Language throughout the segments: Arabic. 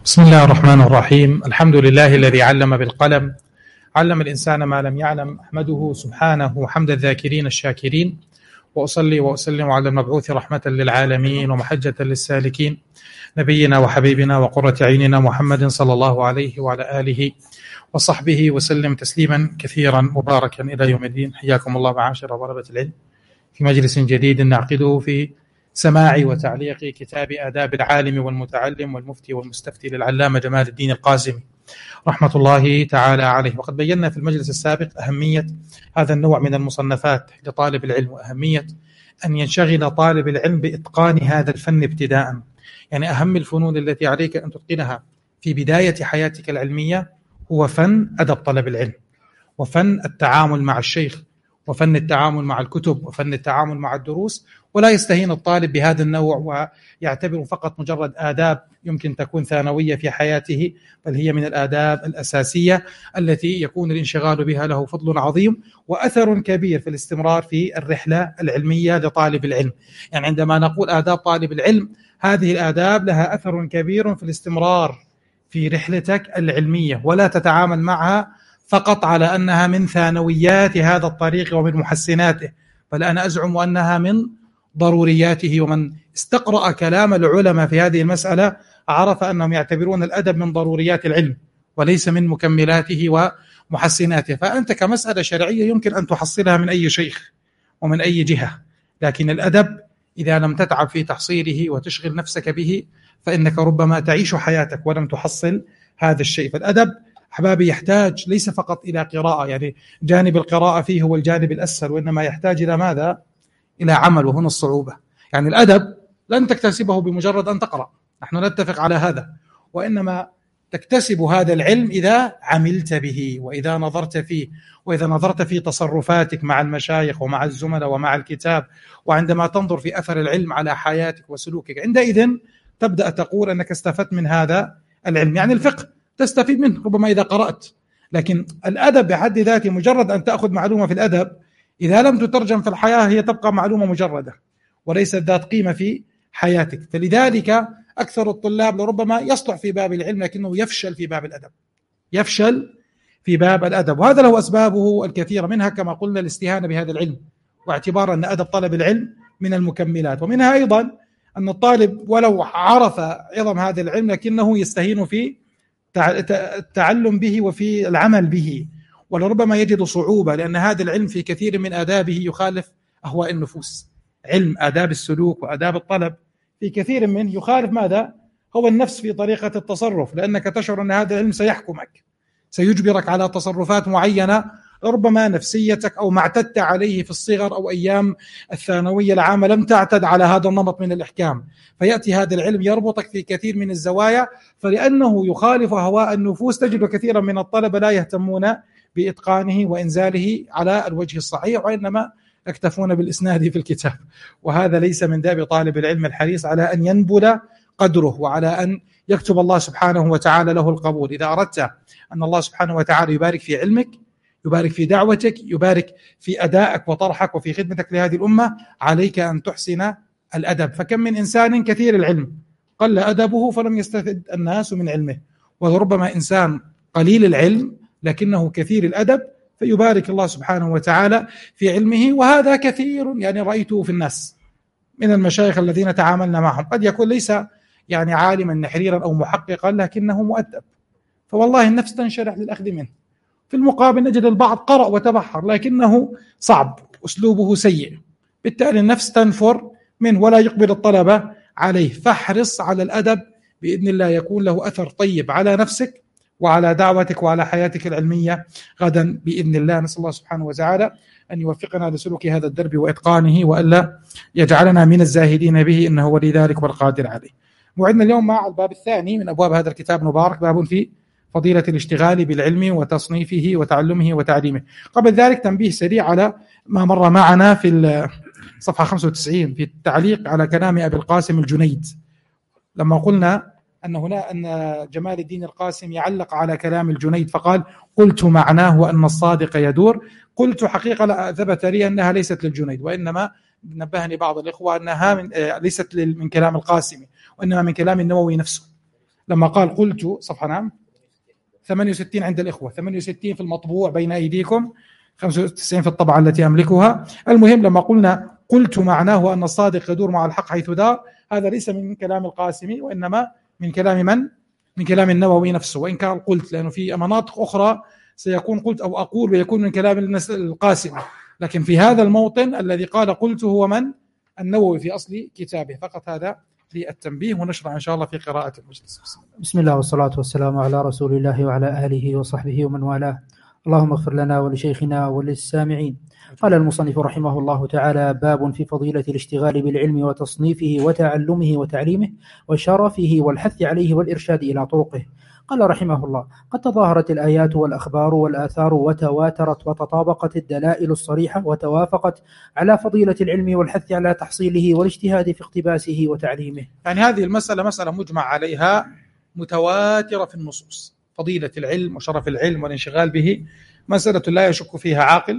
بسم الله الرحمن الرحيم. الحمد لله الذي علم بالقلم، علم الإنسان ما لم يعلم. أحمده سبحانه حمد الذاكرين الشاكرين، وأصلي وأسلم على المبعوث رحمة للعالمين ومحجة للسالكين، نبينا وحبيبنا وقرة عيننا محمد صلى الله عليه وعلى آله وصحبه وسلم تسليما كثيرا مباركا إلى يوم الدين. حياكم الله معاشر طلبة العلم في مجلس جديد نعقده في سماع وتعليق كتاب آداب العالم والمتعلم والمفتي والمستفتي للعلامة جمال الدين القاسمي رحمة الله تعالى عليه. وقد بينا في المجلس السابق أهمية هذا النوع من المصنفات لطالب العلم، وأهمية أن ينشغل طالب العلم بإتقان هذا الفن ابتداء. يعني أهم الفنون التي عليك أن تتقنها في بداية حياتك العلمية هو فن أدب طلب العلم، وفن التعامل مع الشيخ، وفن التعامل مع الكتب، وفن التعامل مع الدروس. ولا يستهين الطالب بهذا النوع ويعتبر فقط مجرد آداب يمكن تكون ثانوية في حياته، بل هي من الآداب الأساسية التي يكون الانشغال بها له فضل عظيم وأثر كبير في الاستمرار في الرحلة العلمية لطالب العلم. يعني عندما نقول آداب طالب العلم، هذه الآداب لها أثر كبير في الاستمرار في رحلتك العلمية، ولا تتعامل معها فقط على أنها من ثانويات هذا الطريق ومن محسناته، بل أنا أزعم أنها من ضرورياته. ومن استقرأ كلام العلماء في هذه المسألة عرف أنهم يعتبرون الأدب من ضروريات العلم وليس من مكملاته ومحسناته. فأنت كمسألة شرعية يمكن أن تحصلها من أي شيخ ومن أي جهة، لكن الأدب إذا لم تتعب في تحصيله وتشغل نفسك به فإنك ربما تعيش حياتك ولم تحصل هذا الشيء. فالأدب أحبابي يحتاج ليس فقط إلى قراءة، يعني جانب القراءة فيه هو الجانب الأسهل، وإنما يحتاج إلى ماذا؟ إلى عمل، وهنا الصعوبة. يعني الأدب لن تكتسبه بمجرد أن تقرأ، نحن نتفق على هذا، وإنما تكتسب هذا العلم إذا عملت به وإذا نظرت فيه، وإذا نظرت في تصرفاتك مع المشايخ ومع الزملاء ومع الكتاب، وعندما تنظر في أثر العلم على حياتك وسلوكك، عندئذ تبدأ تقول أنك استفدت من هذا العلم. يعني الفقه تستفيد منه ربما إذا قرأت، لكن الأدب بحد ذاته مجرد أن تأخذ معلومة في الأدب إذا لم تترجم في الحياة هي تبقى معلومة مجردة وليست ذات قيمة في حياتك. فلذلك أكثر الطلاب لربما يصلح في باب العلم لكنه يفشل في باب الأدب، يفشل في باب الأدب، وهذا له أسبابه الكثيرة، منها كما قلنا الاستهانة بهذا العلم واعتبار أن أدب طلب العلم من المكملات، ومنها أيضا أن الطالب ولو عرف عظم هذا العلم لكنه يستهين في التعلم به وفي العمل به، ولربما يجد صعوبة لأن هذا العلم في كثير من آدابه يخالف أهواء النفوس. علم آداب السلوك وآداب الطلب في كثير منه يخالف ماذا؟ هو النفس في طريقة التصرف، لأنك تشعر أن هذا العلم سيحكمك، سيجبرك على تصرفات معينة ربما نفسيتك أو ما اعتدت عليه في الصغر أو أيام الثانوية العامة لم تعتد على هذا النمط من الإحكام، فيأتي هذا العلم يربطك في كثير من الزوايا، فلأنه يخالف أهواء النفوس تجد كثيرا من الطلبة لا يهتمون بإتقانه وإنزاله على الوجه الصحيح، وإنما يكتفون بالإسناد في الكتاب، وهذا ليس من داب طالب العلم الحريص على أن ينبل قدره وعلى أن يكتب الله سبحانه وتعالى له القبول. إذا أردت أن الله سبحانه وتعالى يبارك في علمك، يبارك في دعوتك، يبارك في أدائك وطرحك وفي خدمتك لهذه الأمة، عليك أن تحسن الأدب. فكم من إنسان كثير العلم قل أدبه فلم يستفد الناس من علمه، وربما إنسان قليل العلم لكنه كثير الأدب فيبارك الله سبحانه وتعالى في علمه. وهذا كثير يعني رأيته في الناس من المشايخ الذين تعاملنا معهم، قد يكون ليس يعني عالما نحريرا أو محققا لكنه مؤدب، فوالله النفس تنشرح للأخذ منه. في المقابل نجد البعض قرأ وتبحر لكنه صعب، أسلوبه سيء، بالتالي النفس تنفر منه ولا يقبل الطلبة عليه. فاحرص على الأدب بإذن الله، يكون له أثر طيب على نفسك وعلى دعوتك وعلى حياتك العلمية غدا بإذن الله. نسأل الله سبحانه وتعالى أن يوفقنا لسلوك هذا الدرب وإتقانه، وألا يجعلنا من الزاهدين به، إنه ولي ذلك والقادر عليه. موعدنا اليوم مع الباب الثاني من أبواب هذا الكتاب المبارك، باب في فضيلة الاشتغال بالعلم وتصنيفه وتعلمه وتعليمه. قبل ذلك تنبيه سريع على ما مر معنا في صفحة 95 في التعليق على كلام أبي القاسم الجنيد، لما قلنا أن جمال الدين القاسم يعلق على كلام الجنيد فقال: قلت معناه أن الصادق يدور. قلت حقيقة لا ثبت لي أنها ليست للجنيد، وإنما نبهني بعض الإخوة أنها ليست من كلام القاسمي، وإنما من كلام النووي نفسه، لما قال قلت صفحة نعم 68 عند الإخوة، 68 في المطبوع بين أيديكم، 95 في الطبعة التي أملكها. المهم لما قلنا قلت معناه أن الصادق يدور مع الحق حيث دار، هذا ليس من كلام القاسمي وإنما من كلام من؟ من كلام النووي نفسه، وإن كان قلت لأنه في مناطق أخرى سيكون قلت أو أقول ويكون من كلام القاسمي، لكن في هذا الموطن الذي قال قلت هو من؟ النووي في أصل كتابه. فقط هذا للتنبيه، ونشرع إن شاء الله في قراءة المجلس. بسم الله والصلاة والسلام على رسول الله وعلى آله وصحبه ومن والاه. اللهم اغفر لنا ولشيخنا وللسامعين. قال المصنف رحمه الله تعالى: باب في فضيلة الاشتغال بالعلم وتصنيفه وتعلمه وتعليمه وشرفه والحث عليه والإرشاد إلى طرقه. قال رحمه الله: قد تظاهرت الآيات والأخبار والآثار وتواترت وتطابقت الدلائل الصريحة وتوافقت على فضيلة العلم والحث على تحصيله والاجتهاد في اقتباسه وتعليمه. يعني هذه المسألة مسألة مجمع عليها متواترة في النصوص، فضيلة العلم وشرف العلم والانشغال به مسألة لا يشك فيها عاقل،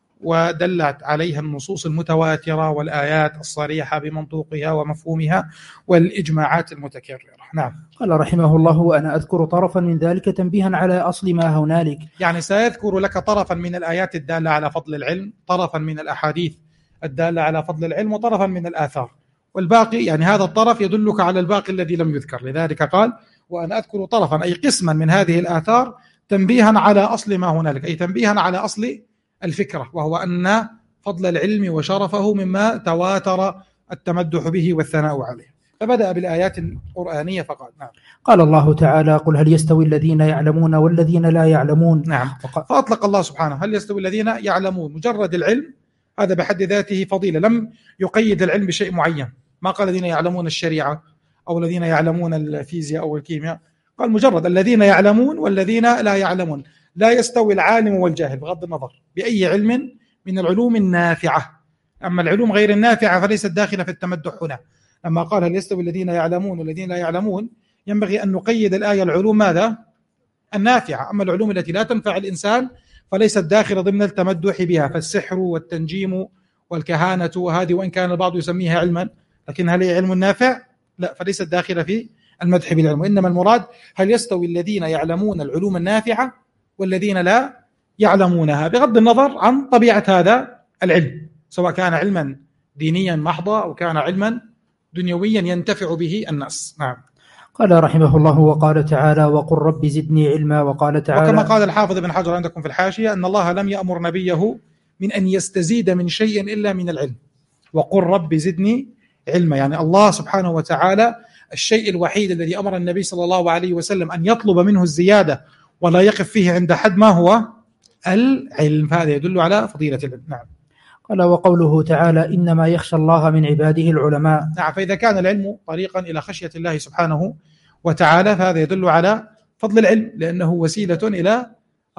ودلت عليها النصوص المتواترة والآيات الصريحة بمنطوقها ومفهومها والإجماعات المتكررة. نعم. قال رحمه الله: وأنا أذكر طرفا من ذلك تنبيها على أصل ما هنالك. يعني سيذكر لك طرفا من الآيات الدالة على فضل العلم، طرفا من الأحاديث الدالة على فضل العلم، وطرفا من الآثار، والباقي يعني هذا الطرف يدلك على الباقي الذي لم يذكر. لذلك قال: وأنا أذكر طرفا، أي قسما من هذه الآثار تنبيها على أصل ما هنالك، أي تنبيها على أصل الفكرة، وهو أن فضل العلم وشرفه مما تواتر التمدح به والثناء عليه. فبدأ بالآيات القرآنية فقال: نعم. قال الله تعالى: قل هل يستوي الذين يعلمون والذين لا يعلمون. نعم. فأطلق الله سبحانه: هل يستوي الذين يعلمون، مجرد العلم هذا بحد ذاته فضيلة، لم يقيد العلم بشيء معين، ما قال الذين يعلمون الشريعة أو الذين يعلمون الفيزياء أو الكيمياء، قال مجرد الذين يعلمون والذين لا يعلمون. لا يستوي العالم والجاهل بغض النظر بأي علم من العلوم النافعة، أما العلوم غير النافعة فليست داخلة في التمدح هنا. لما قال هل يستوي الذين يعلمون والذين لا يعلمون، ينبغي أن نقيد الآية العلوم ماذا؟ النافعة. أما العلوم التي لا تنفع الإنسان فليست داخلة ضمن التمدح بها، فالسحر والتنجيم والكهانة وهذه وإن كان البعض يسميها علما، لكن هل هي علم نافع؟ لا، فليست داخلة في المدح بالعلم. إنما المراد هل يستوي الذين يعلمون العلوم النافعة والذين لا يعلمونها، بغض النظر عن طبيعة هذا العلم، سواء كان علما دينيا محضا أو كان علما دنيويا ينتفع به الناس. نعم. قال رحمه الله: وقال تعالى: وقل رب زدني علما. وقال تعالى: وكما قال الحافظ ابن حجر عندكم في الحاشية أن الله لم يأمر نبيه من أن يستزيد من شيء إلا من العلم. وقل رب زدني علما، يعني الله سبحانه وتعالى الشيء الوحيد الذي أمر النبي صلى الله عليه وسلم أن يطلب منه الزيادة ولا يقف فيه عند حد ما هو العلم، هذا يدل على فضيلة العلم. نعم. قال: وقوله تعالى: إنما يخشى الله من عباده العلماء. نعم. فإذا كان العلم طريقا إلى خشية الله سبحانه وتعالى فهذا يدل على فضل العلم، لأنه وسيلة إلى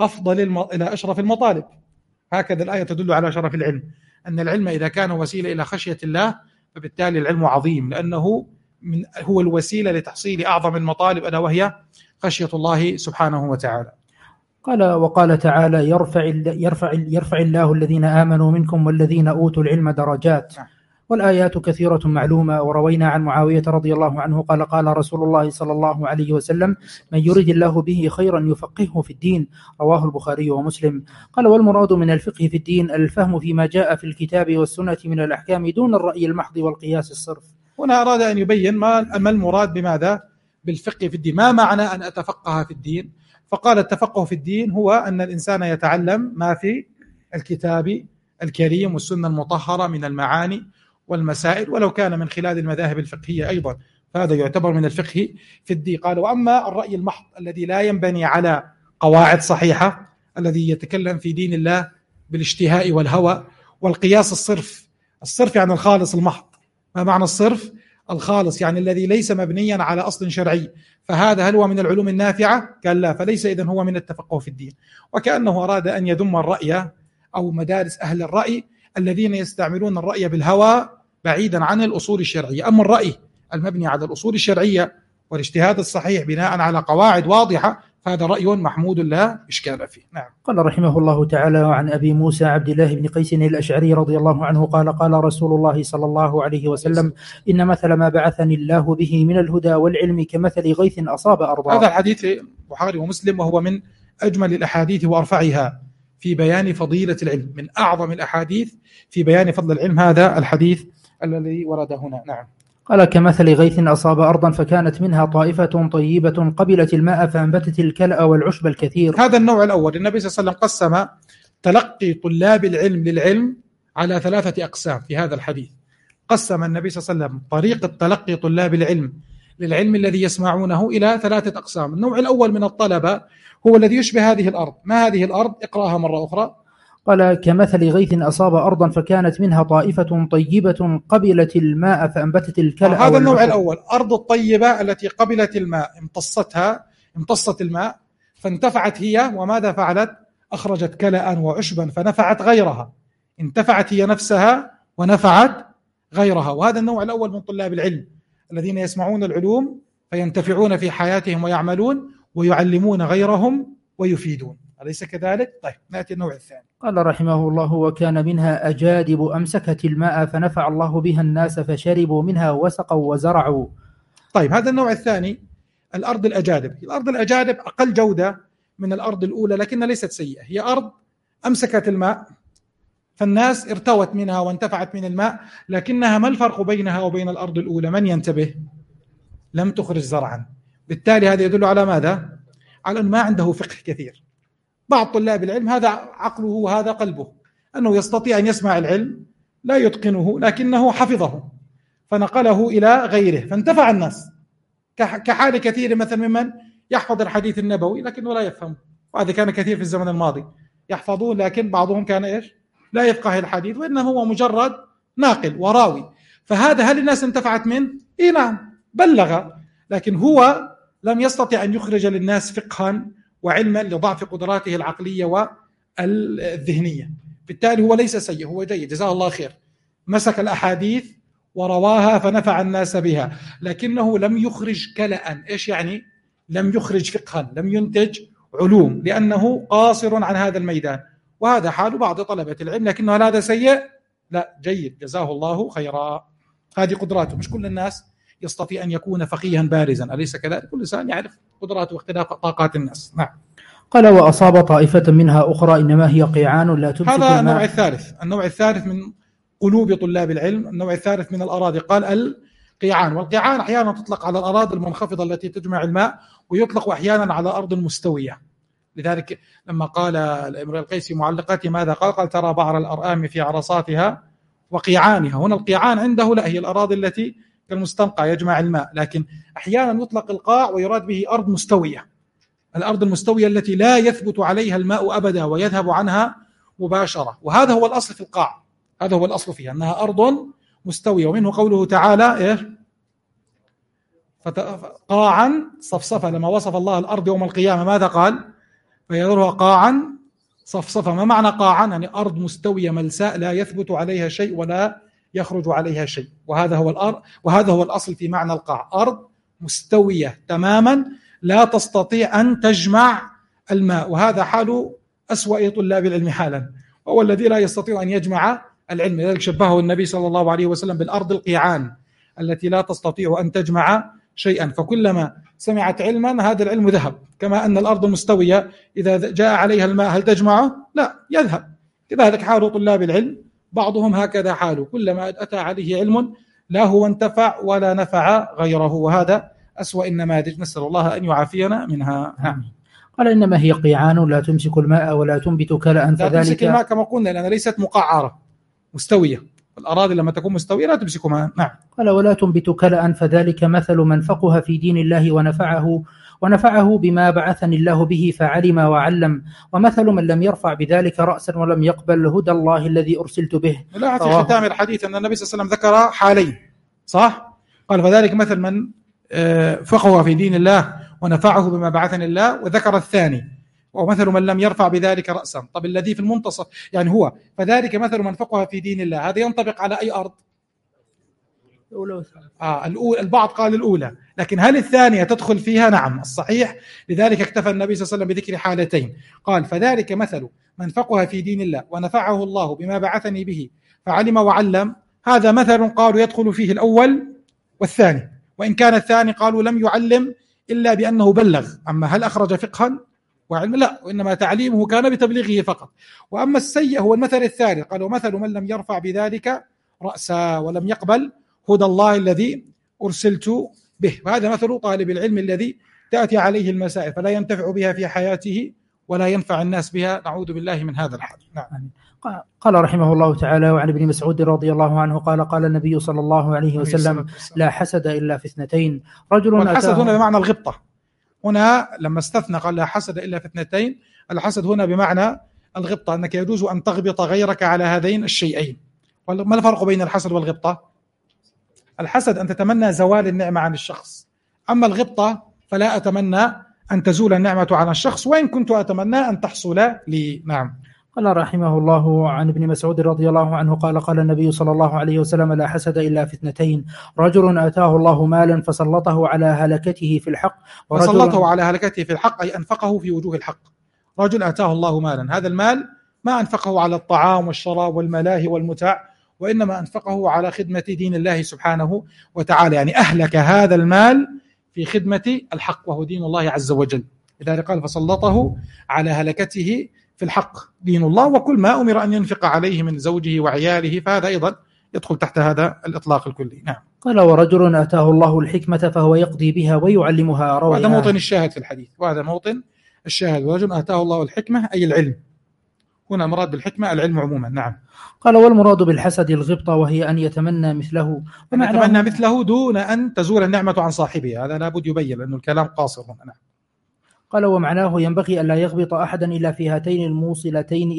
إلى أشرف المطالب. هكذا الآية تدل على شرف العلم، أن العلم إذا كان وسيلة إلى خشية الله فبالتالي العلم عظيم، لأنه هو الوسيلة لتحصيل أعظم المطالب ألا وهي خشية الله سبحانه وتعالى. قال: وقال تعالى: يرفع الله الذين آمنوا منكم والذين أوتوا العلم درجات. والآيات كثيرة معلومة. وروينا عن معاوية رضي الله عنه قال: قال رسول الله صلى الله عليه وسلم: من يريد الله به خيرا يفقهه في الدين. رواه البخاري ومسلم. قال: والمراد من الفقه في الدين الفهم فيما جاء في الكتاب والسنة من الأحكام دون الرأي المحض والقياس الصرف. هنا أراد أن يبين ما المراد بماذا؟ بالفقه في الدين. ما معنى أن أتفقه في الدين؟ فقال: التفقه في الدين هو أن الإنسان يتعلم ما في الكتاب الكريم والسنة المطهرة من المعاني والمسائل، ولو كان من خلال المذاهب الفقهية أيضا، فهذا يعتبر من الفقه في الدين. قال: وأما الرأي المحض الذي لا ينبني على قواعد صحيحة، الذي يتكلم في دين الله بالاشتهاء والهوى والقياس الصرف يعني الخالص المحض. ما معنى الصرف؟ الخالص يعني الذي ليس مبنيا على أصل شرعي، فهذا هل هو من العلوم النافعة؟ قال لا، فليس إذن هو من التفقه في الدين. وكأنه أراد أن يذم الرأي أو مدارس أهل الرأي الذين يستعملون الرأي بالهوى بعيدا عن الأصول الشرعية. أما الرأي المبني على الأصول الشرعية والاجتهاد الصحيح بناء على قواعد واضحة فهذا رأي محمود لا إشكال فيه. نعم. قال رحمه الله تعالى: عن أبي موسى عبد الله بن قيس الأشعري رضي الله عنه قال: قال رسول الله صلى الله عليه وسلم: إن مثل ما بعثني الله به من الهدى والعلم كمثل غيث أصاب أرضا. هذا الحديث البخاري ومسلم، وهو من أجمل الأحاديث وأرفعها في بيان فضيلة العلم، من أعظم الأحاديث في بيان فضل العلم هذا الحديث الذي ورد هنا. نعم. قال: كمثل غيث أصاب أرضا فكانت منها طائفة طيبة قبلت الماء فأنبتت الكلأ والعشب الكثير. هذا النوع الأول. النبي صلى الله عليه وسلم قسم تلقي طلاب العلم للعلم على 3 أقسام في هذا الحديث. قسم النبي صلى الله عليه وسلم طريقة تلقي طلاب العلم للعلم الذي يسمعونه إلى 3 أقسام. النوع الأول من الطلبة هو الذي يشبه هذه الأرض. ما هذه الأرض؟ اقرأها مرة أخرى. قال: كمثل غيث أصاب أرضا فكانت منها طائفة طيبة قبلت الماء فأنبتت الكلأ. هذا النوع الأول، أرض الطيبة التي قبلت الماء، امتصت الماء فانتفعت هي، وماذا فعلت؟ أخرجت كلأ وعشبا فنفعت غيرها، انتفعت هي نفسها ونفعت غيرها. وهذا النوع الأول من طلاب العلم الذين يسمعون العلوم فينتفعون في حياتهم ويعملون ويعلمون غيرهم ويفيدون، أليس كذلك؟ طيب، نأتي النوع الثاني. قال رحمه الله: وكان منها أجادب أمسكت الماء فنفع الله بها الناس فشربوا منها وسقوا وزرعوا. طيب، هذا النوع الثاني، الأرض الأجادب. الأرض الأجادب أقل جودة من الأرض الأولى لكنها ليست سيئة. هي أرض أمسكت الماء فالناس ارتوت منها وانتفعت من الماء، لكنها ما الفرق بينها وبين الأرض الأولى؟ من ينتبه؟ لم تخرج زرعا. بالتالي هذا يدل على ماذا؟ على أنه ما عنده فقه كثير. بعض طلاب العلم هذا عقله وهذا قلبه، أنه يستطيع أن يسمع العلم لا يتقنه لكنه حفظه فنقله إلى غيره فانتفع الناس، كحال كثير مثلا ممن يحفظ الحديث النبوي لكنه لا يفهم، وهذا كان كثير في الزمن الماضي، يحفظون لكن بعضهم كان إيش؟ لا يفقه الحديث، وإنه هو مجرد ناقل وراوي. فهذا هل الناس انتفعت منه؟ إيه نعم، بلغ، لكن هو لم يستطع أن يخرج للناس فقها وعلما لضعف قدراته العقلية والذهنية. بالتالي هو ليس سيء، هو جيد، جزاه الله خير، مسك الأحاديث ورواها فنفع الناس بها، لكنه لم يخرج كلأ. إيش يعني؟ لم يخرج فقها، لم ينتج علوم، لأنه قاصر عن هذا الميدان. وهذا حال بعض طلبة العلم، لكنه هل هذا سيء؟ لا، جيد، جزاه الله خيرا. هذه قدراته. مش كل الناس يستطيع أن يكون فقيها بارزا، أليس كذلك؟ كل إنسان يعرف قدراته واختلاف طاقات الناس. نعم. قال: وأصاب طائفة منها أخرى إنما هي قيعان لا تمسك الماء. هذا النوع الثالث من قلوب طلاب العلم. النوع الثالث من الأراضي قال القيعان. والقيعان أحيانا تطلق على الأراضي المنخفضة التي تجمع الماء، ويطلق أحيانا على أرض مستوية. لذلك لما قال الإمرئ القيسي معلقته ماذا قال؟ قال: ترى بعر الأرآم في عرصاتها وقيعانها. هنا القيعان عنده لا هي الأراضي التي كالمستنقع يجمع الماء، لكن أحيانا يطلق القاع ويراد به أرض مستوية، الأرض المستوية التي لا يثبت عليها الماء أبدا ويذهب عنها مباشرة. وهذا هو الأصل في القاع، هذا هو الأصل فيها أنها أرض مستوية. ومنه قوله تعالى قاعا صفصفا. لما وصف الله الأرض يوم القيامة ماذا قال؟ فيذرها قاعا صفصفا. ما معنى قاعا؟ يعني أرض مستوية ملساء لا يثبت عليها شيء ولا يخرج عليها شيء. وهذا هو الأرض، وهذا هو الأصل في معنى القاع، أرض مستوية تماما لا تستطيع أن تجمع الماء. وهذا حال أسوأ طلاب العلم حالا، وهو الذي لا يستطيع أن يجمع العلم. لذلك شبهه النبي صلى الله عليه وسلم بالأرض القيعان التي لا تستطيع أن تجمع شيئا، فكلما سمعت علما هذا العلم ذهب. كما أن الأرض المستوية إذا جاء عليها الماء هل تجمعه؟ لا، يذهب. كذلك حال طلاب العلم، بعضهم هكذا حاله، كلما أتى عليه علم لا هو انتفع ولا نفع غيره، وهذا أسوأ النماذج، نسأل الله أن يعافينا منها. قال: إنما هي قيعان لا تمسك الماء ولا تنبت كلأ فذلك. لا تمسك الماء كما قلنا لأنها ليست مقعرة، مستوية. الأراضي لما تكون مستوية لا تمسك ماء. نعم. قال: ولا تنبت كلأ فذلك مثل من فقه في دين الله ونفعه بما بعثني الله به فعلم وعلم، ومثل من لم يرفع بذلك رأسا ولم يقبل هدى الله الذي أرسلت به. لا، في ختام الحديث أن النبي صلى الله عليه وسلم ذكر حالين، صح؟ قال: فذلك مثل من فقه في دين الله ونفعه بما بعثني الله، وذكر الثاني ومثل من لم يرفع بذلك رأسا. طب الذي في المنتصف يعني هو فذلك مثل من فقه في دين الله، هذا ينطبق على أي أرض؟ الأولى. البعض قال الأولى، لكن هل الثانية تدخل فيها؟ نعم، الصحيح. لذلك اكتفى النبي صلى الله عليه وسلم بذكر حالتين، قال: فذلك مثل من فقه في دين الله ونفعه الله بما بعثني به فعلم وعلم، هذا مثل قالوا يدخل فيه الأول والثاني، وإن كان الثاني قالوا لم يعلم إلا بأنه بلغ، أما هل أخرج فقها وعلم؟ لا، وإنما تعليمه كان بتبليغه فقط. وأما السيء هو المثل الثالث، قالوا: مثل من لم يرفع بذلك رأسا ولم يقبل هدى الله الذي أرسلت به. وهذا مثل طالب العلم الذي تأتي عليه المسائل فلا ينتفع بها في حياته ولا ينفع الناس بها، نعوذ بالله من هذا الحال. نعم. قال رحمه الله تعالى: وعن ابن مسعود رضي الله عنه قال: قال النبي صلى الله عليه وسلم: لا حسد إلا في اثنتين، رجل والحسد هنا بمعنى الغبطة. هنا لما استثنى قال: لا حسد إلا في اثنتين، الحسد هنا بمعنى الغبطة، أنك يجوز أن تغبط غيرك على هذين الشيئين. ما الفرق بين الحسد والغبطة؟ الحسد أن تتمنى زوال النعمة عن الشخص، أما الغبطة فلا أتمنى أن تزول النعمة عن الشخص، وإن كنت أتمنى أن تحصل لي. نعم. قال رحمه الله: عن ابن مسعود رضي الله عنه قال: قال النبي صلى الله عليه وسلم: لا حسد إلا في اثنتين، رجل آتاه الله مالا فسلطه على هلكته في الحق. فسلطه على هلكته في الحق أي أنفقه في وجوه الحق. رجل آتاه الله مالا، هذا المال ما أنفقه على الطعام والشراب والملاهي والمتاع، وإنما أنفقه على خدمة دين الله سبحانه وتعالى، يعني أهلك هذا المال في خدمة الحق وهو دين الله عز وجل. لذلك قال: فسلطه على هلكته في الحق، دين الله، وكل ما أمر أن ينفق عليه من زوجه وعياله، فهذا أيضا يدخل تحت هذا الإطلاق الكلي. نعم. قال: ورجل آتاه الله الحكمة فهو يقضي بها ويعلمها رويها. وهذا موطن الشاهد في الحديث، وهذا موطن الشاهد. ورجل آتاه الله الحكمة أي العلم، هنا مراد بالحكمة العلم عموما. نعم. قال: والمراد بالحسد الغبطة، وهي أن يتمنى مثله، أن يتمنى مثله دون أن تزول النعمة عن صاحبه، هذا لابد يبين لأنه الكلام قاصر هنا. نعم. قال: ومعناه ينبغي أن لا يغبط أحدا إلا في هاتين الموصلتين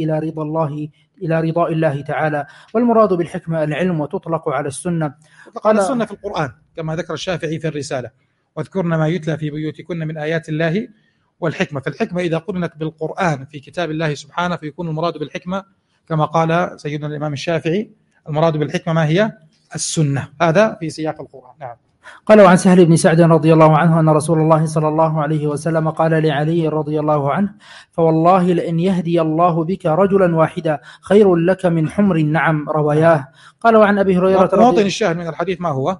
إلى رضاء الله تعالى. والمراد بالحكمة العلم، وتطلق على السنة. قال: السنة في القرآن كما ذكر الشافعي في الرسالة: واذكرن ما يتلى في بيوتكن من آيات الله والحكمة. فالحكمة إذا قرنت بالقرآن في كتاب الله سبحانه فيكون المراد بالحكمة كما قال سيدنا الإمام الشافعي: المراد بالحكمة ما هي؟ السنة. هذا في سياق القرآن. نعم. قال: وعن سهل بن سعد رضي الله عنه أن رسول الله صلى الله عليه وسلم قال لعلي رضي الله عنه: فوالله لأن يهدي الله بك رجلا واحدا خير لك من حمر النعم، رواياه. قال: وعن أبي هريرة موطن الشاهد من الحديث ما هو؟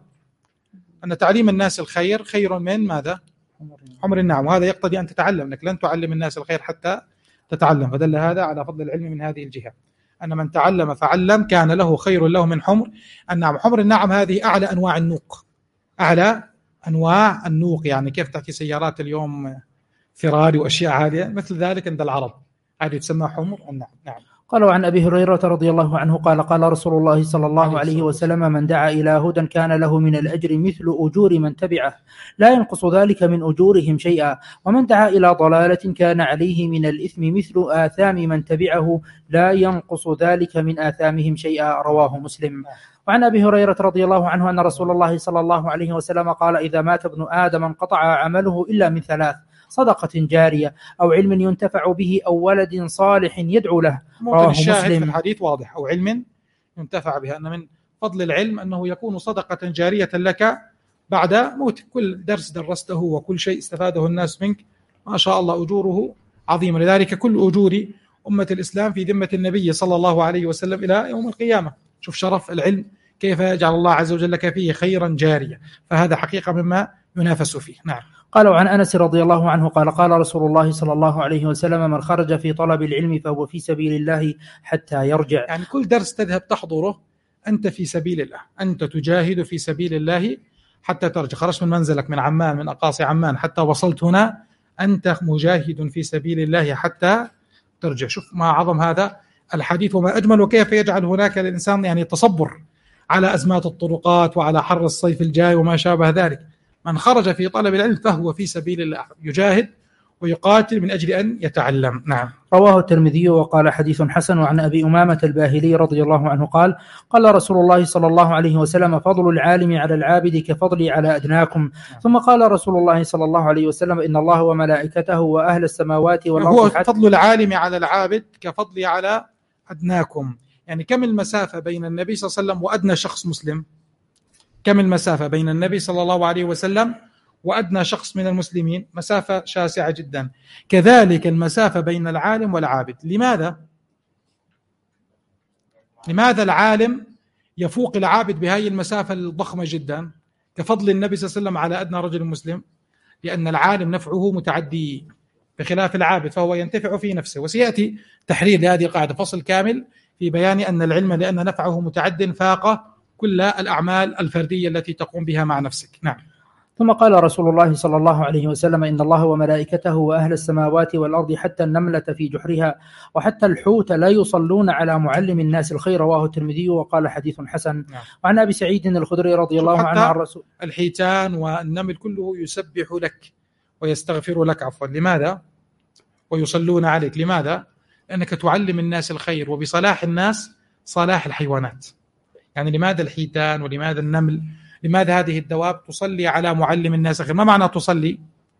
أن تعليم الناس الخير خير من ماذا؟ حمر النعم. وهذا يقتضي أن تتعلم، أنك لن تعلم الناس الخير حتى تتعلم، فدل هذا على فضل العلم من هذه الجهة، أن من تعلم فعلم كان له خير له من حمر النعم. حمر النعم هذه أعلى أنواع النوق، أعلى أنواع النوق، يعني كيف تحكي سيارات اليوم فيراري وأشياء عالية، مثل ذلك عند العرب هذه تسمى حمر النعم. نعم. قال: وعن أبي هريرة رضي الله عنه قال: قال رسول الله صلى الله عليه وسلم: من دعا إلى هدى كان له من الأجر مثل أجور من تبعه، لا ينقص ذلك من أجورهم شيئا، ومن دعا إلى ضلالة كان عليه من الإثم مثل آثام من تبعه، لا ينقص ذلك من آثامهم شيئا، رواه مسلم. وعن أبي هريرة رضي الله عنه أن رسول الله صلى الله عليه وسلم قال: إذا مات ابن آدم انقطع عمله إلا من ثلاث: صدقة جارية، أو علم ينتفع به، أو ولد صالح يدعو له، رواه الشاهد مسلم. في الحديث واضح: أو علم ينتفع به، أن من فضل العلم أنه يكون صدقة جارية لك بعد موت. كل درس درسته وكل شيء استفاده الناس منك ما شاء الله أجوره عظيمة. لذلك كل أجور أمة الإسلام في ذمة النبي صلى الله عليه وسلم إلى يوم القيامة. شوف شرف العلم كيف يجعل الله عز وجل لك فيه خيرا جاريا، فهذا حقيقة مما ينافس فيه. نعم. قال: وعن أنس رضي الله عنه قال: قال رسول الله صلى الله عليه وسلم: من خرج في طلب العلم فهو في سبيل الله حتى يرجع. يعني كل درس تذهب تحضره أنت في سبيل الله، أنت تجاهد في سبيل الله حتى ترجع. خرجت من منزلك من عمان، من أقاصي عمان، حتى وصلت هنا، أنت مجاهد في سبيل الله حتى ترجع. شوف ما عظم هذا الحديث وما أجمل، وكيف يجعل هناك الإنسان يعني تصبر على أزمات الطرقات وعلى حر الصيف الجاي وما شابه ذلك. من خرج في طلب العلم فهو في سبيل الله، يجاهد ويقاتل من أجل أن يتعلم. نعم. رواه الترمذي وقال: حديث حسن. وعن أبي أمامة الباهلي رضي الله عنه قال: قال رسول الله صلى الله عليه وسلم: فضل العالم على العابد كفضلي على أدناكم. ثم قال رسول الله صلى الله عليه وسلم: إن الله وملائكته وأهل السماوات والأرض. هو فضل العالم على العابد كفضلي على أدناكم. يعني كم المسافة بين النبي صلى الله عليه وسلم وأدنى شخص مسلم؟ كم المسافة بين النبي صلى الله عليه وسلم وأدنى شخص من المسلمين؟ مسافة شاسعة جدا. كذلك المسافة بين العالم والعابد. لماذا العالم يفوق العابد بهذه المسافة الضخمة جدا كفضل النبي صلى الله عليه وسلم على أدنى رجل مسلم؟ لأن العالم نفعه متعدي بخلاف العابد، فهو ينتفع في نفسه. وسيأتي تحرير لهذه القاعدة، فصل كامل في بيان أن العلم لأن نفعه متعد فاق كل الأعمال الفردية التي تقوم بها مع نفسك. نعم. ثم قال رسول الله صلى الله عليه وسلم: إن الله وملائكته وأهل السماوات والأرض حتى النملة في جحرها وحتى الحوت لا يصلون على معلم الناس الخير. رواه الترمذي وقال حديث حسن. نعم. وعن أبي سعيد الخدري رضي الله عنه عن الرسول: الحيتان والنمل كله يسبح لك ويستغفر لك، عفوا. لماذا؟ ويصلون عليك. لماذا؟ لأنك تعلم الناس الخير، وبصلاح الناس صلاح الحيوانات. يعني لماذا الحيتان ولماذا النمل، لماذا هذه الدواب تصلي على معلم الناس الخير؟ ما معنى تصلي؟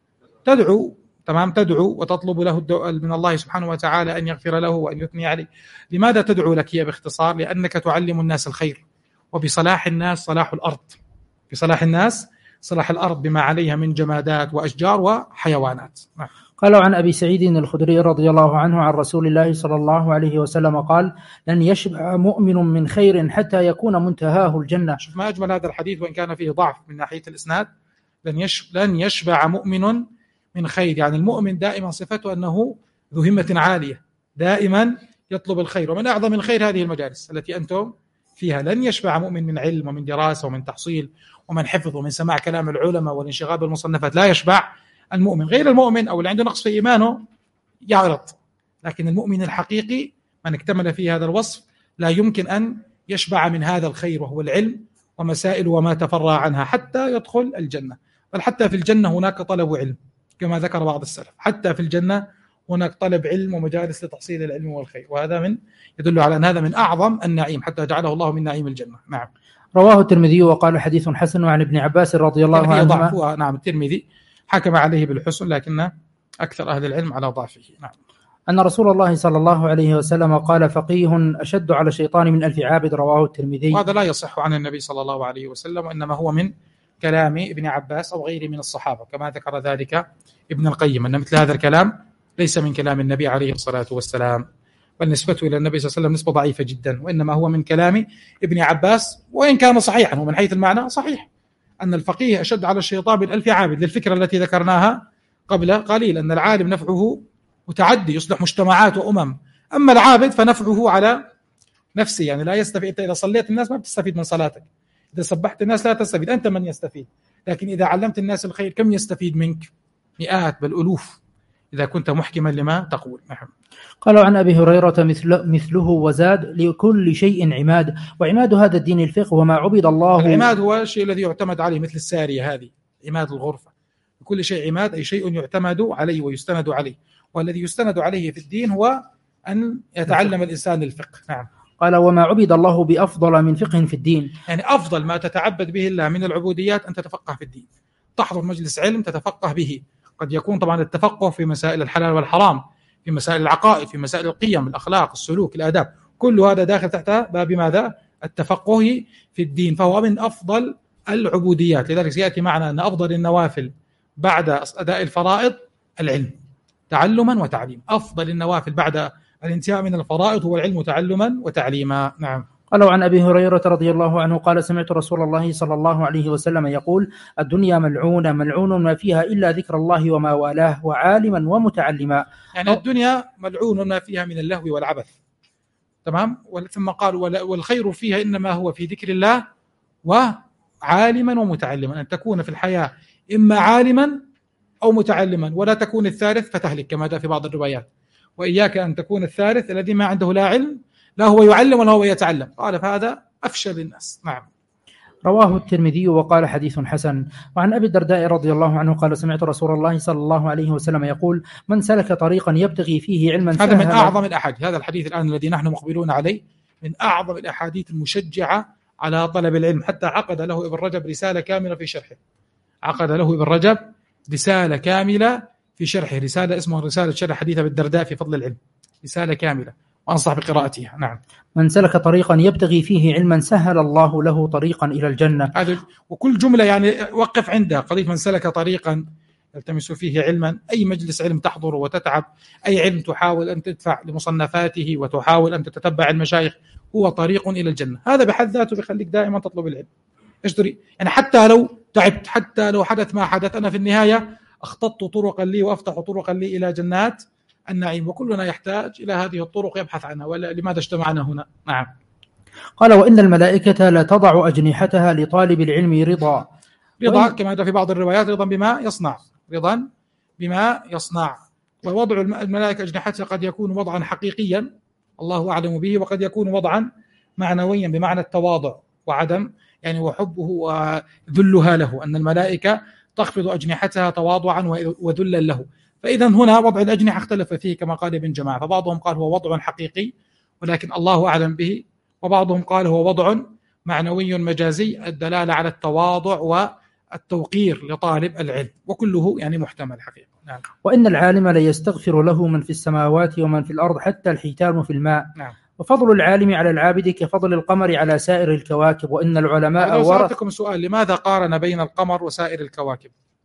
تدعو، تمام، تدعو وتطلب له من الله سبحانه وتعالى أن يغفر له وأن يثني عليه. لماذا تدعو لك هي باختصار؟ لأنك تعلم الناس الخير، وبصلاح الناس صلاح الأرض، بصلاح الناس صلاح الأرض بما عليها من جمادات وأشجار وحيوانات. قالوا عن أبي سعيد الخدري رضي الله عنه عن رسول الله صلى الله عليه وسلم قال: لن يشبع مؤمن من خير حتى يكون منتهاه الجنة. شوف ما أجمل هذا الحديث، وإن كان فيه ضعف من ناحية الإسناد. لن يشبع مؤمن من خير، يعني المؤمن دائما صفته أنه ذو همة عالية، دائما يطلب الخير، ومن أعظم الخير هذه المجالس التي أنتم فيها. لن يشبع مؤمن من علم ومن دراسة ومن تحصيل ومن حفظ ومن سماع كلام العلماء والانشغال بالمصنفات، لا يشبع المؤمن. غير المؤمن أو اللي عنده نقص في إيمانه يعرض، لكن المؤمن الحقيقي من اكتمل فيه هذا الوصف لا يمكن أن يشبع من هذا الخير، وهو العلم ومسائل وما تفرع عنها حتى يدخل الجنة. بل حتى في الجنة هناك طلب علم، كما ذكر بعض السلف، حتى في الجنة هناك طلب علم ومجالس لتحصيل العلم والخير، وهذا يدل على أن هذا من أعظم النعيم، حتى جعله الله من نعيم الجنة. نعم. رواه الترمذي وقال حديث حسن. وعن ابن عباس رضي الله عنهما، نعم، الترمذي حكم عليه بالحسن، لكن أكثر أهل العلم على ضعفه. نعم. أن رسول الله صلى الله عليه وسلم قال: فقيه أشد على الشيطان من 1000 عابد. رواه الترمذي. وهذا لا يصح عن النبي صلى الله عليه وسلم، وإنما هو من كلام ابن عباس أو غيره من الصحابة، كما ذكر ذلك ابن القيم، أن مثل هذا الكلام ليس من كلام النبي عليه الصلاة والسلام، بل نسبته إلى النبي صلى الله عليه وسلم نسبة ضعيفة جدا، وإنما هو من كلام ابن عباس، وإن كان صحيحا ومن حيث المعنى صحيح، أن الفقيه أشد على الشيطان من 1000 عابد، للفكرة التي ذكرناها قبل قليل، أن العالم نفعه متعدي يصلح مجتمعات وأمم، أما العابد فنفعه على نفسه، يعني لا يستفيد. أنت إذا صليت الناس ما بتستفيد من صلاتك، إذا سبحت الناس لا تستفيد، أنت من يستفيد. لكن إذا علمت الناس الخير كم يستفيد منك؟ مئات بل ألوف، إذا كنت محكما لما تقول. قالوا عن أبي هريرة مثله وزاد: لكل شيء عماد، وعماد هذا الدين الفقه وما عبد الله. العماد هو الشيء الذي يعتمد عليه، مثل السارية هذه عماد الغرفة. لكل شيء عماد أي شيء يعتمد عليه ويستند عليه، والذي يستند عليه في الدين هو أن يتعلم الإنسان الفقه. نعم. قال: وما عبد الله بأفضل من فقه في الدين. يعني أفضل ما تتعبد به الله من العبوديات أن تتفقه في الدين، تحضر مجلس علم تتفقه به. قد يكون طبعا التفقه في مسائل الحلال والحرام، في مسائل العقائد، في مسائل القيم، الأخلاق، السلوك، الآداب، كل هذا داخل تحت باب ماذا؟ التفقه في الدين، فهو من أفضل العبوديات. لذلك سيأتي معنا أن أفضل النوافل بعد أداء الفرائض العلم تعلما وتعليما. أفضل النوافل بعد الانتهاء من الفرائض هو العلم تعلما وتعليما. نعم. قالوا عن أبي هريرة رضي الله عنه قال: سمعت رسول الله صلى الله عليه وسلم يقول: الدنيا ملعونة ملعون ما فيها إلا ذكر الله وما والاه وعالما ومتعلما. يعني الدنيا ملعون ما فيها من اللهو والعبث، تمام. ثم قال: والخير فيها إنما هو في ذكر الله وعالما ومتعلما. أن تكون في الحياة إما عالما أو متعلما، ولا تكون الثالث فتهلك كما جاء في بعض الروايات. وإياك أن تكون الثالث الذي ما عنده لا علم، لا هو يعلم ولا هو يتعلم. قال: فهذا أفشل الناس. نعم. رواه الترمذي وقال حديث حسن. وعن أبي الدرداء رضي الله عنه قال: سمعت رسول الله صلى الله عليه وسلم يقول: من سلك طريقا يبتغي فيه علما. هذا من أعظم الأحاديث، هذا الحديث الآن الذي نحن مقبلون عليه من أعظم الأحاديث المشجعة على طلب العلم، حتى عقد له ابن رجب رسالة كاملة في شرحه. عقد له ابن رجب رسالة كاملة في شرحه، رسالة اسمها رسالة شرح حديث أبي الدرداء في فضل العلم، رسالة كاملة. وأنصح بقراءتها. نعم. من سلك طريقا يبتغي فيه علما سهل الله له طريقا إلى الجنة. وكل جملة يعني وقف عندها قضية من سلك طريقا يلتمس فيه علما، أي مجلس علم تحضر وتتعب، أي علم تحاول أن تدفع لمصنفاته وتحاول أن تتتبع المشايخ، هو طريق إلى الجنة. هذا بحد ذاته بيخليك دائما تطلب العلم. اشتري يعني حتى لو تعبت، حتى لو حدث ما حدث، أنا في النهاية أخططت طرقا لي وأفتح طرقا لي إلى جنات النعيم، وكلنا يحتاج إلى هذه الطرق يبحث عنها. ولا لماذا اجتمعنا هنا؟ نعم. قال وإن الملائكة لا تضع أجنحتها لطالب العلم رضا كما في بعض الروايات رضا بما يصنع. ووضع الملائكة أجنحتها قد يكون وضعا حقيقيا الله أعلم به، وقد يكون وضعا معنويا بمعنى التواضع وعدم يعني وحبه وذلها له، أن الملائكة تخفض أجنحتها تواضعا وذلا له. فإذا هنا وضع الأجنحة اختلف فيه كما قال ابن جماعة، فبعضهم قال هو وضع حقيقي ولكن الله أعلم به، وبعضهم قال هو وضع معنوي مجازي الدلالة على التواضع والتوقير لطالب العلم، وكله يعني محتمل حقيقة. نعم. وإن العالم لا يستغفر له من في السماوات ومن في الأرض حتى الحيتان في الماء. نعم. وفضل العالم على العابد كفضل القمر على سائر الكواكب. وإن العلماء سألتكم سؤال، لماذا قارن بين القمر وسائر الكواكب؟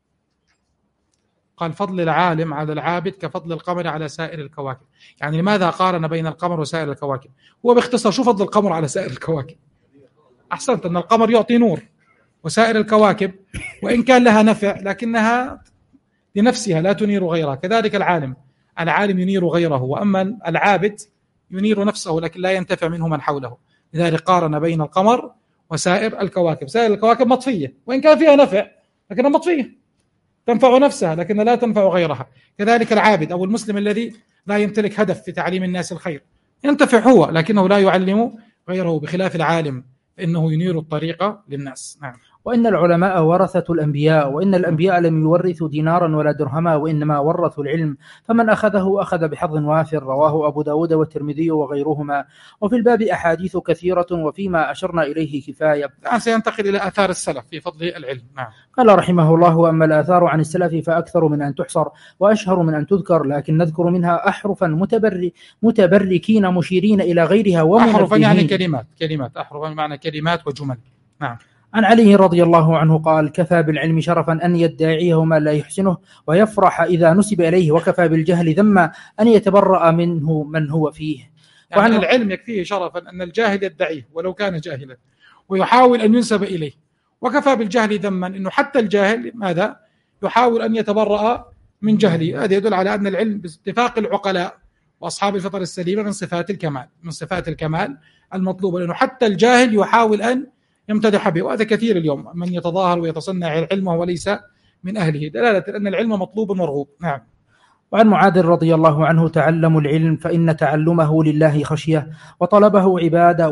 قال فضل العالم على العابد كفضل القمر على سائر الكواكب، يعني لماذا قارن بين القمر وسائر الكواكب؟ هو باختصار شو فضل القمر على سائر الكواكب؟ أحسنت، أن القمر يعطي نور، وسائر الكواكب وإن كان لها نفع لكنها لنفسها لا تنير غيرها. كذلك العالم ينير غيره، وأما العابد ينير نفسه لكن لا ينتفع منه من حوله. لذلك قارن بين القمر وسائر الكواكب. سائر الكواكب مطفية وإن كان فيها نفع لكنها مطفية، تنفع نفسها لكن لا تنفع غيرها. كذلك العابد أو المسلم الذي لا يمتلك هدف في تعليم الناس الخير، ينتفع هو لكنه لا يعلم غيره، بخلاف العالم فإنه ينير الطريق للناس. نعم. وإن العلماء ورثة الأنبياء، وإن الأنبياء لم يورثوا دينارا ولا درهما وإنما ورثوا العلم، فمن أخذه أخذ بحظ وافر. رواه أبو داود والترمذي وغيرهما. وفي الباب أحاديث كثيرة وفيما أشرنا إليه كفاية. الآن سينتقل إلى آثار السلف في فضل العلم. نعم. قال رحمه الله وأما الآثار عن السلف فأكثر من أن تحصر وأشهر من أن تذكر، لكن نذكر منها أحرفا متبركين مشيرين إلى غيرها أحرفا يعني كلمات أحرفا بمعنى كلمات وجمل. نعم. عن علي رضي الله عنه قال كفى بالعلم شرفا أن يدعيه ما لا يحسنه ويفرح إذا نسب إليه، وكفى بالجهل ذما أن يتبرأ منه من هو فيه. يعني العلم يكفيه شرفا أن الجاهل يدعيه ولو كان جاهلا ويحاول أن ينسب إليه، وكفى بالجهل ذما أنه حتى الجاهل ماذا يحاول أن يتبرأ من جهله. هذا يدل على أن العلم باتفاق العقلاء وأصحاب الفطر السليمة من صفات الكمال المطلوبة، لأنه حتى الجاهل يحاول أن يمتدح به، وهذا كثير اليوم من يتظاهر ويتصنع العلم وهو ليس من أهله، دلالة أن العلم مطلوب مرغوب. نعم. وعن معاذ رضي الله عنه تعلموا العلم فإن تعلمه لله خشية، وطلبه عبادة،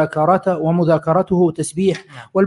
ومذاكرته تسبيح،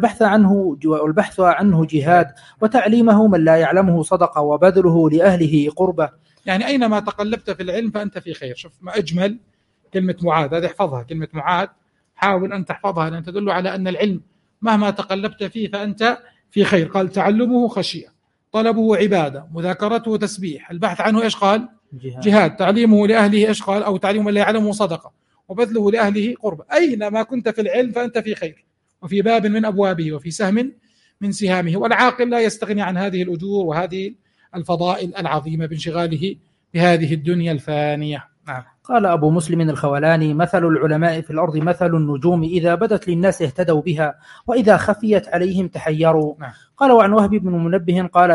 والبحث عنه جهاد، وتعليمه من لا يعلمه صدقة، وبذله لأهله قربة. يعني أينما تقلبت في العلم فأنت في خير. شوف ما أجمل كلمة معاذ، هذه احفظها، كلمة معاذ حاول أن تحفظها لأن تدل على أن العلم مهما تقلبت فيه فأنت في خير. قال تعلمه خشية، طلبه عبادة، مذاكرته تسبيح، البحث عنه إيش قال؟ جهاد، تعليمه لأهله إيش قال؟ أو تعليمه لا يعلمه صدقة، وبذله لأهله قربة. أينما كنت في العلم فأنت في خير، وفي باب من أبوابه، وفي سهم من سهامه. والعاقل لا يستغني عن هذه الأجور وهذه الفضائل العظيمة بانشغاله بهذه الدنيا الفانية. نعم. قال أبو مسلم الخولاني مثل العلماء في الأرض مثل النجوم إذا بدت للناس اهتدوا بها وإذا خفيت عليهم تحيروا. نعم. قال وعن وهب بن منبه قال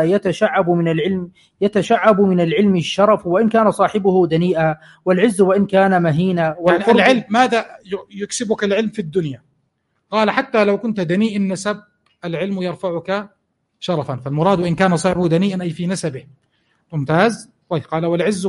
يتشعب من العلم الشرف وإن كان صاحبه دنيئا، والعز وإن كان مهينا. يعني العلم ماذا يكسبك العلم في الدنيا؟ قال حتى لو كنت دنيء النسب العلم يرفعك شرفا، فالمراد إن كان صاحبه دنيئا أي في نسبه. ممتاز. قال والعز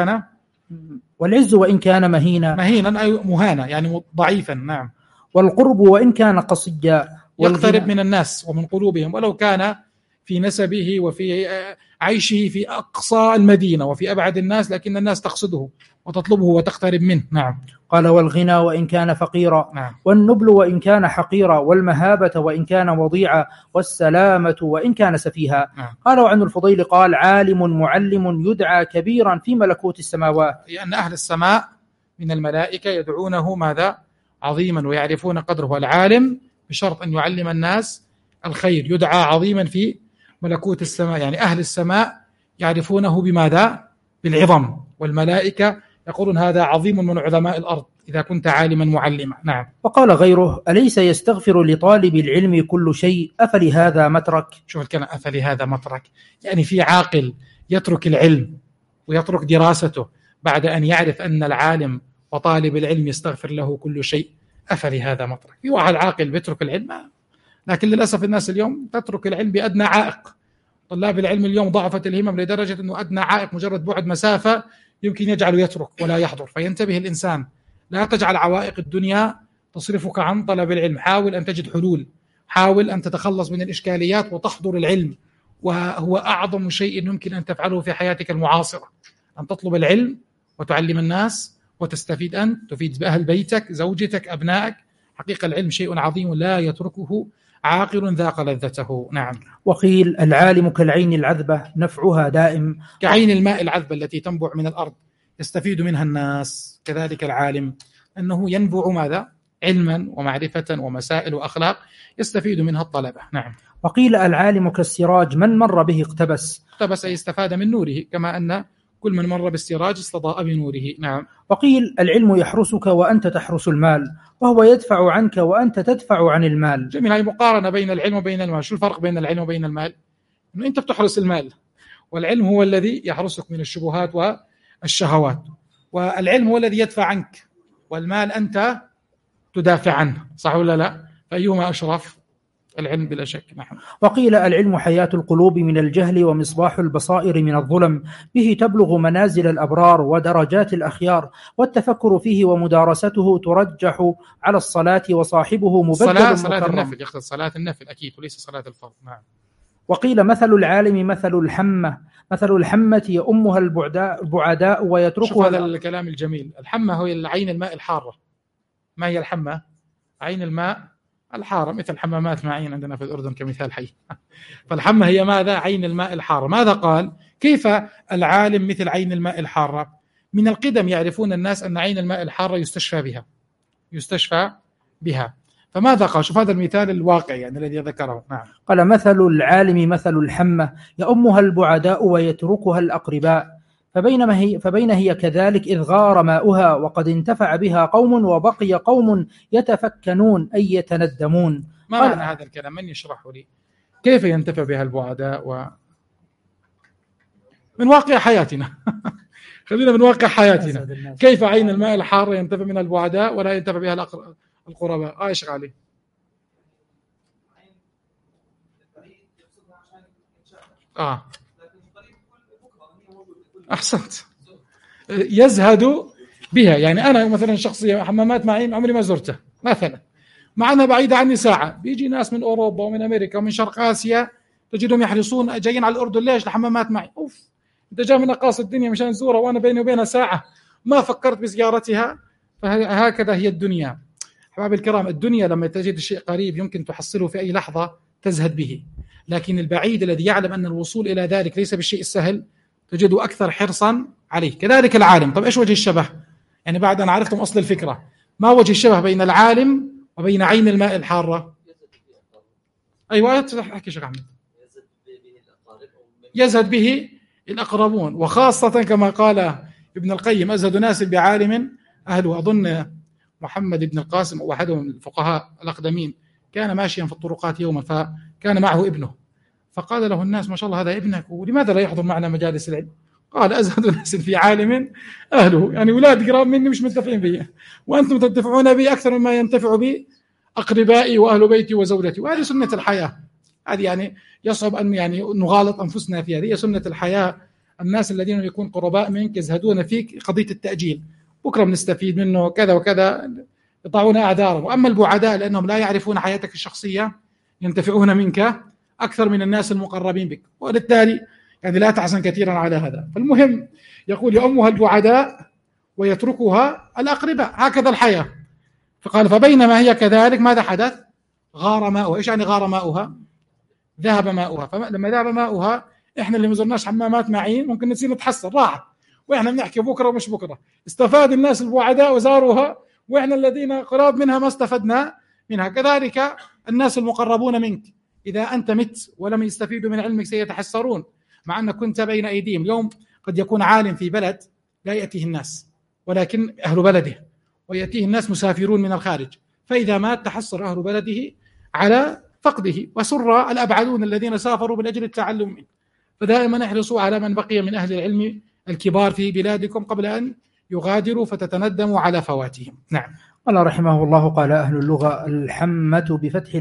وإن كان مهينا أي مهانا يعني ضعيفا. نعم. والقرب وإن كان قصيا يقترب من الناس ومن قلوبهم، ولو كان في نسبه وفي عيشه في أقصى المدينة وفي أبعد الناس، لكن الناس تقصده وتطلبه وتقترب منه. نعم. قال والغنى وإن كان فقيرا. نعم. والنبل وإن كان حقيرا، والمهابة وإن كان وضيعا، والسلامة وإن كان سفيها. نعم. قال وعن الفضيل قال عالم معلم يدعى كبيرا في ملكوت السماوات، لأن أهل السماء من الملائكة يدعونه ماذا؟ عظيما ويعرفون قدره. العالم بشرط أن يعلم الناس الخير يدعى عظيما في ملكوت السماء، يعني أهل السماء يعرفونه بماذا؟ بالعظم، والملائكة يقولون هذا عظيم من عظماء الأرض إذا كنت عالما معلما. نعم. وقال غيره: أليس يستغفر لطالب العلم كل شيء أفلهذا مترك؟ شوف الكلام، أفلهذا مترك، يعني في عاقل يترك العلم ويترك دراسته بعد أن يعرف أن العالم وطالب العلم يستغفر له كل شيء؟ أفلهذا مترك. في واحد عاقل بيترك العلم، لكن للأسف الناس اليوم تترك العلم بأدنى عائق. طلاب العلم اليوم ضعفت الهمم لدرجة أنه أدنى عائق مجرد بعد مسافة يمكن يجعله يترك ولا يحضر. فينتبه الإنسان، لا تجعل عوائق الدنيا تصرفك عن طلب العلم. حاول أن تجد حلول، حاول أن تتخلص من الإشكاليات وتحضر العلم، وهو أعظم شيء يمكن أن تفعله في حياتك المعاصرة، أن تطلب العلم وتعلم الناس وتستفيد أنت، تفيد بأهل بيتك، زوجتك، أبنائك. حقيقة العلم شيء عظيم لا يتركه عاقل ذاق لذته. نعم. وقيل: العالم كالعين العذبة نفعها دائم. كعين الماء العذبة التي تنبع من الأرض يستفيد منها الناس، كذلك العالم أنه ينبع ماذا؟ علما ومعرفة ومسائل وأخلاق يستفيد منها الطلبة. نعم. وقيل: العالم كالسراج من مر به اقتبس. اقتبس أي استفاد من نوره، كما أن كل من مر بالسراج استضاء بنوره. نعم. وقيل: العلم يحرسك وأنت تحرس المال، وهو يدفع عنك وأنت تدفع عن المال. جميل. هذه مقارنة بين العلم وبين المال. شو الفرق بين العلم وبين المال؟ إنه أنت بتحرس المال، والعلم هو الذي يحرسك من الشبهات والشهوات، والعلم هو الذي يدفع عنك، والمال أنت تدافع عنه. صح ولا لا؟ فأيهما أشرف؟ العلم بلا شك. نعم. وقيل: العلم حياة القلوب من الجهل ومصباح البصائر من الظلم، به تبلغ منازل الأبرار ودرجات الأخيار، والتفكر فيه ومدارسته ترجح على الصلاة وصاحبه مبدل صلاة مكرم. النفل، يقصد صلاة النفل أكيد وليس صلاة الفرض. نعم. وقيل: مثل العالم مثل الحمة يؤمها البعداء شوف ويتركها. هذا الكلام الجميل. الحمة هو عين الماء الحارة. ما هي الحمة؟ عين الماء الحارة، مثل حمامات معين عندنا في الأردن كمثال حي. فالحمة هي ماذا؟ عين الماء الحارة. ماذا قال؟ كيف العالم مثل عين الماء الحارة؟ من القدم يعرفون الناس أن عين الماء الحارة يستشفى بها. فماذا قال؟ شوف هذا المثال الواقعي يعني الذي ذكره. نعم. قال: مثل العالم مثل الحمة يؤمها البعداء ويتركها الأقرباء، فبين هي كذلك إذ غار ماؤها وقد انتفع بها قوم وبقي قوم يتفكنون أي يتندمون. ما معنى هذا الكلام؟ من يشرحه لي؟ كيف ينتفع بها البعداء من واقع حياتنا؟ خلينا من واقع حياتنا. كيف عين الماء الحار ينتفع منها البعداء ولا ينتفع بها القرباء؟ ايش علي؟ احسنت. يزهد بها، يعني انا مثلا شخصيا حمامات معين عمري ما زرته مثلا، مع انها بعيده عني ساعه. بيجي ناس من اوروبا ومن امريكا ومن شرق اسيا تجدهم يحرصون جايين على الاردن. ليش؟ الحمامات معي. اوف، انت جاي من اقاصي الدنيا مشان تزورها وانا بيني وبينها ساعه، ما فكرت بزيارتها. فهكذا هي الدنيا. احبابي الكرام، الدنيا لما تجد الشيء قريب يمكن تحصله في اي لحظه تزهد به، لكن البعيد الذي يعلم ان الوصول الى ذلك ليس بالشيء السهل تجده اكثر حرصا عليه. كذلك العالم. طب ايش وجه الشبه؟ يعني بعد ان عرفتم اصل الفكره، ما وجه الشبه بين العالم وبين عين الماء الحاره؟ ايوه احكي شيخ احمد. يزهد به الأقربون، وخاصة كما قال ابن القيم: أزهد ناس بعالم أهله. أظن محمد بن القاسم واحدهم الفقهاء الأقدمين كان ماشيا في الطرقات يوما، فكان معه ابنه، فقال له الناس: ما شاء الله هذا ابنك، ولماذا لا يحضر معنا مجالس العلم؟ قال: أزهد ناس في عالم أهله، يعني أولاد قراب مني مش منتفعين به، وأنتم تنتفعون به أكثر مما ينتفع به أقربائي وأهل بيتي وزوجتي. وهذه سنة الحياة. هذه يعني يصعب أن يعني نغالط أنفسنا فيها. هذه سنة الحياة. الناس الذين يكون قرباء منك يزهدون فيك قضية التأجيل، بكرة بنستفيد منه كذا وكذا، يضعون أعذارهم. وأما البعداء لأنهم لا يعرفون حياتك الشخصية ينتفعون منك أكثر من الناس المقربين بك، وبالتالي يعني لا تحزن كثيرا على هذا. فالمهم يقول: يؤمها البعداء ويتركها الأقرباء، هكذا الحياة. فقال: فبينما هي كذلك ماذا حدث؟ غار ماؤها. إيش يعني غار ماؤها؟ ذهب ماؤها. فلما ذهب ماؤها، إحنا اللي ما زرناش حمامات معين ممكن نصير نتحسر، راحت. وإحنا بنحكي بكرة ومش بكرة. استفاد الناس البعداء وزاروها، وإحنا الذين قراب منها ما استفدنا منها. كذلك الناس المقربون منك، إذا أنت مت ولم يستفيدوا من علمك سيتحسرون، مع أنك كنت بين أيديهم. اليوم قد يكون عالم في بلد لا يأتيه الناس، ولكن أهل بلده، ويأتيه الناس مسافرون من الخارج، فإذا مات تحسر أهل بلده على فقده، وسر الأبعدون الذين سافروا من أجل التعلم منه. فدائما احرصوا على من بقي من أهل العلم الكبار في بلادكم قبل أن يغادروا فتتندموا على فواتهم. نعم. قال رحمه الله: قال أهل اللغة: الحمة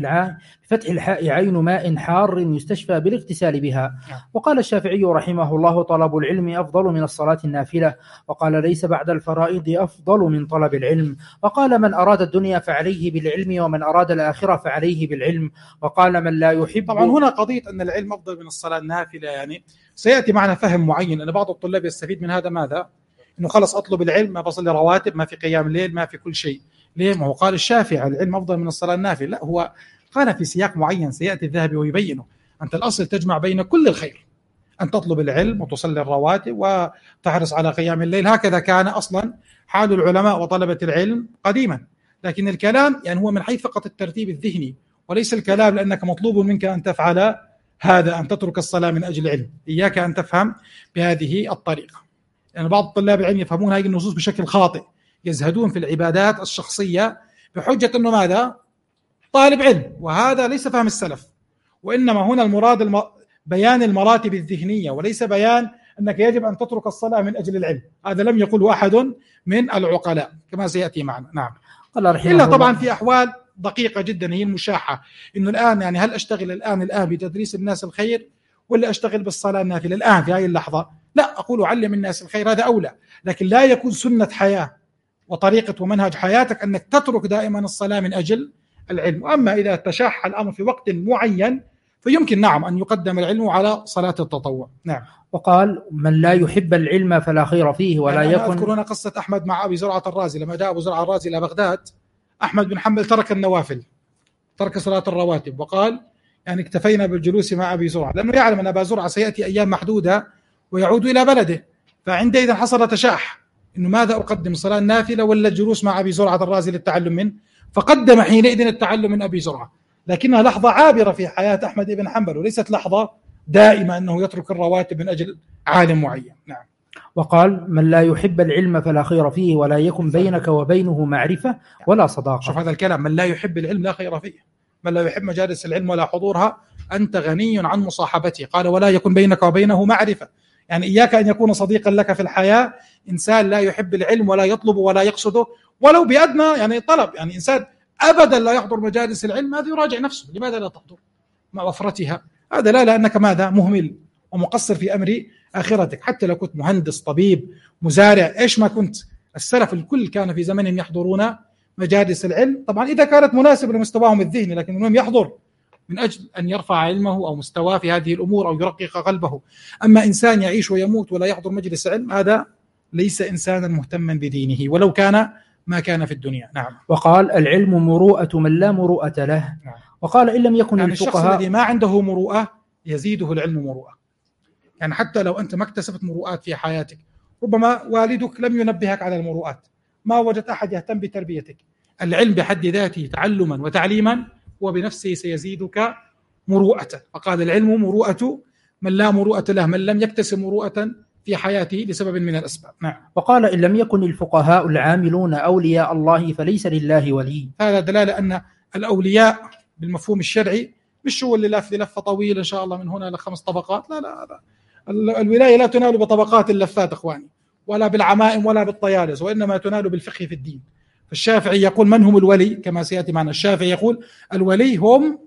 بفتح الحاء عين ماء حار يستشفى بالاغتسال بها. وقال الشافعي رحمه الله: طلب العلم أفضل من الصلاة النافلة. وقال: ليس بعد الفرائض أفضل من طلب العلم. وقال: من أراد الدنيا فعليه بالعلم، ومن أراد الآخرة فعليه بالعلم. وقال: من لا يحب. طبعا هنا قضية أن العلم أفضل من الصلاة النافلة، يعني سيأتي معنا فهم معين أن بعض الطلاب يستفيد من هذا. ماذا؟ إنه خلص أطلب العلم، ما بصلي رواتب، ما في قيام الليل، ما في كل شيء. ليه؟ ما هو قال الشافعي العلم أفضل من الصلاة النافلة. لا، هو قال في سياق معين سيأتي الذهبي ويبينه. أنت الأصل تجمع بين كل الخير، أن تطلب العلم وتصلي الرواتب وتحرص على قيام الليل. هكذا كان أصلا حال العلماء وطلبة العلم قديما. لكن الكلام يعني هو من حيث فقط الترتيب الذهني، وليس الكلام لأنك مطلوب منك أن تفعل هذا، أن تترك الصلاة من أجل العلم. إياك أن تفهم بهذه الطريقة. يعني بعض طلاب العلم يفهمون هذه النصوص بشكل خاطئ، يزهدون في العبادات الشخصية بحجة أنه ماذا؟ طالب علم، وهذا ليس فهم السلف. وإنما هنا المراد بيان المراتب الذهنية، وليس بيان أنك يجب أن تترك الصلاة من أجل العلم. هذا لم يقله أحد من العقلاء كما سيأتي معنا. نعم. إلا طبعا في أحوال دقيقة جدا هي المشاحة، إنه الآن يعني هل أشتغل الآن بتدريس الناس الخير، ولا أشتغل بالصلاة النافلة الآن في هذه اللحظة؟ لا، أقول علم الناس الخير، هذا أولى. لكن لا يكون سنة حياة وطريقة ومنهج حياتك أنك تترك دائما الصلاة من أجل العلم. أما إذا تشاح الأمر في وقت معين فيمكن نعم أن يقدم العلم على صلاة التطوع. نعم. وقال: من لا يحب العلم فلا خير فيه ولا يعني يكن. أذكر هنا قصة أحمد مع أبي زرعة الرازي. لما جاء أبو زرعة الرازي إلى بغداد، أحمد بن حنبل ترك النوافل، ترك صلاة الرواتب، وقال يعني اكتفينا بالجلوس مع أبي زرعة، لأنه يعلم أن أبا زرعة سيأتي أيام محدودة ويعود إلى بلده. فعندئذ حصل تشاح إنه ماذا أقدم، صلاة النافلة ولا الجلوس مع أبي زرعة الرازي للتعلم منه؟ فقدم حينئذ التعلم من أبي زرعة. لكنها لحظة عابرة في حياة أحمد بن حنبل، وليست لحظة دائمة أنه يترك الرواتب من أجل عالم معين. نعم. وقال: من لا يحب العلم فلا خير فيه ولا يكن بينك وبينه معرفة ولا صداقة. شوف هذا الكلام: من لا يحب العلم لا خير فيه، من لا يحب مجالس العلم ولا حضورها أنت غني عن مصاحبته. قال: ولا يكن بينك وبينه معرفة، يعني إياك أن يكون صديقا لك في الحياة إنسان لا يحب العلم ولا يطلب ولا يقصده ولو بأدنى يعني طلب. يعني إنسان أبدا لا يحضر مجالس العلم، هذا يراجع نفسه، لماذا لا تحضر مع وفرتها؟ هذا لا، لأنك ماذا؟ مهمل ومقصر في أمر آخرتك. حتى لو كنت مهندس، طبيب، مزارع، إيش ما كنت. السلف الكل كان في زمنهم يحضرون مجالس العلم، طبعا إذا كانت مناسبة لمستواهم الذهني، لكن المهم يحضر من أجل أن يرفع علمه أو مستواه في هذه الأمور أو يرقق قلبه. أما إنسان يعيش ويموت ولا يحضر مجلس علم، هذا ليس إنسانا مهتما بدينه ولو كان ما كان في الدنيا. نعم. وقال: العلم مروءة من لا مروءة له. نعم. وقال: إن لم يكن يعني الفقهاء، الشخص الذي ما عنده مروءة يزيده العلم مروءة. يعني حتى لو أنت ما اكتسبت مروءات في حياتك، ربما والدك لم ينبهك على المروءات، ما وجد أحد يهتم بتربيتك. العلم بحد ذاته تعلما وتعليما وبنفسه سيزيدك مروءة. فقال: العلم مروءة من لا مروءة له، من لم يكتسب مروءة في حياته لسبب من الأسباب. نعم. وقال: إن لم يكن الفقهاء العاملون أولياء الله فليس لله ولي. هذا دلالة أن الأولياء بالمفهوم الشرعي مش هو اللي لفة طويلة إن شاء الله من هنا ل5 طبقات، لا لا، الولاية لا تنال بطبقات اللفات إخواني، ولا بالعمائم ولا بالطيالس، وإنما تنال بالفقه في الدين. فالشافعي يقول: من هم الولي؟ كما سيأتي معنا، الشافعي يقول: الولي هم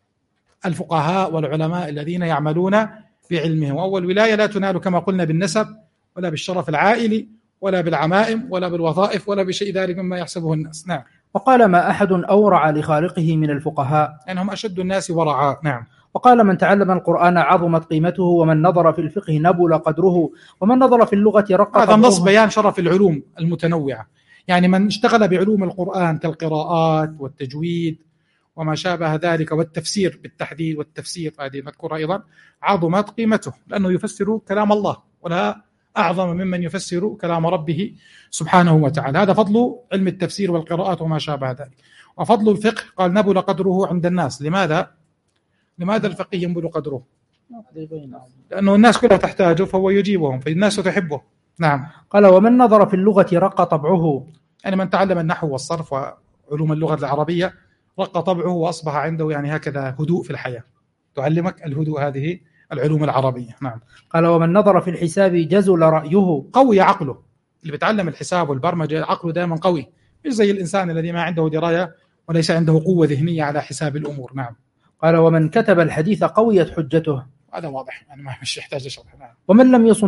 الفقهاء والعلماء الذين يعملون بعلمهم. وأول ولاية لا تنال كما قلنا بالنسب ولا بالشرف العائلي ولا بالعمائم ولا بالوظائف ولا بشيء ذلك مما يحسبه الناس. نعم. وقال: ما أحد أورع لخالقه من الفقهاء، لأنهم أشد الناس ورعاء. نعم. وقال: من تعلم القرآن عظمت قيمته، ومن نظر في الفقه نبل قدره، ومن نظر في اللغة رق قدره. هذا النص بيان شرف العلوم المتنوعة. يعني من اشتغل بعلوم القرآن كالقراءات والتجويد وما شابه ذلك والتفسير بالتحديد، والتفسير هذه مذكورة أيضا، عظمت قيمته لأنه يفسر كلام الله، ولا أعظم ممن يفسر كلام ربه سبحانه وتعالى. هذا فضل علم التفسير والقراءات وما شابه ذلك. وفضل الفقه قال نبل قدره عند الناس. لماذا الفقيه ينبل قدره؟ لأنه الناس كلها تحتاجه فهو يجيبهم، فالناس تحبه. نعم. قال ومن نظر في اللغة رق طبعه، يعني من تعلم النحو والصرف وعلوم اللغة العربية رق طبعه وأصبح عنده يعني هكذا هدوء في الحياة، تعلمك الهدوء هذه العلوم العربية. نعم. قال ومن نظر في الحساب جزل رأيه، قوي عقله. اللي بيتعلم الحساب والبرمجة عقله دائما قوي، مش زي الإنسان الذي ما عنده دراية وليس عنده قوة ذهنية على حساب الأمور. نعم. قال ومن كتب الحديث قويت حجته، هذا واضح يعني مش يحتاج شرح. نعم. ومن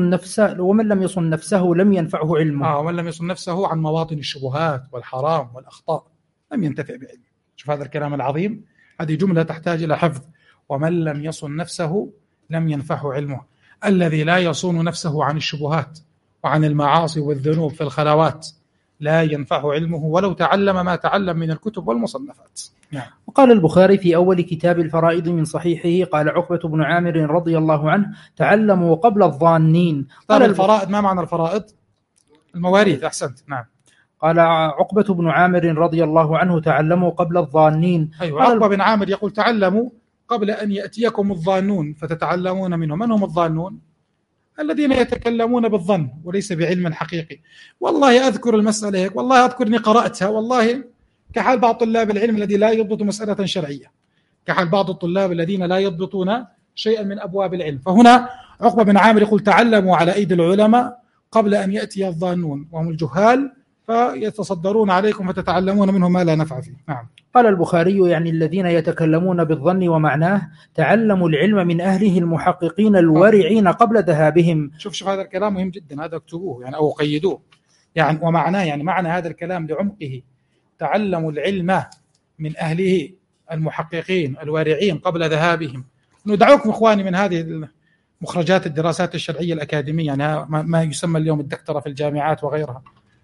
لم يصن نفسه لم ينفعه علمه. ومن لم يصن نفسه عن مواطن الشبهات والحرام والأخطاء لم ينتفع بعلمه. شوف هذا الكلام العظيم، هذه جملة تحتاج إلى حفظ. ومن لم يصن نفسه لم ينفعه علمه. الذي لا يصون نفسه عن الشبهات وعن المعاصي والذنوب في الخلوات لا ينفعه علمه ولو تعلم ما تعلم من الكتب والمصنفات. نعم. وقال البخاري في أول كتاب الفرائض من صحيحه قال عقبة بن عامر رضي الله عنه تعلموا قبل الظانين. قال الفرائض ما معنى الفرائض؟ المواريث. أحسنت. نعم. قال عقبة بن عامر رضي الله عنه تعلموا قبل الظانين. أيوة. عقبة بن عامر يقول تعلموا قبل أن يأتيكم الظانون فتتعلمون منهم. من هم الظانون؟ الذين يتكلمون بالظن وليس بعلم حقيقي. والله أذكر المسألة هيك، والله أذكر أني قرأتها، والله كحال بعض طلاب العلم الذي لا يضبط مسألة شرعية، كحال بعض الطلاب الذين لا يضبطون شيئا من أبواب العلم. فهنا عقبة بن عامر يقول تعلموا على أيدي العلماء قبل أن يأتي الظانون وهم الجهال فيتصدرون عليكم فتتعلمون منهم ما لا نفع فيه. نعم. قال البخاري يعني الذين يتكلمون بالظن ومعناه تعلموا العلم من أهله المحققين الورعين قبل ذهابهم. شوف هذا الكلام مهم جدا، هذا اكتبوه يعني أو قيدوه. يعني ومعناه يعني معنى هذا الكلام لعمقه تعلموا العلم من أهله المحققين الورعين قبل ذهابهم. ندعوكم إخواني من هذه مخرجات الدراسات الشرعية الأكاديمية، يعني ما يسمى اليوم الدكتوراه في الجامعات وغيرها.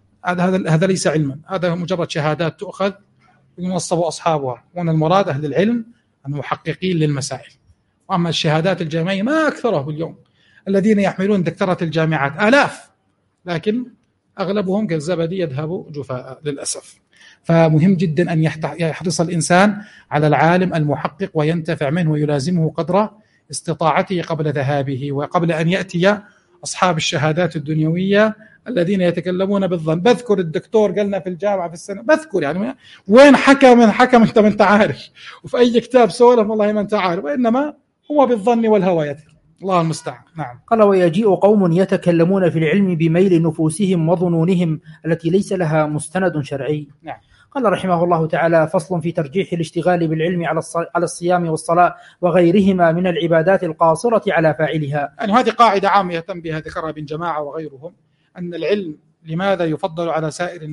هذا ليس علما، هذا مجرد شهادات تؤخذ وينصب أصحابها. وأن المراد أهل العلم المحققين للمسائل. وأما الشهادات الجامعية ما أكثرهم اليوم، الذين يحملون دكتوراه الجامعات آلاف، لكن أغلبهم كالزبد يذهب جفاء للأسف. فمهم جدا أن يحرص الإنسان على العالم المحقق وينتفع منه ويلازمه قدر استطاعته قبل ذهابه وقبل أن يأتي أصحاب الشهادات الدنيوية الذين يتكلمون بالظن. بذكر الدكتور قالنا في الجامعة في السنة، بذكر يعني وين حكم أنت ما أنت عارف، وفي أي كتاب سولف والله ما أنت عارف، وإنما هو بالظن والهوى يتكلم. الله المستعان. نعم. قال ويجيء قوم يتكلمون في العلم بميل نفوسهم وظنونهم التي ليس لها مستند شرعي. نعم. قال رحمه الله تعالى فصل في ترجيح الاشتغال بالعلم على الصيام والصلاة وغيرهما من العبادات القاصرة على فاعلها. يعني هذه قاعدة عامة يهتم بها ذكرها ابن جماعة وغيرهم، أن العلم لماذا يفضل على سائر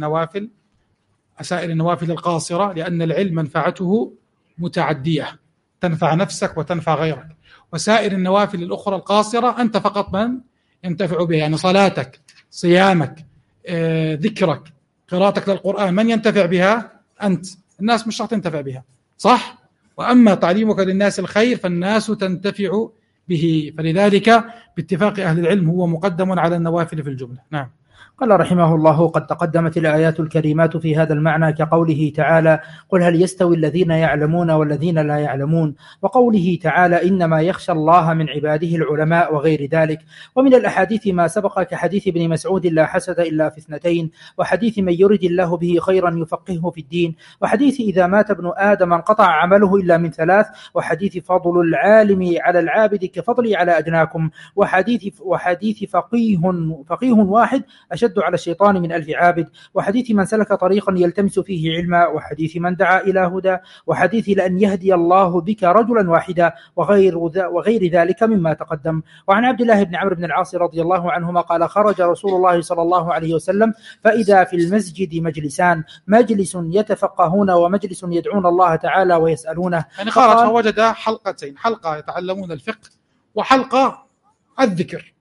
النوافل القاصرة؟ لأن العلم منفعته متعدية، تنفع نفسك وتنفع غيرك. وسائر النوافل الأخرى القاصرة أنت فقط من ينتفع بها، يعني صلاتك، صيامك، ذكرك، قراءتك للقرآن، من ينتفع بها؟ أنت. الناس مش راح تنتفع بها، صح؟ وأما تعليمك للناس الخير فالناس تنتفع به. فلذلك باتفاق أهل العلم هو مقدم على النوافل في الجملة. نعم. قال رحمه الله قد تقدمت الآيات الكريمات في هذا المعنى كقوله تعالى قل هل يستوي الذين يعلمون والذين لا يعلمون، وقوله تعالى إنما يخشى الله من عباده العلماء وغير ذلك. ومن الأحاديث ما سبق كحديث ابن مسعود لا حسد إلا في اثنتين، وحديث من يرد الله به خيرا يفقهه في الدين، وحديث إذا مات ابن آدم انقطع عمله إلا من ثلاث، وحديث فضل العالم على العابد كفضلي على أدناكم، وحديث فقيه واحد أشد على الشيطان من 1000 عابد، وحديث من سلك طريقا يلتمس فيه علما، وحديث من دعا إلى هدى، وحديث لأن يهدي الله بك رجلا واحدا، وغير ذلك مما تقدم. وعن عبد الله بن عمرو بن العاص رضي الله عنهما قال خرج رسول الله صلى الله عليه وسلم فإذا في المسجد مجلسان، مجلس يتفقهون ومجلس يدعون الله تعالى ويسألونه. يعني خرج فوجد حلقتين، حلقة يتعلمون الفقه وحلقة الذكر،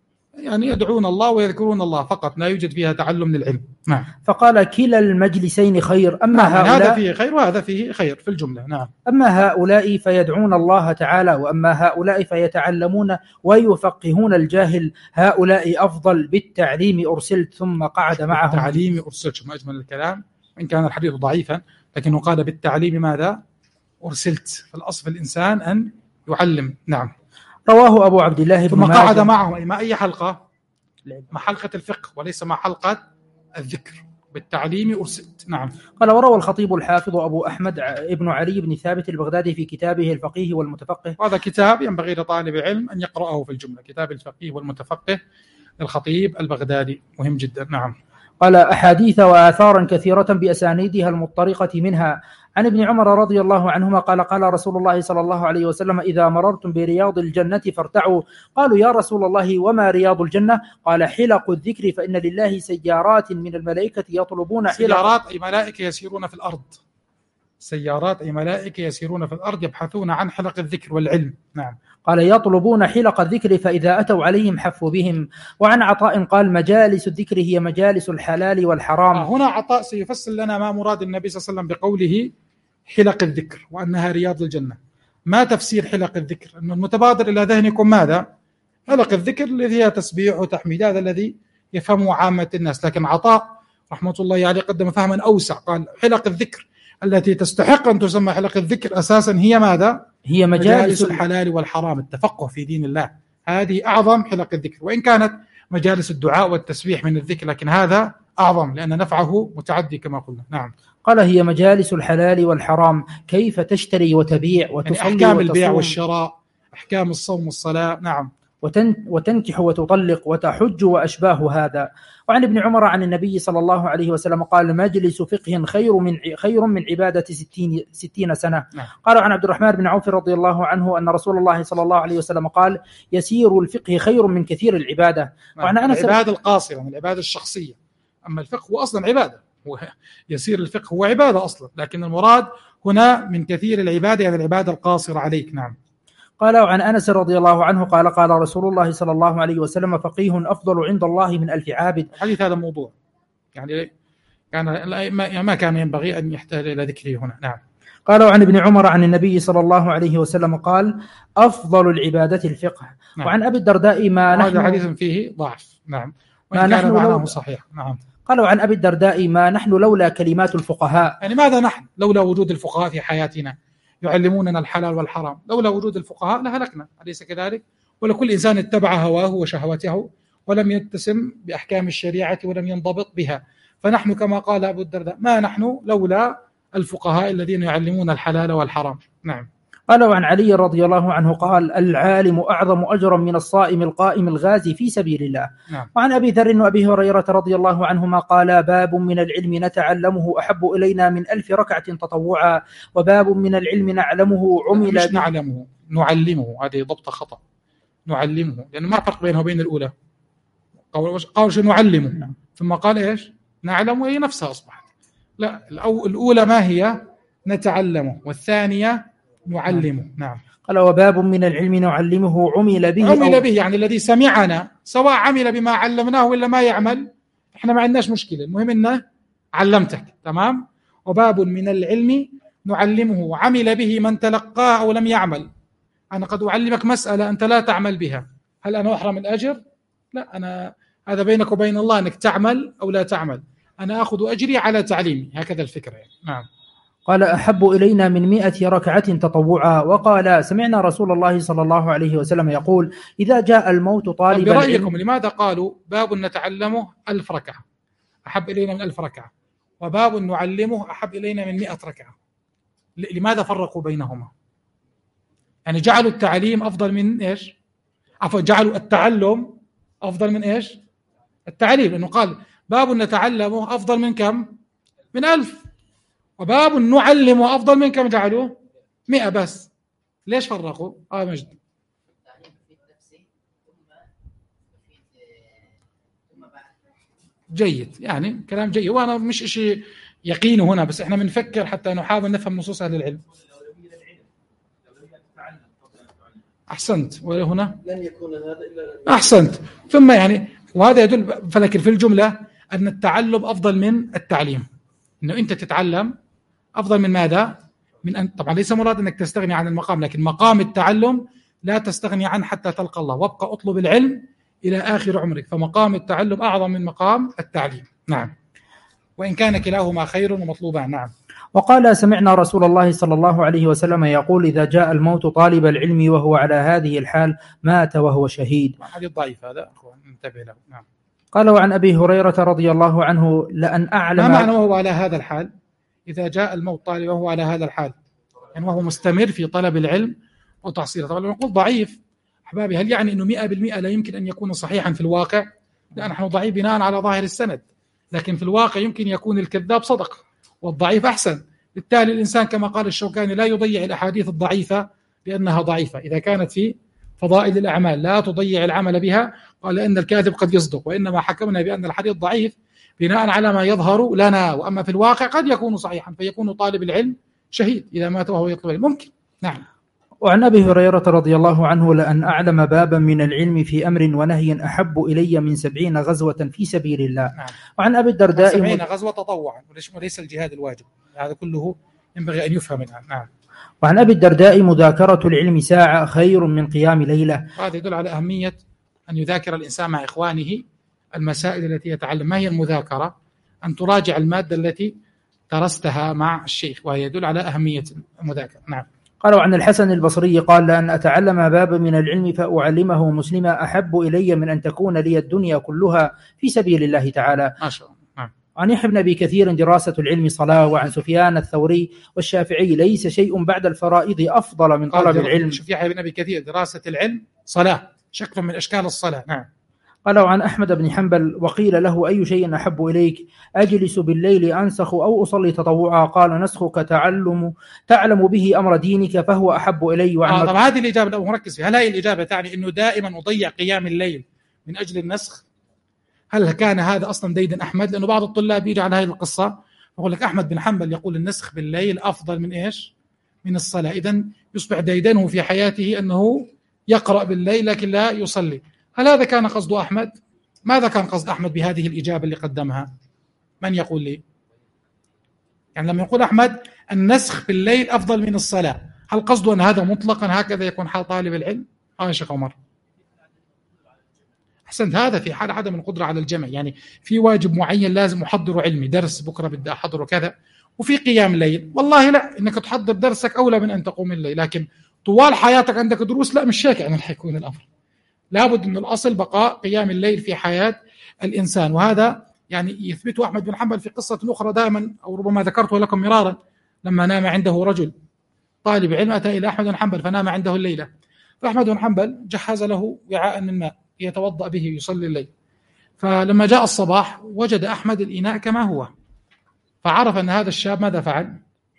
يعني يدعون الله ويذكرون الله فقط، لا يوجد فيها تعلم للعلم. نعم. فقال كلا المجلسين خير، أما نعم، هؤلاء هذا فيه خير وهذا فيه خير في الجملة. نعم. أما هؤلاء فيدعون الله تعالى، وأما هؤلاء فيتعلمون ويفقهون الجاهل، هؤلاء أفضل، بالتعليم أرسلت ثم قعد معهم. بالتعليم أرسلت، ما أجمل الكلام، إن كان الحديث ضعيفا لكنه قال بالتعليم ماذا؟ أرسلت. فالأصل الإنسان أن يعلم. نعم. رواه أبو عبد الله بن ثم ماجه. قعد معهم، أي مع أي حلقة؟ مع حلقة الفقه وليس مع حلقة الذكر. بالتعليم أرسلت. نعم. قال وروى الخطيب الحافظ أبو أحمد ابن علي بن ثابت البغدادي في كتابه الفقيه والمتفقه، وهذا كتاب ينبغي لطالب علم أن يقرأه في الجملة، كتاب الفقيه والمتفقه للخطيب البغدادي، مهم جدا. نعم. قال أحاديث وآثارا كثيرة بأسانيدها المضطرقة، منها عن ابن عمر رضي الله عنهما قال قال رسول الله صلى الله عليه وسلم إذا مررتم برياض الجنة فارتعوا. قالوا يا رسول الله وما رياض الجنة؟ قال حلق الذكر، فإن لله سيارات من الملائكة يطلبون حلق. سيارات أي ملائكة يسيرون في الأرض، سيارات أي ملائكة يسيرون في الأرض يبحثون عن حلق الذكر والعلم. نعم. قال يطلبون حلق الذكر فإذا أتوا عليهم حفوا بهم. وعن عطاء قال مجالس الذكر هي مجالس الحلال والحرام. هنا عطاء سيفسر لنا ما مراد النبي صلى الله عليه وسلم بقوله حلق الذكر وأنها رياض الجنة. ما تفسير حلق الذكر؟ أن المتبادر إلى ذهنكم ماذا؟ حلق الذكر الذي هي تسبيح وتحميد، هذا الذي يفهمه عامة الناس، لكن عطاء رحمة الله عليه قدم فهما أوسع، قال حلق الذكر التي تستحق أن تسمى حلق الذكر أساسا هي ماذا؟ هي مجالس الحلال والحرام، التفقه في دين الله، هذه أعظم حلق الذكر، وإن كانت مجالس الدعاء والتسبيح من الذكر لكن هذا أعظم لأن نفعه متعدي كما قلنا. نعم. قال هي مجالس الحلال والحرام، كيف تشتري وتبيع وتصلي يعني أحكام البيع والشراء، أحكام الصوم والصلاة. نعم. وتنكح وتطلق وتحج وأشباه هذا. وعن ابن عمر عن النبي صلى الله عليه وسلم قال مجلس فقه خير من عبادة 60 سنة. نعم. قال عن عبد الرحمن بن عوف رضي الله عنه أن رسول الله صلى الله عليه وسلم قال يسير الفقه خير من كثير العبادة. نعم. وعن أنس العبادة القاصرة من العبادة الشخصية، أما الفقه هو أصلا عبادة، يسير الفقه هو عبادة أصلا، لكن المراد هنا من كثير العبادة يعني العبادة القاصرة عليك. نعم. قال وعن أنس رضي الله عنه قال قال رسول الله صلى الله عليه وسلم فقيه أفضل عند الله من 1000 عابد. الحديث هذا موضوع يعني ما كان ينبغي أن يحتاج إلى ذكره هنا. نعم. قال وعن ابن عمر عن النبي صلى الله عليه وسلم قال أفضل العبادة الفقه. نعم. وعن أبي الدرداء ما نحن هذا حديث فيه ضعف. نعم. ما نحن معناه صحيح. نعم. قال وعن أبي الدرداء ما نحن لولا كلمات الفقهاء، يعني ماذا نحن لولا وجود الفقهاء في حياتنا يعلموننا الحلال والحرام، لولا وجود الفقهاء لهلكنا، أليس كذلك؟ ولكل إنسان اتبع هواه وشهوته ولم يتسم بأحكام الشريعة ولم ينضبط بها، فنحن كما قال أبو الدرداء ما نحن لولا الفقهاء الذين يعلمون الحلال والحرام. نعم. قال وعن علي رضي الله عنه قال العالم أعظم أجرا من الصائم القائم الغازي في سبيل الله. نعم. وعن أبي ذر وأبي هريرة رضي الله عنهما قال باب من العلم نتعلمه أحب إلينا من 1000 ركعة تطوعا، وباب من العلم نعلمه عمل مش نعلمه، نعلمه، هذه ضبط خطأ، نعلمه، لأنه ما فرق بينه وبين الأولى، قال شو نعلمه. نعم. ثم قال إيش؟ نعلم، هي نفسها أصبحت. لا، الأولى ما هي؟ نتعلمه، والثانية نعلمه. نعم. قال وباب من العلم نعلمه عمل به. عمل به يعني الذي سمعنا، سواء عمل بما علمناه ولا ما يعمل، احنا ما عندناش مشكلة، المهم انه علمتك. تمام. وباب من العلم نعلمه عمل به من تلقاه أو لم يعمل. أنا قد أعلمك مسألة أنت لا تعمل بها، هل أنا أحرم الأجر؟ لا، أنا هذا بينك وبين الله أنك تعمل أو لا تعمل، أنا أخذ أجري على تعليمي، هكذا الفكرة يعني. نعم. قال أحب إلينا من 100 ركعة تطوعا. وقال سمعنا رسول الله صلى الله عليه وسلم يقول إذا جاء الموت طالبا برأيكم لماذا قالوا باب نتعلمه 1000 ركعة أحب إلينا من 1000 ركعة، وباب نعلمه أحب إلينا من 100 ركعة؟ لماذا فرقوا بينهما؟ يعني جعلوا التعليم أفضل من إيش؟ عفوا، جعلوا التعلم أفضل من إيش؟ التعليم، لأنه قال باب نتعلمه أفضل من كم؟ من 1000، وباب نعلمه أفضل من كم جعلوه؟ 100 بس. ليش فرقوا؟ مجد. جيد، يعني كلام جيد، وأنا مش إشي يقين هنا، بس إحنا بنفكر حتى نحاول نفهم نصوص أهل العلم. أحسنت. وهنا لن يكون هذا إلا أحسنت. ثم يعني وهذا يدل فلكن في الجملة أن التعلم أفضل من التعليم، أنه أنت تتعلم أفضل من ماذا؟ من أن طبعا ليس مراد أنك تستغني عن المقام، لكن مقام التعلم لا تستغني عنه حتى تلقى الله، وابقى أطلب العلم إلى آخر عمرك، فمقام التعلم أعظم من مقام التعليم. نعم، وإن كان كلاهما خير ومطلوبان. نعم. وقال سمعنا رسول الله صلى الله عليه وسلم يقول إذا جاء الموت طالب العلم وهو على هذه الحال مات وهو شهيد. حديث ضعيف هذا، انتبه له. نعم. قال وعن أبي هريرة رضي الله عنه لأن أعلم. ما معنى وهو على هذا الحال؟ إذا جاء الموت طالب وهو على هذا الحال، يعني وهو مستمر في طلب العلم وتحصيله. طبعا لما نقول ضعيف أحبابي، هل يعني أنه 100% لا يمكن أن يكون صحيحا في الواقع؟ لا، نحن ضعيف بناء على ظاهر السند، لكن في الواقع يمكن يكون الكذاب صدق والضعيف أحسن. بالتالي الإنسان كما قال الشوكاني لا يضيع الأحاديث الضعيفة لأنها ضعيفة، إذا كانت في فضائل الأعمال لا تضيع العمل بها. قال لأن الكاذب قد يصدق، وإنما حكمنا بأن الحديث ضعيف بناء على ما يظهر لنا، وأما في الواقع قد يكون صحيحا، فيكون طالب العلم شهيد إذا مات وهو يطلب العلم، ممكن. نعم. وعن أبي هريرة رضي الله عنه لأن أعلم بابا من العلم في أمر ونهي أحب إلي من 70 غزوة في سبيل الله. نعم. وعن أبي الدرداء 70 غزوة تطوعا وليس الجهاد الواجب، هذا كله ينبغي أن يفهم منها. نعم. وعن أبي الدرداء مذاكرة العلم ساعة خير من قيام ليلة. هذا يدل على أهمية أن يذاكر الإنسان مع إخوانه المسائل التي يتعلم. ما هي المذاكرة؟ أن تراجع المادة التي درستها مع الشيخ، وهي يدل على أهمية المذاكرة. نعم. قال وعن الحسن البصري قال لأن أتعلم بابا من العلم فأعلمه مسلما أحب إلي من أن تكون لي الدنيا كلها في سبيل الله تعالى. ما شاء الله. نعم. عن يحيى بن أبي كثير دراسة العلم صلاة. وعن سفيان الثوري والشافعي ليس شيء بعد الفرائض أفضل من طلب العلم. شوف يحيى بن أبي كثير دراسة العلم صلاة، شكل من أشكال الصلاة. نعم. قال وعن أحمد بن حنبل وقيل له أي شيء أحب إليك أجلس بالليل أنسخ أو أصلي تطوعا؟ قال نسخك تعلم به أمر دينك فهو أحب إلي. طب هذه الإجابة لو مركز فيها، هل هي الإجابة تعني أنه دائما أضيع قيام الليل من أجل النسخ؟ هل كان هذا أصلا ديدن أحمد؟ لأنه بعض الطلاب يجي على هذه القصة يقول لك أحمد بن حنبل يقول النسخ بالليل أفضل من إيش؟ من الصلاة، إذن يصبح ديدنه في حياته أنه يقرأ بالليل لكن لا يصلي. هل هذا كان قصد أحمد؟ ماذا كان قصد أحمد بهذه الإجابة اللي قدمها؟ من يقول لي؟ يعني لما يقول أحمد النسخ بالليل أفضل من الصلاة، هل قصده أن هذا مطلقا هكذا يكون حال طالب العلم؟ يا شيخ عمر أحسنت. هذا في حال عدم القدرة على الجمع، يعني في واجب معين لازم أحضره علمي، درس بكرة بدي أحضره كذا، وفي قيام الليل والله لا، إنك تحضر درسك أولى من أن تقوم الليل، لكن طوال حياتك عندك دروس لا، مش هيك يعني حيكون الأمر. لابد أن الأصل بقاء قيام الليل في حياة الإنسان، وهذا يعني يثبته أحمد بن حنبل في قصة أخرى دائما أو ربما ذكرته لكم مرارا، لما نام عنده رجل طالب علم أتى إلى أحمد بن حنبل فنام عنده الليلة، فأحمد بن حنبل جهز له وعاء من ماء يتوضأ به يصلي الليل، فلما جاء الصباح وجد أحمد الإناء كما هو، فعرف أن هذا الشاب ماذا فعل؟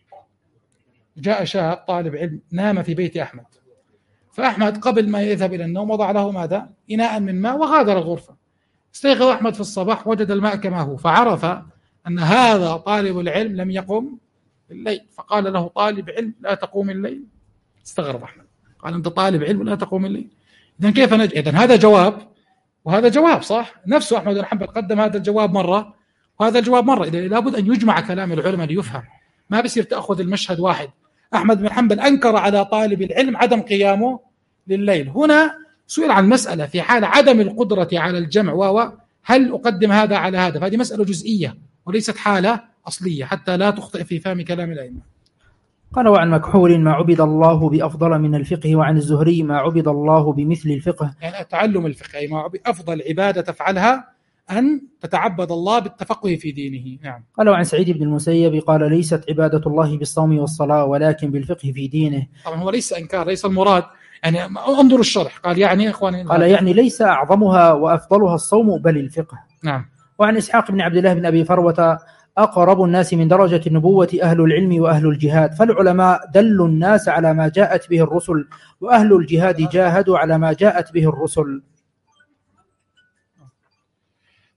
جاء شاب طالب علم نام في بيت أحمد، فأحمد قبل ما يذهب إلى النوم وضع له ماذا؟ إناء من ماء وغادر الغرفة. استيقظ أحمد في الصباح وجد الماء كما هو، فعرف أن هذا طالب العلم لم يقم الليل، فقال له طالب علم لا تقوم الليل. استغرب أحمد، قال أنت طالب علم لا تقوم الليل، إذن كيف إذن هذا جواب وهذا جواب صح؟ نفسه أحمد بن حنبل قدم هذا الجواب مرة وهذا الجواب مرة، إذن لابد أن يجمع كلام العلماء ليفهم، ما بصير تأخذ المشهد واحد. أحمد بن حنبل أنكر على طالب العلم عدم قيامه لليل، هنا سئل عن مسألة في حال عدم القدرة على الجمع هل أقدم هذا على هذا؟ فهذه مسألة جزئية وليست حالة أصلية حتى لا تخطئ في فهم كلام الأئمة. قال وعن مكحول ما عبد الله بأفضل من الفقه. وعن الزهري ما عبد الله بمثل الفقه، يعني تعلم الفقه، أي ما أفضل عبادة تفعلها أن تتعبد الله بالتفقه في دينه. نعم. قال وعن سعيد بن المسيب قال ليست عبادة الله بالصوم والصلاة ولكن بالفقه في دينه. طبعا هو ليس إنكار، ليس المراد، يعني انظروا الشرح، قال يعني إخواني، قال يعني ليس أعظمها وأفضلها الصوم بل الفقه. نعم. وعن إسحاق بن عبد الله بن أبي فروة أقرب الناس من درجة النبوة أهل العلم وأهل الجهاد، فالعلماء دلوا الناس على ما جاءت به الرسل، وأهل الجهاد جاهدوا على ما جاءت به الرسل. طيب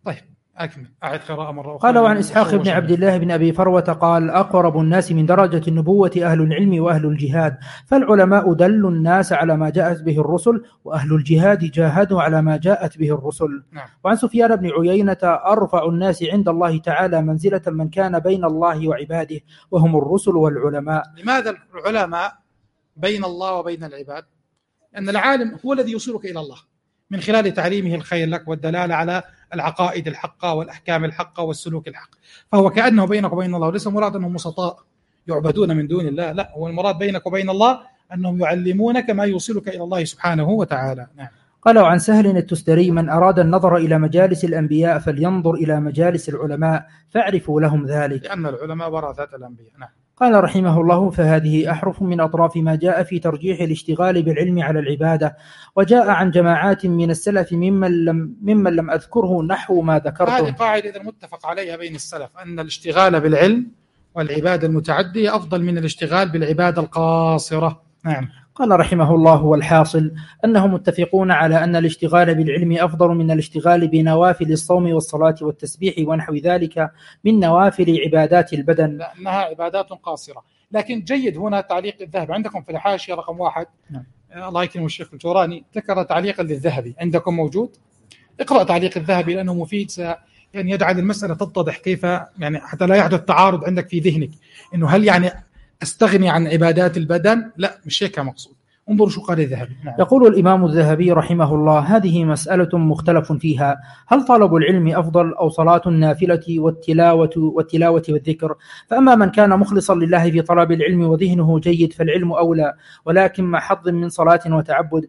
أكمل أعد قراءة مرة أخرى. قال وعن إسحاق بن عبد الله بن أبي فروة قال أقرب الناس من درجة النبوة أهل العلم وأهل الجهاد، فالعلماء دلوا الناس على ما جاءت به الرسل، وأهل الجهاد جاهدوا على ما جاءت به الرسل. نعم. وعن سفيان بن عيينة أرفع الناس عند الله تعالى منزلة من كان بين الله وعباده، وهم الرسل والعلماء. لماذا العلماء بين الله وبين العباد؟ لأن العالم هو الذي يوصلك إلى الله من خلال تعليمه الخير لك والدلالة على العقائد الحقة والأحكام الحقة والسلوك الحق، فهو كأنه بينك وبين الله، وليس مراد أنهم مسطاء يعبدون من دون الله، لا، هو المراد بينك وبين الله أنهم يعلمونك ما يوصلك إلى الله سبحانه وتعالى. نعم. قال وعن سهل التستري من أراد النظر إلى مجالس الأنبياء فلينظر إلى مجالس العلماء فاعرفوا لهم ذلك، لأن العلماء ورثة الأنبياء. نعم. قال رحمه الله فهذه أحرف من أطراف ما جاء في ترجيح الاشتغال بالعلم على العبادة، وجاء عن جماعات من السلف ممن لم أذكره نحو ما ذكرته. هذه قاعدة إذا متفق عليها بين السلف أن الاشتغال بالعلم والعبادة المتعدية أفضل من الاشتغال بالعبادة القاصرة. نعم. قال رحمه الله والحاصل أنهم متفقون على أن الاشتغال بالعلم أفضل من الاشتغال بنوافل الصوم والصلاة والتسبيح ونحو ذلك من نوافل عبادات البدن، لأنها عبادات قاصرة. لكن جيد هنا تعليق الذهبي عندكم في الحاشية رقم 1. نعم. الله يكرم الشيخ الجوراني ذكر تعليقا للذهبي عندكم موجود، اقرأ تعليق الذهبي لأنه مفيد، يعني يجعل المسألة تتضح كيف، يعني حتى لا يحدث تعارض عندك في ذهنك إنه هل يعني أستغني عن عبادات البدن؟ لا، مش هيك مقصود. انظروا شو قال الذهبي. نعم. يقول الإمام الذهبي رحمه الله هذه مسألة مختلف فيها، هل طلب العلم أفضل أو صلاة النافلة والتلاوة والذكر؟ فأما من كان مخلصا لله في طلب العلم وذهنه جيد فالعلم أولى، ولكن مع حظ من صلاة وتعبد.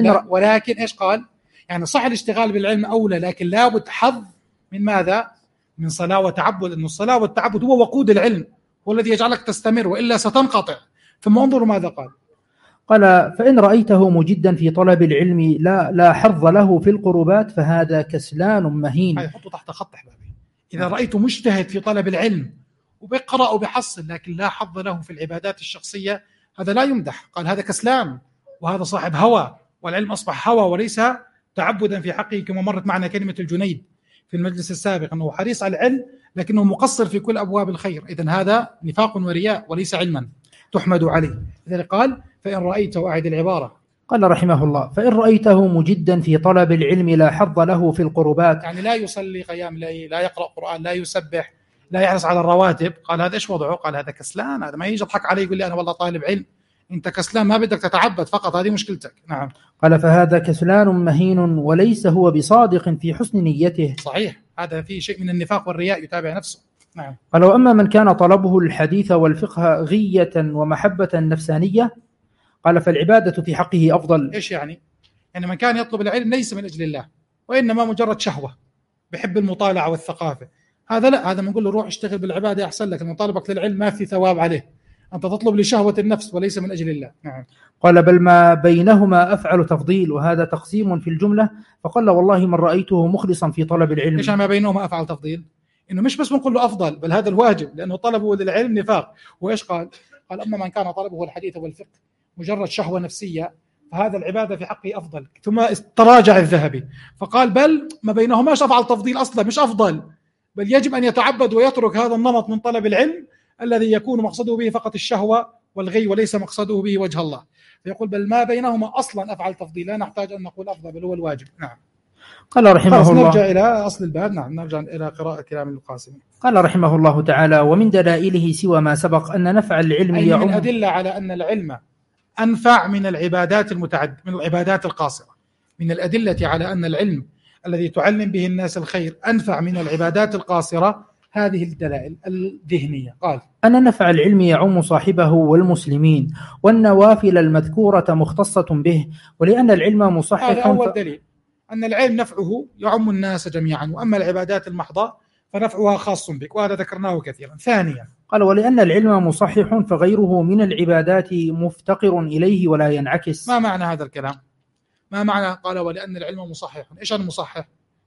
ولكن إيش قال؟ يعني صح الاشتغال بالعلم أولى، لكن لابد حظ من ماذا؟ من صلاة وتعبد، أن الصلاة والتعبد هو وقود العلم، هو الذي يجعلك تستمر، وإلا ستنقطع. ثم انظروا ماذا قال. قال فإن رأيته مجدا في طلب العلم لا حظ له في القربات فهذا كسلان مهين. هاي حطوا تحت خط أحبابي. إذا رأيته مجتهد في طلب العلم وبيقرأ وبيحصل لكن لا حظ له في العبادات الشخصية، هذا لا يمدح. قال هذا كسلان، وهذا صاحب هوى، والعلم أصبح هوى وليس تعبدا في حقه، كما مرت معنا كلمة الجنيد في المجلس السابق أنه حريص على العلم لكنه مقصر في كل أبواب الخير. إذن هذا نفاق ورياء وليس علما تحمد عليه. لذلك قال فإن رأيته، أعد العبارة. قال رحمه الله فإن رأيته مجدا في طلب العلم لا حظ له في القربات، يعني لا يصلي قيام ليل، لا يقرأ قرآن، لا يسبح، لا يحرص على الرواتب، قال هذا إيش وضعه؟ قال هذا كسلان. هذا ما يجي يضحك عليه يقول لي أنا والله طالب علم، أنت كسلان ما بدك تتعبد فقط، هذه مشكلتك. نعم. قال فهذا كسلان مهين وليس هو بصادق في حسن نيته. صحيح، هذا فيه شيء من النفاق والرياء، يتابع نفسه. نعم. قال وأما من كان طلبه الحديث والفقه غية ومحبة نفسانية قال فالعبادة في حقه أفضل. إيش يعني؟ يعني من كان يطلب العلم ليس من أجل الله وإنما مجرد شهوة، بحب المطالعة والثقافة، هذا لا، هذا بنقول له روح اشتغل بالعبادة أحسن لك، مطالبك للعلم ما في ثواب عليه، أنت تطلب لشهوة النفس وليس من أجل الله. نعم. قال بل ما بينهما أفعل تفضيل، وهذا تقسيم في الجملة. فقال والله من رأيته مخلصا في طلب العلم. إيش ما بينهما أفعل تفضيل؟ إنه مش بس بنقول له أفضل، بل هذا الواجب، لأنه طلبه للعلم نفاق. وإيش قال؟ قال أما من كان طلبه الحديث والفقه مجرد شهوة نفسية فهذا العبادة في حقه أفضل. ثم تراجع الذهبي فقال بل ما بينهماش أفعل تفضيل أصلا، مش أفضل، بل يجب أن يتعبد ويترك هذا النمط من طلب العلم الذي يكون مقصده به فقط الشهوة والغي وليس مقصده به وجه الله. فيقول بل ما بينهما أصلا أفعل تفضيل، لا نحتاج أن نقول أفضل بل هو الواجب. نعم. قال رحمه الله نرجع إلى أصل الباب. نعم، نرجع إلى قراءة كلام القاسمي. قال رحمه الله تعالى ومن دلائله سوى ما سبق أن نفع العلم أي من أدلة على أن العلم أنفع من العبادات من العبادات القاصرة، من الأدلة على أن العلم الذي تعلم به الناس الخير أنفع من العبادات القاصرة هذه الدلائل الذهنية. قال أن نفع العلم يعم صاحبه والمسلمين، والنوافل المذكورة مختصة به، ولأن العلم مصحح. هذا أول دليل أن العلم نفعه يعم الناس جميعا، وأما العبادات المحضة فنفعها خاص بك، وهذا ذكرناه كثيرا. ثانيا قال ولأن العلم مصحح فغيره من العبادات مفتقر إليه ولا ينعكس. ما معنى هذا الكلام؟ ما معنى قال ولأن العلم مصحح؟ إيش المصحح؟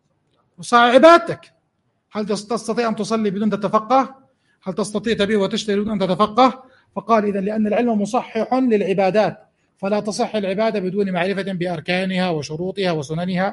مصحح عبادتك. هل تستطيع أن تصلي بدون تتفقه؟ هل تستطيع تبيع وتشتري بدون أن تتفقه؟ فقال إذن لأن العلم مصحح للعبادات، فلا تصح العبادة بدون معرفة بأركانها وشروطها وسننها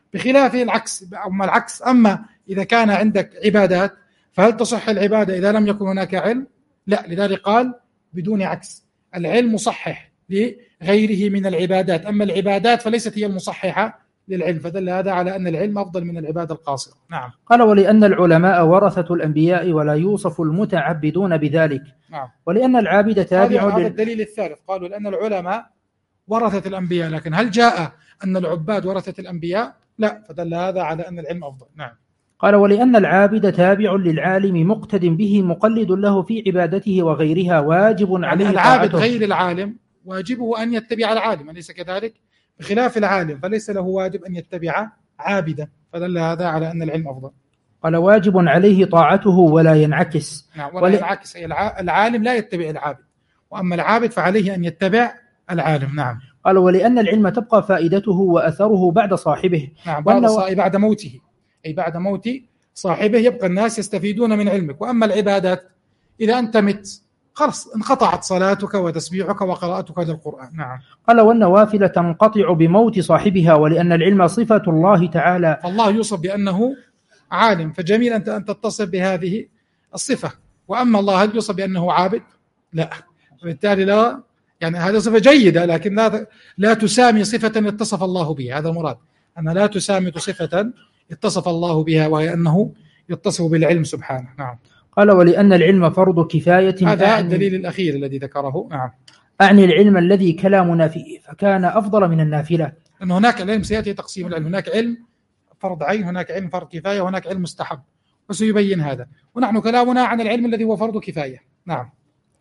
بخلاف العكس. أما إذا كان عندك عبادات فهل تصح العبادة إذا لم يكن هناك علم؟ لا، لذلك قال بدون عكس، العلم مصحح لغيره من العبادات، أما العبادات فليست هي المصححة للعلم، فدل هذا على أن العلم أفضل من العبادة القاصرة. نعم. قال ولأن العلماء ورثة الأنبياء ولا يوصف المتعبدون بذلك. نعم. ولأن العابد تابع هذا الدليل الثالث، قالوا لأن العلماء ورثة الأنبياء، لكن هل جاء أن العباد ورثة الأنبياء؟ لا، فدل هذا على أن العلم أفضل. نعم. قال ولأن العابد تابع للعالم مقتد به مقلد له في عبادته وغيرها واجب عليه العابد غير العالم واجبه أن يتبع العالم، أليس كذلك؟ بخلاف العالم فليس له واجب أن يتبع عابدا، فدل هذا على أن العلم أفضل. قال واجب عليه طاعته ولا ينعكس. نعم، ولا ينعكس، العالم لا يتبع العابد، وأما العابد فعليه أن يتبع العالم. نعم. قال ولأن العلم تبقى فائدته وأثره بعد صاحبه. نعم، بعد موته، أي بعد موت صاحبه يبقى الناس يستفيدون من علمك. وأما العبادات إذا أنت مت خلاص انقطعت صلاتك وتسبيحك وقراءتك للقرآن. نعم. قال والنوافل تنقطع بموت صاحبها، ولأن العلم صفة الله تعالى، فالله يوصف بأنه عالم، فجميل أن تتصف بهذه الصفة. وأما الله هل يوصف بأنه عابد؟ لا، وبالتالي لا، يعني هذه صفة جيدة لكن لا تسامي صفة اتصف الله بها. هذا المراد، أن لا تسامي صفة اتصف الله بها، وهي أنه يتصف بالعلم سبحانه. نعم. قال ولأن العلم فرض كفاية. هذا الدليل الأخير الذي ذكره. نعم. أعني العلم الذي كلامنا فيه، فكان أفضل من النافلة. أن هناك العلم سيأتي تقسيم العلم، هناك علم فرض عين، هناك علم فرض كفاية، وهناك علم مستحب، وسيبين هذا، ونحن كلامنا عن العلم الذي هو فرض كفاية. نعم.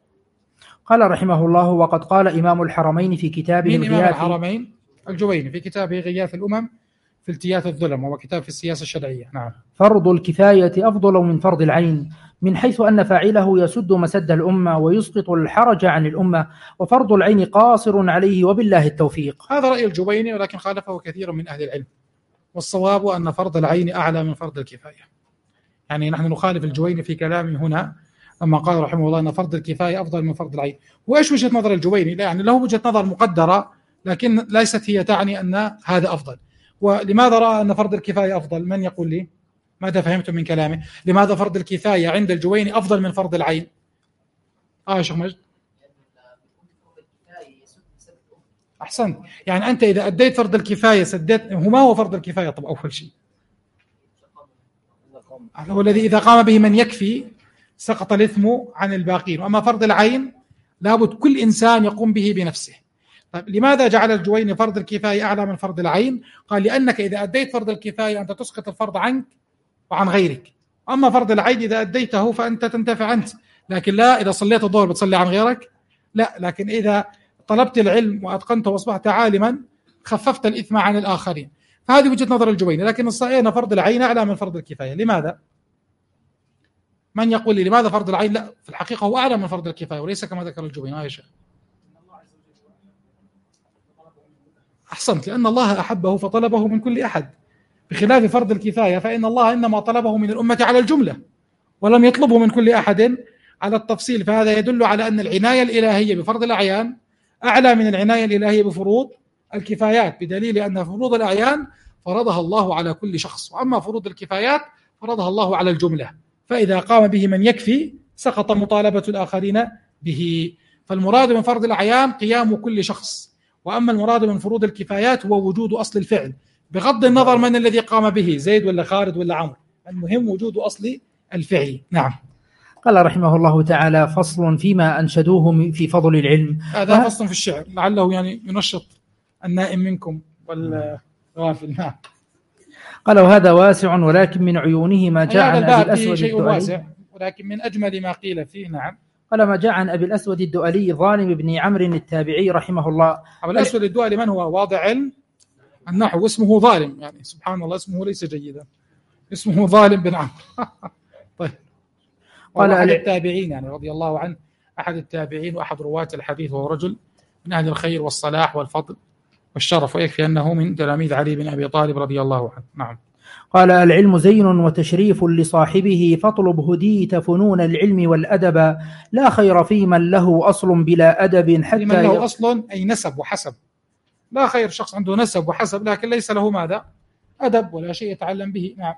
قال رحمه الله وقد قال إمام الحرمين في كتابه من إمام الحرمين الجويني في كتابه غياث الأمم في التياث الظلم، وهو كتاب في السياسة الشرعية. نعم. فرض الكفاية أفضل من فرض العين، من حيث أن فاعله يسد مسد الأمة ويسقط الحرج عن الأمة، وفرض العين قاصر عليه وبالله التوفيق. هذا رأي الجويني، ولكن خالفه كثير من أهل العلم، والصواب أن فرض العين أعلى من فرض الكفاية. يعني نحن نخالف الجويني في كلامه هنا لما قال رحمه الله أن فرض الكفاية أفضل من فرض العين. وإيش وجهة نظر الجويني؟ لا، يعني له وجهة نظر مقدرة، لكن ليست هي تعني أن هذا أفضل. ولماذا رأى أن فرض الكفاية أفضل؟ من يقول لي؟ ماذا فهمتم من كلامه؟ لماذا فرض الكفاية عند الجويني أفضل من فرض العين؟ شيخ مجد، أحسنت. يعني أنت إذا أديت فرض الكفاية سديت. ما هو فرض الكفاية؟ طب أول شيء هو الذي إذا قام به من يكفي سقط الإثم عن الباقين، وأما فرض العين لابد كل إنسان يقوم به بنفسه. طيب لماذا جعل الجويني فرض الكفاية أعلى من فرض العين؟ قال لأنك إذا أديت فرض الكفاية أنت تسقط الفرض عنك وعن غيرك، أما فرض العين إذا أديته فأنت تنتفع أنت، لكن لا إذا صليت الظهر بتصلي عن غيرك، لا، لكن إذا طلبت العلم وأتقنته وأصبحت عالما خففت الإثم عن الآخرين. فهذه وجهة نظر الجويني، لكن الصحيح أن فرض العين أعلى من فرض الكفاية. لماذا؟ من يقول لي لماذا فرض العين؟ لا، في الحقيقة هو أعلى من فرض الكفاية وليس كما ذكر الجويني. يا شيخ أحسنت، لأن الله أحبه فطلبه من كل أحد، بخلاف فرض الكفاية فإن الله إنما طلبه من الأمة على الجملة ولم يطلبه من كل أحد على التفصيل. فهذا يدل على أن العناية الإلهية بفرض الأعيان أعلى من العناية الإلهية بفروض الكفايات، بدليل أن فروض الأعيان فرضها الله على كل شخص، وأما فروض الكفايات فرضها الله على الجملة، فإذا قام به من يكفي سقط مطالبة الآخرين به. فالمراد من فرض الأعيان قيام كل شخص، وأما المراد من فروض الكفايات هو وجود أصل الفعل، بغض النظر من الذي قام به، زيد ولا خالد ولا عمرو، المهم وجود أصل الفعل. نعم. قال رحمه الله تعالى فصل فيما أنشدوه في فضل العلم. هذا فصل في الشعر لعله يعني ينشط النائم منكم والغافل. نعم. قال وهذا واسع ولكن من عيونه ما جاء عن أبي الأسود شيء واسع ولكن من أجمل ما قيل فيه. نعم. قال ما جاء عن أبي الأسود الدؤلي ظالم بن عمرو التابعي رحمه الله. أبو الأسود الدؤلي من هو؟ واضع علم النحو، اسمه ظالم، يعني سبحان الله اسمه ليس جيدا، اسمه ظالم بن عمرو. طيب. قال أحد التابعين يعني رضي الله عنه، أحد التابعين وأحد رواة الحديث، وهو رجل من أهل الخير والصلاح والفضل والشرف، ويكفي أنه من تلاميذ علي بن أبي طالب رضي الله عنه. نعم. قال العلم زين وتشريف لصاحبه، فاطلب هديت فنون العلم والأدب، لا خير في من له أصل بلا أدب حتى من له أصل أي نسب وحسب، لا خير شخص عنده نسب وحسب لكن ليس له ماذا؟ أدب ولا شيء يتعلم به. نعم.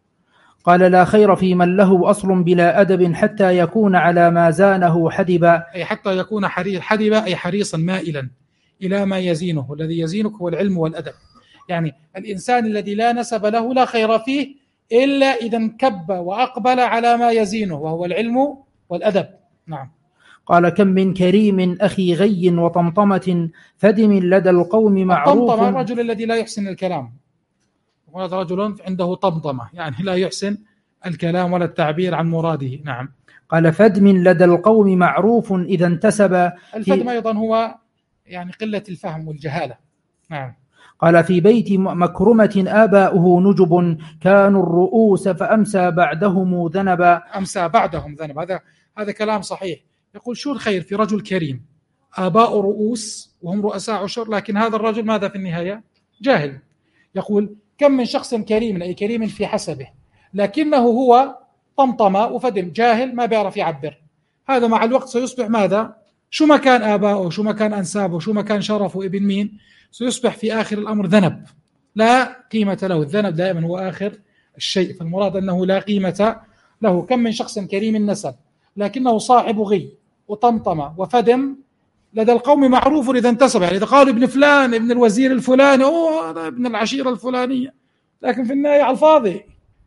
قال لا خير في من له أصل بلا أدب حتى يكون على ما زانه حدبا. أي حتى يكون حدبا، أي حريصا مائلا إلى ما يزينه، والذي يزينك هو العلم والأدب. يعني الإنسان الذي لا نسب له لا خير فيه إلا إذا انكب وأقبل على ما يزينه وهو العلم والأدب. نعم. قال كم من كريم أخي غي وطمطمة فدم لدى القوم معروف. الطمطمة الرجل الذي لا يحسن الكلام، وهذا رجل عنده طمطمة يعني لا يحسن الكلام ولا التعبير عن مراده. نعم. قال فدم لدى القوم معروف إذا انتسب. الفدم أيضا هو يعني قلة الفهم والجهالة. نعم. قال في بيت مكرمة آباؤه نجب كانوا الرؤوس فأمسى بعدهم ذنبا. أمسى بعدهم ذنب، هذا كلام صحيح. يقول شو الخير في رجل كريم آباء رؤوس وهم رؤساء عشر، لكن هذا الرجل ماذا في النهاية؟ جاهل. يقول كم من شخص كريم، أي كريم في حسبه، لكنه هو طمطمة وفدم، جاهل ما بيعرف يعبر. هذا مع الوقت سيصبح ماذا؟ شو ما كان آباؤه، شو ما كان أنسابه، شو ما كان شرفه ابن مين، سيصبح في آخر الأمر ذنب لا قيمة له. الذنب دائما هو آخر الشيء، فالمراد أنه لا قيمة له. كم من شخص كريم النسب لكنه صاحب غي وطمطمة وفدم لدى القوم معروف إذا انتسب، يعني إذا قالوا ابن فلان ابن الوزير الفلاني هذا ابن العشيرة الفلانية، لكن في النهاية على الفاضي،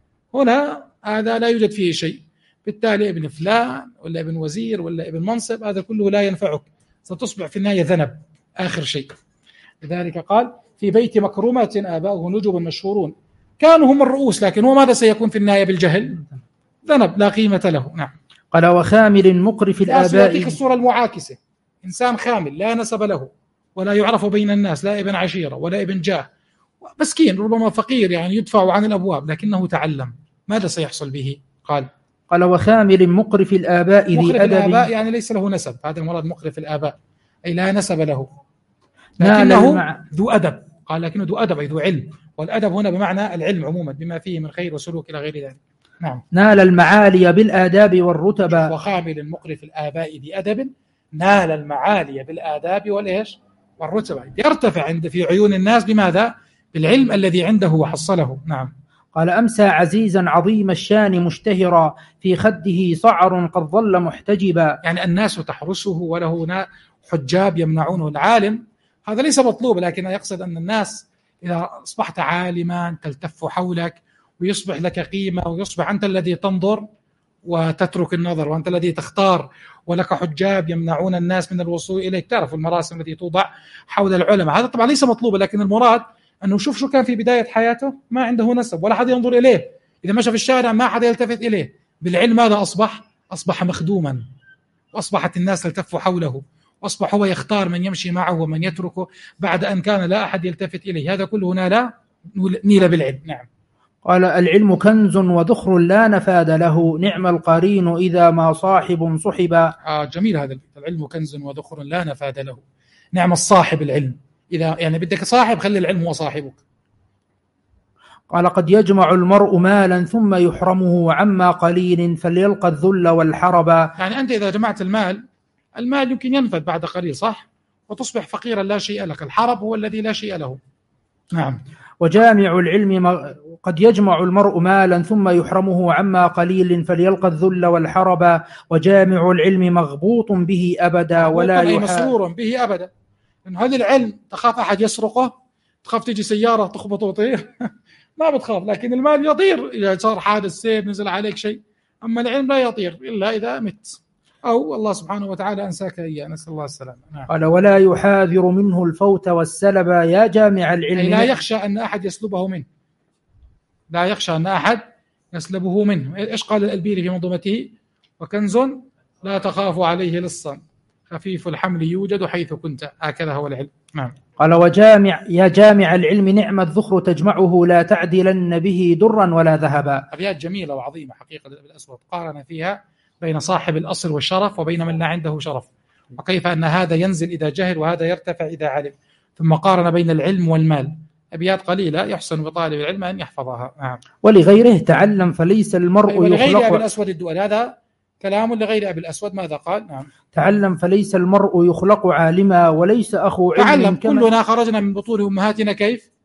هنا هذا لا يوجد فيه شيء. بالتالي ابن فلان ولا ابن وزير ولا ابن منصب هذا كله لا ينفعك، ستصبح في النهاية ذنب آخر شيء. لذلك قال في بيت مكرمة آباؤه نجب مشهورون كانوا هم الرؤوس، لكن هو ماذا سيكون في النهاية بالجهل؟ ذنب لا قيمة له. نعم. قال وخامل مقرف الآباء. يعطيك الصورة المعاكسة، إنسان خامل لا نسب له ولا يعرف بين الناس، لا ابن عشيرة ولا ابن جاه، مسكين ربما فقير يعني يدفع عن الأبواب، لكنه تعلم، ماذا سيحصل به؟ قال وخامل مقرف الآباء ذي مقرف أدب. الآباء يعني ليس له نسب، هذا المراد مقرف الآباء، أي لا نسب له لكنه ذو أدب. قال لكنه ذو أدب أي ذو علم، والأدب هنا بمعنى العلم عموما بما فيه من خير وسلوك إلى غير ذلك. نعم. نال المعالي بالآداب والرتبة. وخامل مقرف الآباء ذي أدب نال المعالي بالآداب والإيش والرتبة، يرتفع عند في عيون الناس بماذا؟ بالعلم الذي عنده وحصله. نعم. قال أمسى عزيزا عظيم الشان مشتهرا في خده صعر قد ظل محتجبا. يعني الناس تحرسه وله حجاب يمنعونه. العالم هذا ليس مطلوب، لكن يقصد أن الناس إذا أصبحت عالما تلتف حولك ويصبح لك قيمة، ويصبح أنت الذي تنظر وتترك النظر، وأنت الذي تختار، ولك حجاب يمنعون الناس من الوصول إليك. تعرف المراسم التي توضع حول العلماء، هذا طبعا ليس مطلوبا، لكن المراد أنه شوف شو كان في بداية حياته، ما عنده نسب ولا حد ينظر إليه، إذا مشى في الشارع ما حد يلتفت إليه. بالعلم ماذا أصبح مخدوما، وأصبحت الناس تلتف حوله، وأصبح هو يختار من يمشي معه ومن يتركه بعد أن كان لا أحد يلتفت إليه. هذا كله نيل بالعلم. نعم. قال العلم كنز وذخر لا نفاد له نعم القرين إذا ما صاحب صحبا. جميل هذا العلم كنز وذخر لا نفاد له، نعم الصاحب العلم، إذا يعني بدك صاحب خلي العلم هو صاحبك. قال قد يجمع المرء مالا ثم يحرمه عما قليل فليلقى الذل والحربا. يعني أنت إذا جمعت المال يمكن ينفد بعد قليل، صح؟ وتصبح فقيرا لا شيء لك. الحرب هو الذي لا شيء له. نعم. وجامع العلم قد يجمع المرء مالا ثم يحرمه عما قليل فليلقى الذل والحربا. وجامع العلم مغبوط به أبدا ولا مسرور به أبدا. إن هذا العلم تخاف أحد يسرقه، تخاف تيجي سيارة تخبط وتطير ما بتخاف، لكن المال يطير إذا صار حادث سيف نزل عليك شيء، أما العلم لا يطير إلا إذا مت أو الله سبحانه وتعالى أنساك إياه، نسأل الله السلامة. نعم. قال ولا يحاذر منه الفوت والسلب يا جامع العلم. لا يخشى أن أحد يسلبه منه، لا يخشى أن أحد يسلبه منه. إيش قال الألبيري في منظومته؟ وكنز لا تخاف عليه لصا خفيف الحمل يوجد حيث كنت، هكذا هو العلم. نعم. قال يا جامع العلم نعم الذخر تجمعه لا تعدلن به درا ولا ذهبا. أبيات جميلة وعظيمة حقيقة. الأسود قارن فيها بين صاحب الأصل والشرف وبين من لا عنده شرف، وكيف أن هذا ينزل إذا جهل وهذا يرتفع إذا علم، ثم قارن بين العلم والمال. أبيات قليلة يحسن بطالب العلم أن يحفظها. نعم. ولغيره تعلم فليس المرء ولغير أبي الأسود الدؤل، هذا كلام لغير أبي الأسود. ماذا قال؟ نعم. تعلم فليس المرء يخلق عالما وليس أخو علم. تعلم كلنا خرجنا من بطون أمهاتنا كيف؟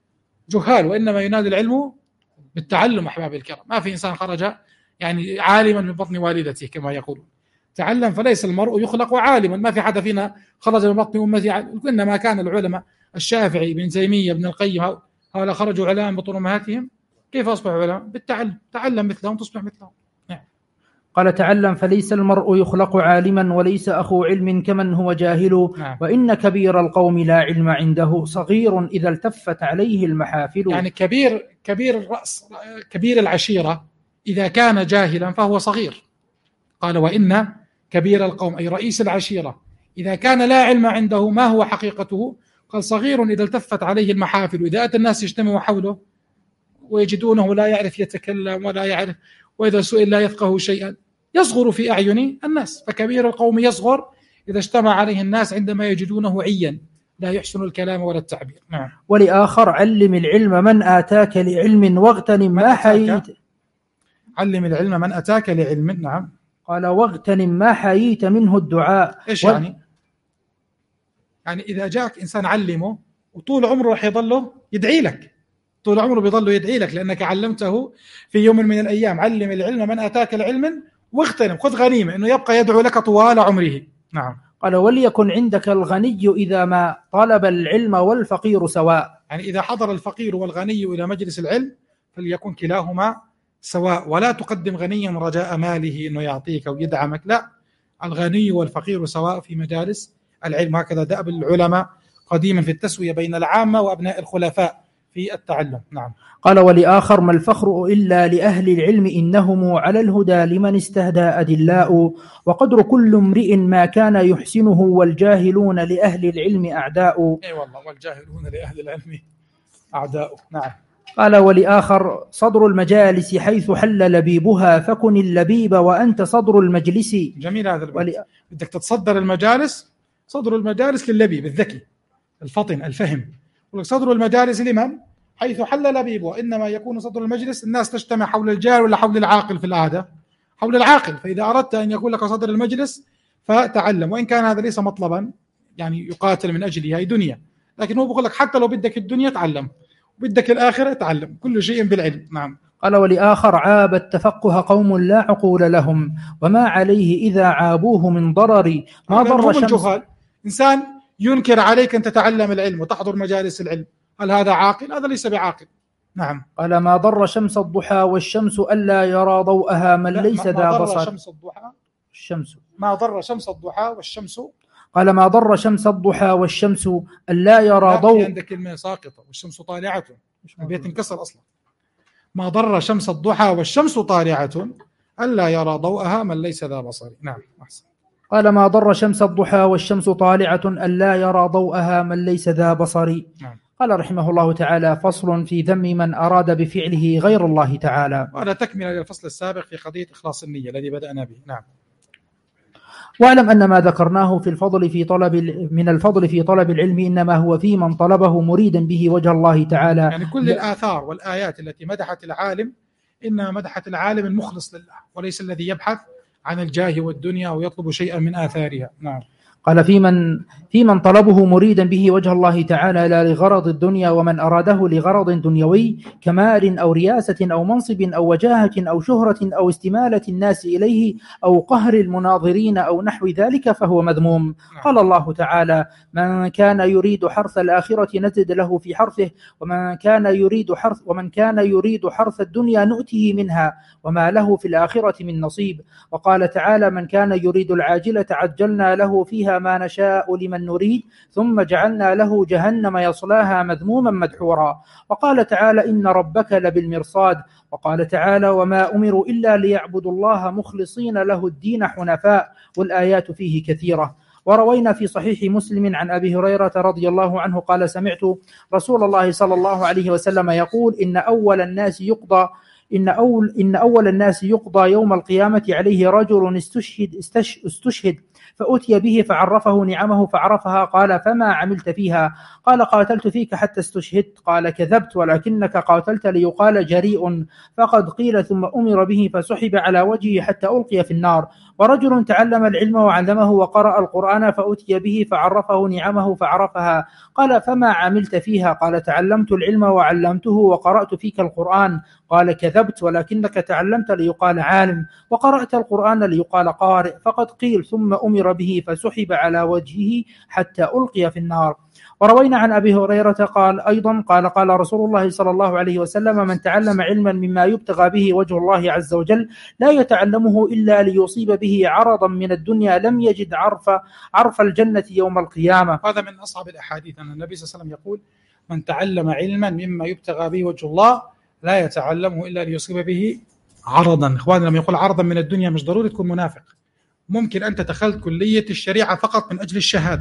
جهال، وإنما ينال العلم بالتعلم. أحبابي الكرام، ما في إنسان خرج يعني عالما من بطن والدته كما يقولون. تعلم، فليس المرء يخلق عالما. ما في حدا فينا خرج من بطن أمته عالم. إنما كان العلماء الشافعي، ابن تيمية، ابن القيم، هؤلاء خرجوا علماء من بطن أمهاتهم. كيف أصبحوا علماء؟ بالتعلم. تعلم مثلهم تصبح مثلهم. قال تعلم فليس المرء يخلق عالما وليس أخو علم كمن هو جاهل. وإن كبير القوم لا علم عنده صغير إذا التفت عليه المحافل. يعني كبير الرأس، كبير العشيرة إذا كان جاهلا فهو صغير. قال وإن كبير القوم أي رئيس العشيرة إذا كان لا علم عنده ما هو حقيقته، قال صغير إذا التفت عليه المحافل. إذا أتى الناس يجتمعوا حوله ويجدونه لا يعرف يتكلم ولا يعرف، وإذا سئل لا يفقه شيئا، يصغر في أعين الناس. فكبير القوم يصغر إذا اجتمع عليه الناس عندما يجدونه عيا لا يحسن الكلام ولا التعبير. نعم. ولآخر علم العلم من آتاك لعلم واغتنم ما حييت. علم العلم من أتاك لعلم. نعم. قال واغتنم ما حييت منه الدعاء. إيش يعني؟ يعني إذا جاءك إنسان علمه وطول عمره راح يضله يدعي لك، طول عمره بيضله يدعي لك لأنك علمته في يوم من الأيام. علم العلم من أتاك لعلم واغتنم، خذ غنيمة أنه يبقى يدعو لك طوال عمره. نعم. قال وليكن عندك الغني إذا ما طلب العلم والفقير سواء. يعني إذا حضر الفقير والغني إلى مجلس العلم فليكن كلاهما سواء، ولا تقدم غنيا رجاء ماله أنه يعطيك أو يدعمك، لا، الغني والفقير سواء في مجالس العلم. هكذا دأب العلماء قديما في التسوية بين العامة وأبناء الخلفاء في التعلم. نعم. قال ولآخر ما الفخر إلا لأهل العلم إنهم على الهدى لمن استهدى أدلاء. وقدر كل امرئ ما كان يحسنه والجاهلون لأهل العلم أعداء. أي والله، والجاهلون لأهل العلم أعداء. نعم. قال ولآخر صدر المجالس حيث حل لبيبها فكن اللبيب وأنت صدر المجلس. جميل هذا البيت. بدك تتصدر المجالس، صدر المجالس لللبيب الذكي الفطن الفهم. صدر المجالس لمن؟ حيث حل لبيبها. إنما يكون صدر المجلس الناس تجتمع حول الجار ولا حول العاقل؟ في العادة حول العاقل. فإذا أردت أن يكون لك صدر المجلس فتعلم، وإن كان هذا ليس مطلبا يعني يقاتل من أجله، هي دنيا، لكن هو بيقول لك حتى لو بدك الدنيا تعلم وبدك الآخرة تعلم، كل شيء بالعلم. نعم. قال ولآخر عاب التفقه قوم لا عقول لهم وما عليه إذا عابوه من ضرر. ما ضر شمس الجهال. إنسان ينكر عليك أن تتعلم العلم وتحضر مجالس العلم، هل هذا عاقل؟ هذا ليس بعاقل. نعم. قال ما ضر شمس الضحى والشمس ألا يرى ضوءها من ليس ذا بصر. شمس الضحى الشمس. ما ضر شمس الضحى والشمس. قال ما ضر شمس الضحى والشمس ألا يرى ضوء. عندك كلمة ساقطة والشمس طالعة، البيت انكسر أصلا. ما ضر شمس الضحى والشمس طالعة ألا يرى ضوءها من ليس ذا بصر. نعم. أحسن. قال ما ضر شمس الضحى والشمس طالعة ألا يرى ضوءها من ليس ذا بصر. نعم. قال رحمه الله تعالى فصل في ذم من أراد بفعله غير الله تعالى. وهذا تكمل للفصل السابق في قضية إخلاص النية الذي بدأنا به. نعم. واعلم أن ما ذكرناه في الفضل من الفضل في طلب العلم إنما هو في من طلبه مريدا به وجه الله تعالى. يعني كل الآثار والآيات التي مدحت العالم إنما مدحت العالم المخلص لله، وليس الذي يبحث عن الجاه والدنيا أو يطلب شيئا من آثارها. نعم. قال في من طلبه مريدا به وجه الله تعالى لا لغرض الدنيا، ومن أراده لغرض دنيوي كمال أو رياسة أو منصب أو وجاهة أو شهرة أو استمالة الناس إليه أو قهر المناظرين أو نحو ذلك فهو مذموم. قال الله تعالى من كان يريد حرث الآخرة نزد له في حرثه ومن كان يريد حرث الدنيا نؤته منها وما له في الآخرة من نصيب. وقال تعالى من كان يريد العاجلة عجلنا له فيها ما نشاء لمن نريد ثم جعلنا له جهنم يصلاها مذموما مدحورا. وقال تعالى إن ربك لبالمرصاد. وقال تعالى وما أمروا إلا ليعبدوا الله مخلصين له الدين حنفاء. والآيات فيه كثيرة. وروينا في صحيح مسلم عن أبي هريرة رضي الله عنه قال سمعت رسول الله صلى الله عليه وسلم يقول إن أول الناس يقضى يوم القيامة عليه رجل استشهد فأتي به فعرفه نعمه فعرفها. قال: فما عملت فيها؟ قال: قاتلت فيك حتى استشهدت. قال: كذبت، ولكنك قاتلت ليقال جريء، فقد قيل ثم أمر به فسحب على وجهه حتى ألقي في النار. ورجل تعلم العلم وعلمه وقرأ القرآن فأتي به فعرفه نعمه فعرفها. قال: فما عملت فيها؟ قال: تعلمت العلم وعلمته وقرأت فيك القرآن. قال: كذبت، ولكنك تعلمت ليقال عالم، وقرأت القرآن ليقال قارئ، فقد قيل ثم أمر به فسحب على وجهه حتى ألقي في النار. وروينا عن أبي هريرة قال أيضا قال رسول الله صلى الله عليه وسلم: من تعلم علما مما يبتغى به وجه الله عز وجل لا يتعلمه إلا ليصيب به عرضا من الدنيا لم يجد عرف الجنة يوم القيامة. هذا من أصعب الأحاديث أن النبي صلى الله عليه وسلم يقول: من تعلم علما مما يبتغى به وجه الله لا يتعلمه إلا ليصيب به عرضا. إخواني، لما يقول عرضا من الدنيا مش ضروري تكون منافق. ممكن أنت دخلت كلية الشريعة فقط من أجل الشهادة،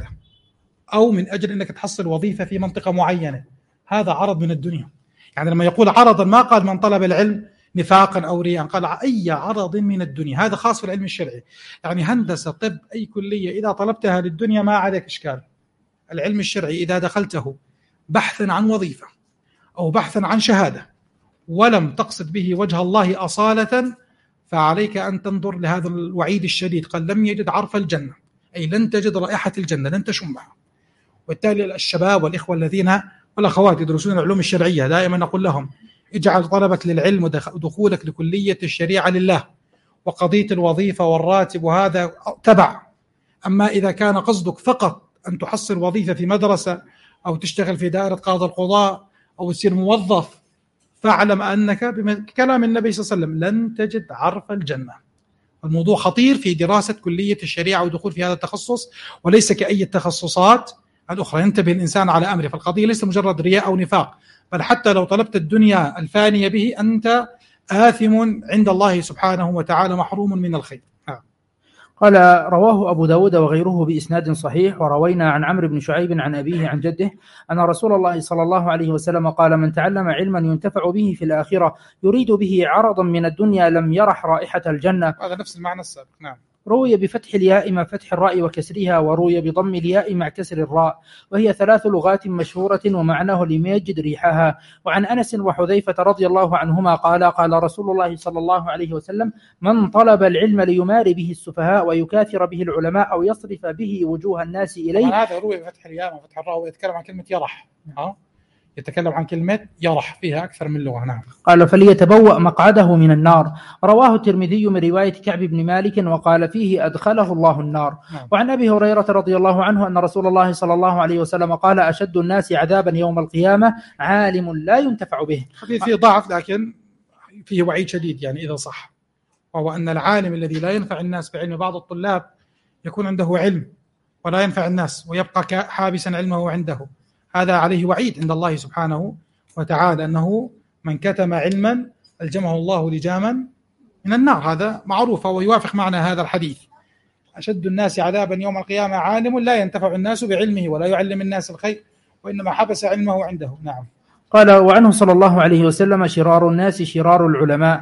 أو من أجل أنك تحصل وظيفة في منطقة معينة، هذا عرض من الدنيا. يعني لما يقول عرضا ما قال من طلب العلم نفاقا أو رياء، قال أي عرض من الدنيا. هذا خاص في العلم الشرعي. يعني هندسة، طب، أي كلية إذا طلبتها للدنيا ما عليك إشكال. العلم الشرعي إذا دخلته بحثا عن وظيفة أو بحثا عن شهادة ولم تقصد به وجه الله أصالة، فعليك أن تنظر لهذا الوعيد الشديد. قال: لم يجد عرف الجنة، أي لن تجد رائحة الجنة، لن تشمها. وبالتالي الشباب والإخوة الذين والأخوات يدرسون العلوم الشرعية دائما نقول لهم: اجعل طلبك للعلم ودخولك لكلية الشريعة لله، وقضية الوظيفة والراتب وهذا تبع. أما إذا كان قصدك فقط أن تحصل وظيفة في مدرسة أو تشتغل في دائرة قاضي القضاء أو تصير موظف، فاعلم أنك بكلام النبي صلى الله عليه وسلم لن تجد عرف الجنة. الموضوع خطير في دراسة كلية الشريعة ودخول في هذا التخصص، وليس كأي التخصصات الأخرى. ينتبه الإنسان على أمره، فالقضية ليس مجرد رياء أو نفاق، بل حتى لو طلبت الدنيا الفانية به أنت آثم عند الله سبحانه وتعالى، محروم من الخير. قال: رواه أبو داود وغيره بإسناد صحيح. وروينا عن عمرو بن شعيب عن أبيه عن جده أن رسول الله صلى الله عليه وسلم قال: من تعلم علما ينتفع به في الآخرة يريد به عرضا من الدنيا لم يرح رائحة الجنة. هذا نفس المعنى السابق. نعم. روي بفتح الياء مع فتح الراء وكسرها، وروي بضم الياء مع كسر الراء، وهي 3 لغات مشهورة ومعناه لم يجد ريحها. وعن أنس وحذيفة رضي الله عنهما قال رسول الله صلى الله عليه وسلم: من طلب العلم ليماري به السفهاء ويكاثر به العلماء أو يصرف به وجوه الناس إليه. هذا روي بفتح الياء وفتح الراء، ويتكلم عن كلمة يرح. يتكلم عن كلمة يرح فيها أكثر من لغة. نعم. قال: فليتبوأ مقعده من النار. رواه الترمذي من رواية كعب بن مالك وقال فيه: أدخله الله النار. نعم. وعن أبي هريرة رضي الله عنه أن رسول الله صلى الله عليه وسلم قال: أشد الناس عذابا يوم القيامة عالم لا ينتفع به. فيه ضعف لكن فيه وعيد شديد يعني إذا صح، وهو أن العالم الذي لا ينفع الناس بعلم. بعض الطلاب يكون عنده علم ولا ينفع الناس ويبقى حابسا علمه عنده، هذا عليه وعيد عند الله سبحانه وتعالى، أنه من كتم علما ألجمه الله لجاما من النار. هذا معروف ويوافق معنى هذا الحديث: أشد الناس عذابا يوم القيامة عالم لا ينتفع الناس بعلمه ولا يعلم الناس الخير وإنما حبس علمه عنده. نعم. قال: وعنه صلى الله عليه وسلم: شرار الناس شرار العلماء.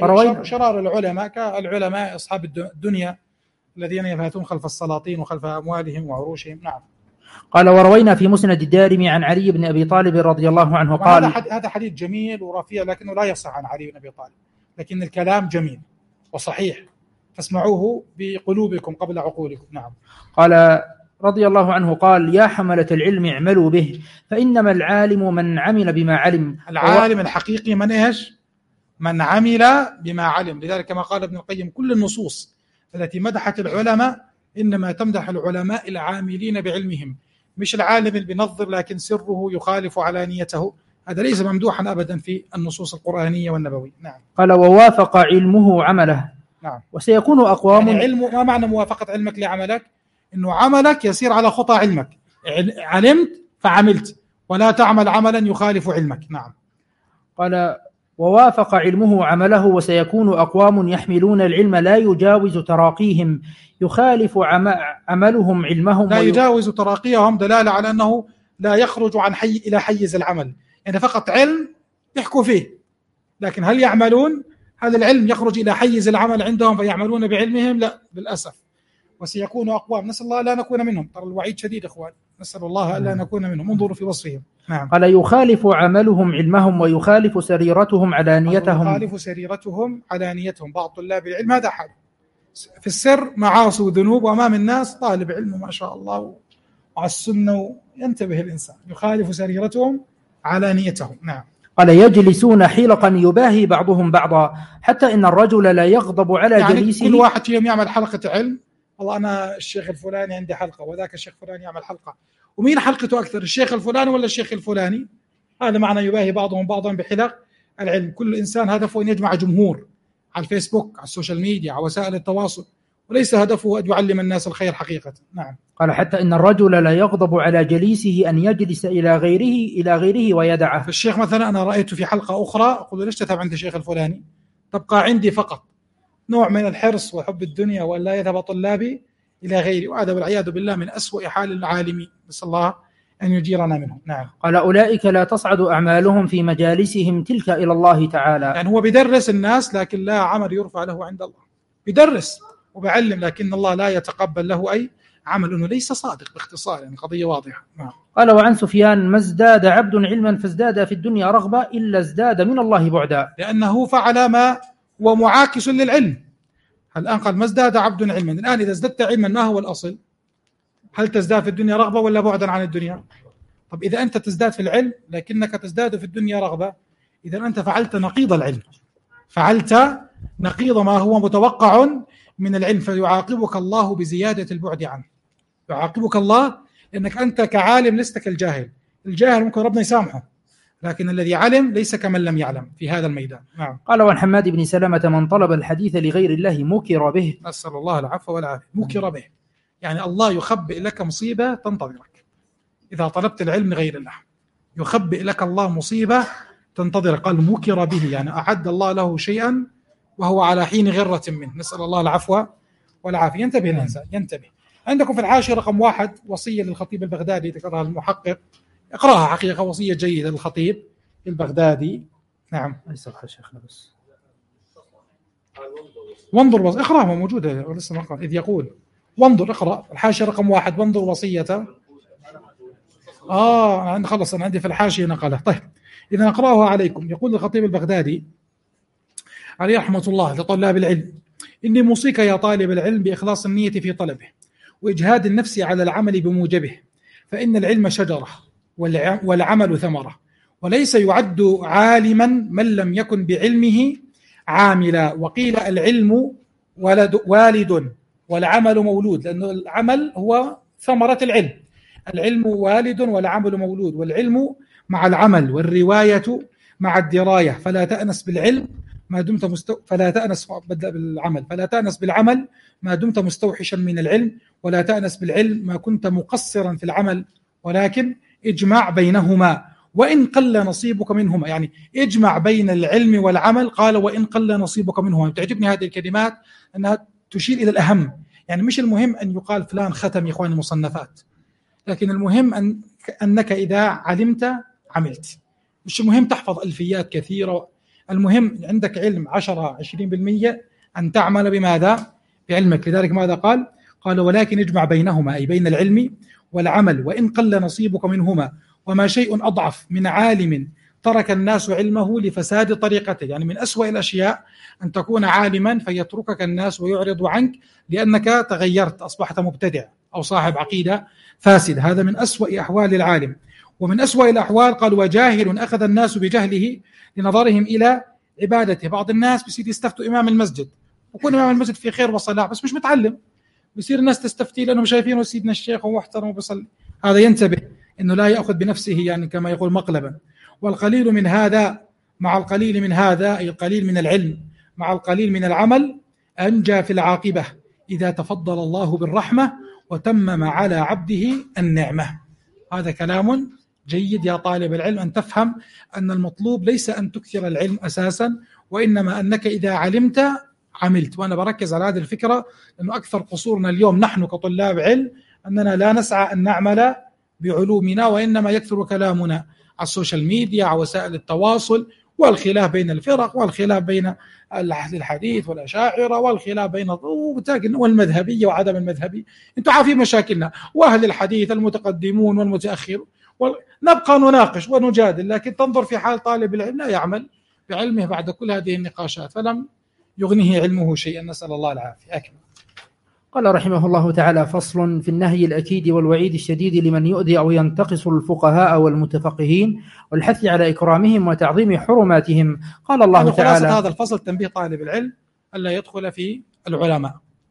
شرار العلماء كالعلماء أصحاب الدنيا الذين يبحثون خلف السلاطين وخلف أموالهم وعروشهم. نعم. قال: وروينا في مسند الدارمي عن علي بن أبي طالب رضي الله عنه قال: هذا حديث جميل ورفيع لكنه لا يصح عن علي بن أبي طالب، لكن الكلام جميل وصحيح، فاسمعوه بقلوبكم قبل عقولكم. نعم. قال رضي الله عنه قال: يا حملة العلم اعملوا به، فإنما العالم من عمل بما علم. العالم الحقيقي من إيش؟ من عمل بما علم. لذلك كما قال ابن القيم: كل النصوص التي مدحت العلماء إنما تمدح العلماء العاملين بعلمهم، مش العالم اللي بينظر لكن سره يخالف علانيته. هذا ليس ممدوحا أبدا في النصوص القرآنية والنبوية. نعم. قال: ووافق علمه عمله. نعم. وسيكون أقوام يعني علم. ما معنى موافقة علمك لعملك؟ إنه عملك يسير على خطى علمك. علمت فعملت، ولا تعمل عملا يخالف علمك. نعم. قال: ووافق علمه عمله، وسيكون أقوام يحملون العلم لا يجاوز تراقيهم، يخالف عملهم علمهم. لا يجاوز تراقيهم دلالة على أنه لا يخرج عن إلى حيز العمل، يعني فقط علم يحكوا فيه، لكن هل يعملون؟ هذا العلم يخرج إلى حيز العمل عندهم فيعملون بعلمهم؟ لا، بالأسف. وسيكون أقوام نسأل الله لا نكون منهم. ترى الوعيد شديد إخوان، نسأل الله ألا نكون منهم. انظروا في وصفهم. نعم. قال يخالف عملهم علمهم ويخالف سريرتهم علانيتهم. يخالف سريرتهم علانيتهم. بعض طلاب العلم هذا حال، في السر معاصي وذنوب، وأمام الناس طالب علم ما شاء الله وعلى السنة. ينتبه الإنسان. يخالف سريرتهم علانيتهم. نعم. قال يجلسون حلقا يباهي بعضهم بعضا حتى إن الرجل لا يغضب على يعني جليسه. كل واحد فيهم يعمل حلقة علم، والله أنا الشيخ الفلاني عندي حلقة، وذاك الشيخ الفلاني يعمل حلقة، ومين حلقته أكثر، الشيخ الفلاني ولا الشيخ الفلاني؟ هذا معنى يباهي بعضهم بعضا بحلق العلم. كل إنسان هدفه أن يجمع جمهور على الفيسبوك، على السوشيال ميديا، على وسائل التواصل، وليس هدفه أن يعلم الناس الخير حقيقة. نعم. قال حتى إن الرجل لا يغضب على جليسه أن يجلس إلى غيره ويدعه. فالشيخ مثلا أنا رأيت في حلقة أخرى، أقول ليش تذهب عند الشيخ الفلاني؟ تبقى عندي فقط. نوع من الحرص وحب الدنيا، وأن لا يذهب طلابي إلى غيري، وهذا والعياذ بالله من أسوأ حال العالمين، نسأل الله أن يجيرنا منهم. نعم. قال أولئك لا تصعد أعمالهم في مجالسهم تلك إلى الله تعالى. يعني هو بيدرس الناس لكن لا عمل يرفع له عند الله. بيدرس وبيعلم لكن الله لا يتقبل له أي عمل، أنه ليس صادق. باختصار يعني قضية واضحة. نعم. قال وعن سفيان ما ازداد عبد علما فازداد في الدنيا رغبة إلا ازداد من الله بعدا. لأنه فعل ما هو معاكس للعلم. الآن قال ما ازداد عبد علما. الآن إذا ازددت علما ما هو الأصل؟ هل تزداد في الدنيا رغبة ولا بعدا عن الدنيا؟ طب إذا أنت تزداد في العلم لكنك تزداد في الدنيا رغبة، إذا أنت فعلت نقيض العلم، فعلت نقيض ما هو متوقع من العلم، فيعاقبك الله بزيادة البعد عنه. يعاقبك الله لأنك أنت كعالم لست كالجاهل. الجاهل ممكن ربنا يسامحه، لكن الذي علم ليس كمن لم يعلم في هذا الميدان. نعم. قال وعن حماد بن سلمة من طلب الحديث لغير الله مكر به. نسأل الله العفو والعافية. مكر به يعني الله يخبئ لك مصيبة تنتظرك إذا طلبت العلم لغير الله. يخبئ لك الله مصيبة تنتظرك. قال مكر به يعني أعد الله له شيئا وهو على حين غرة منه. نسأل الله العفو والعافية. ينتبه الإنسان، ينتبه. عندكم في الحاشية رقم 1 وصية للخطيب البغدادي ذكرها المحقق، اقرأها حقيقة، وصية جيدة للخطيب البغدادي. نعم. ليس شيخنا بس وانظر بس اقرأها موجودة ولسه ما قرأ. إذ يقول وانظر، اقرأ الحاشية رقم 1 وانظر وصية. خلص أنا عندي في الحاشية نقله. طيب إذا نقرأها عليكم. يقول الخطيب البغدادي عليه رحمة الله لطلاب العلم: إني موصيك يا طالب العلم بإخلاص النية في طلبه وإجهاد النفس على العمل بموجبه، فإن العلم شجرة والعمل ثمرة، وليس يعد عالما من لم يكن بعلمه عاملا. وقيل العلم والد والعمل مولود، لأن العمل هو ثمرة العلم. العلم والد والعمل مولود، والعلم مع العمل والرواية مع الدراية. فلا تأنس بالعلم ما دمت فلا تأنس بالعمل ما دمت مستوحشا من العلم، ولا تأنس بالعلم ما كنت مقصرا في العمل، ولكن اجمع بينهما وإن قل نصيبك منهما. يعني اجمع بين العلم والعمل. قال وإن قل نصيبك منهما. تعجبني هذه الكلمات أنها تشير إلى الأهم. يعني مش المهم أن يقال فلان ختم يا إخواني المصنفات، لكن المهم أنك إذا علمت عملت. مش المهم تحفظ ألفيات كثيرة، المهم عندك علم 10-20% أن تعمل بماذا؟ بعلمك. لذلك ماذا قال؟ قال ولكن اجمع بينهما، أي بين العلم والعمل، وإن قل نصيبك منهما. وما شيء أضعف من عالم ترك الناس علمه لفساد طريقته. يعني من أسوأ الأشياء أن تكون عالما فيتركك الناس ويعرض عنك لأنك تغيرت، أصبحت مبتدع أو صاحب عقيدة فاسد. هذا من أسوأ أحوال العالم. ومن أسوأ الأحوال قال وجاهل أخذ الناس بجهله لنظرهم إلى عبادته. بعض الناس بيصير يستفتوا إمام المسجد، ويكون إمام المسجد في خير وصلاح بس مش متعلم، بيصير الناس تستفتي لأنهم شايفينه سيدنا الشيخ ومحترم وبيصلي. هذا ينتبه إنه لا يأخذ بنفسه يعني كما يقول مقلبا. والقليل من هذا مع القليل من هذا، أي القليل من العلم مع القليل من العمل، أنجى في العاقبة إذا تفضل الله بالرحمة وتمم على عبده النعمة. هذا كلام جيد يا طالب العلم، أن تفهم أن المطلوب ليس أن تكثر العلم أساسا، وإنما أنك إذا علمت عملت. وأنا بركز على هذه الفكرة لأنه أكثر قصورنا اليوم نحن كطلاب علم أننا لا نسعى أن نعمل بعلومنا، وإنما يكثر كلامنا على السوشيال ميديا، على وسائل التواصل، والخلاف بين الفرق، والخلاف بين أهل الحديث والأشاعرة، والخلاف بين والمذهبية وعدم المذهبي. أنتم عارفين مشاكلنا، وأهل الحديث المتقدمون والمتأخرون، نبقى نناقش ونجادل، لكن تنظر في حال طالب العلم لا يعمل بعلمه بعد كل هذه النقاشات، فلم يغنيه علمه شيئا، نسأل الله العافية. أكمل. قال رحمه الله تعالى: فصل في النهي الأكيد والوعيد الشديد لمن يؤذي أو ينتقص الفقهاء والمتفقهين، والحث على إكرامهم وتعظيم حرماتهم. قال الله تعالى: هذا الفصل تنبيه طالب العلم ألا يدخل في العلماء،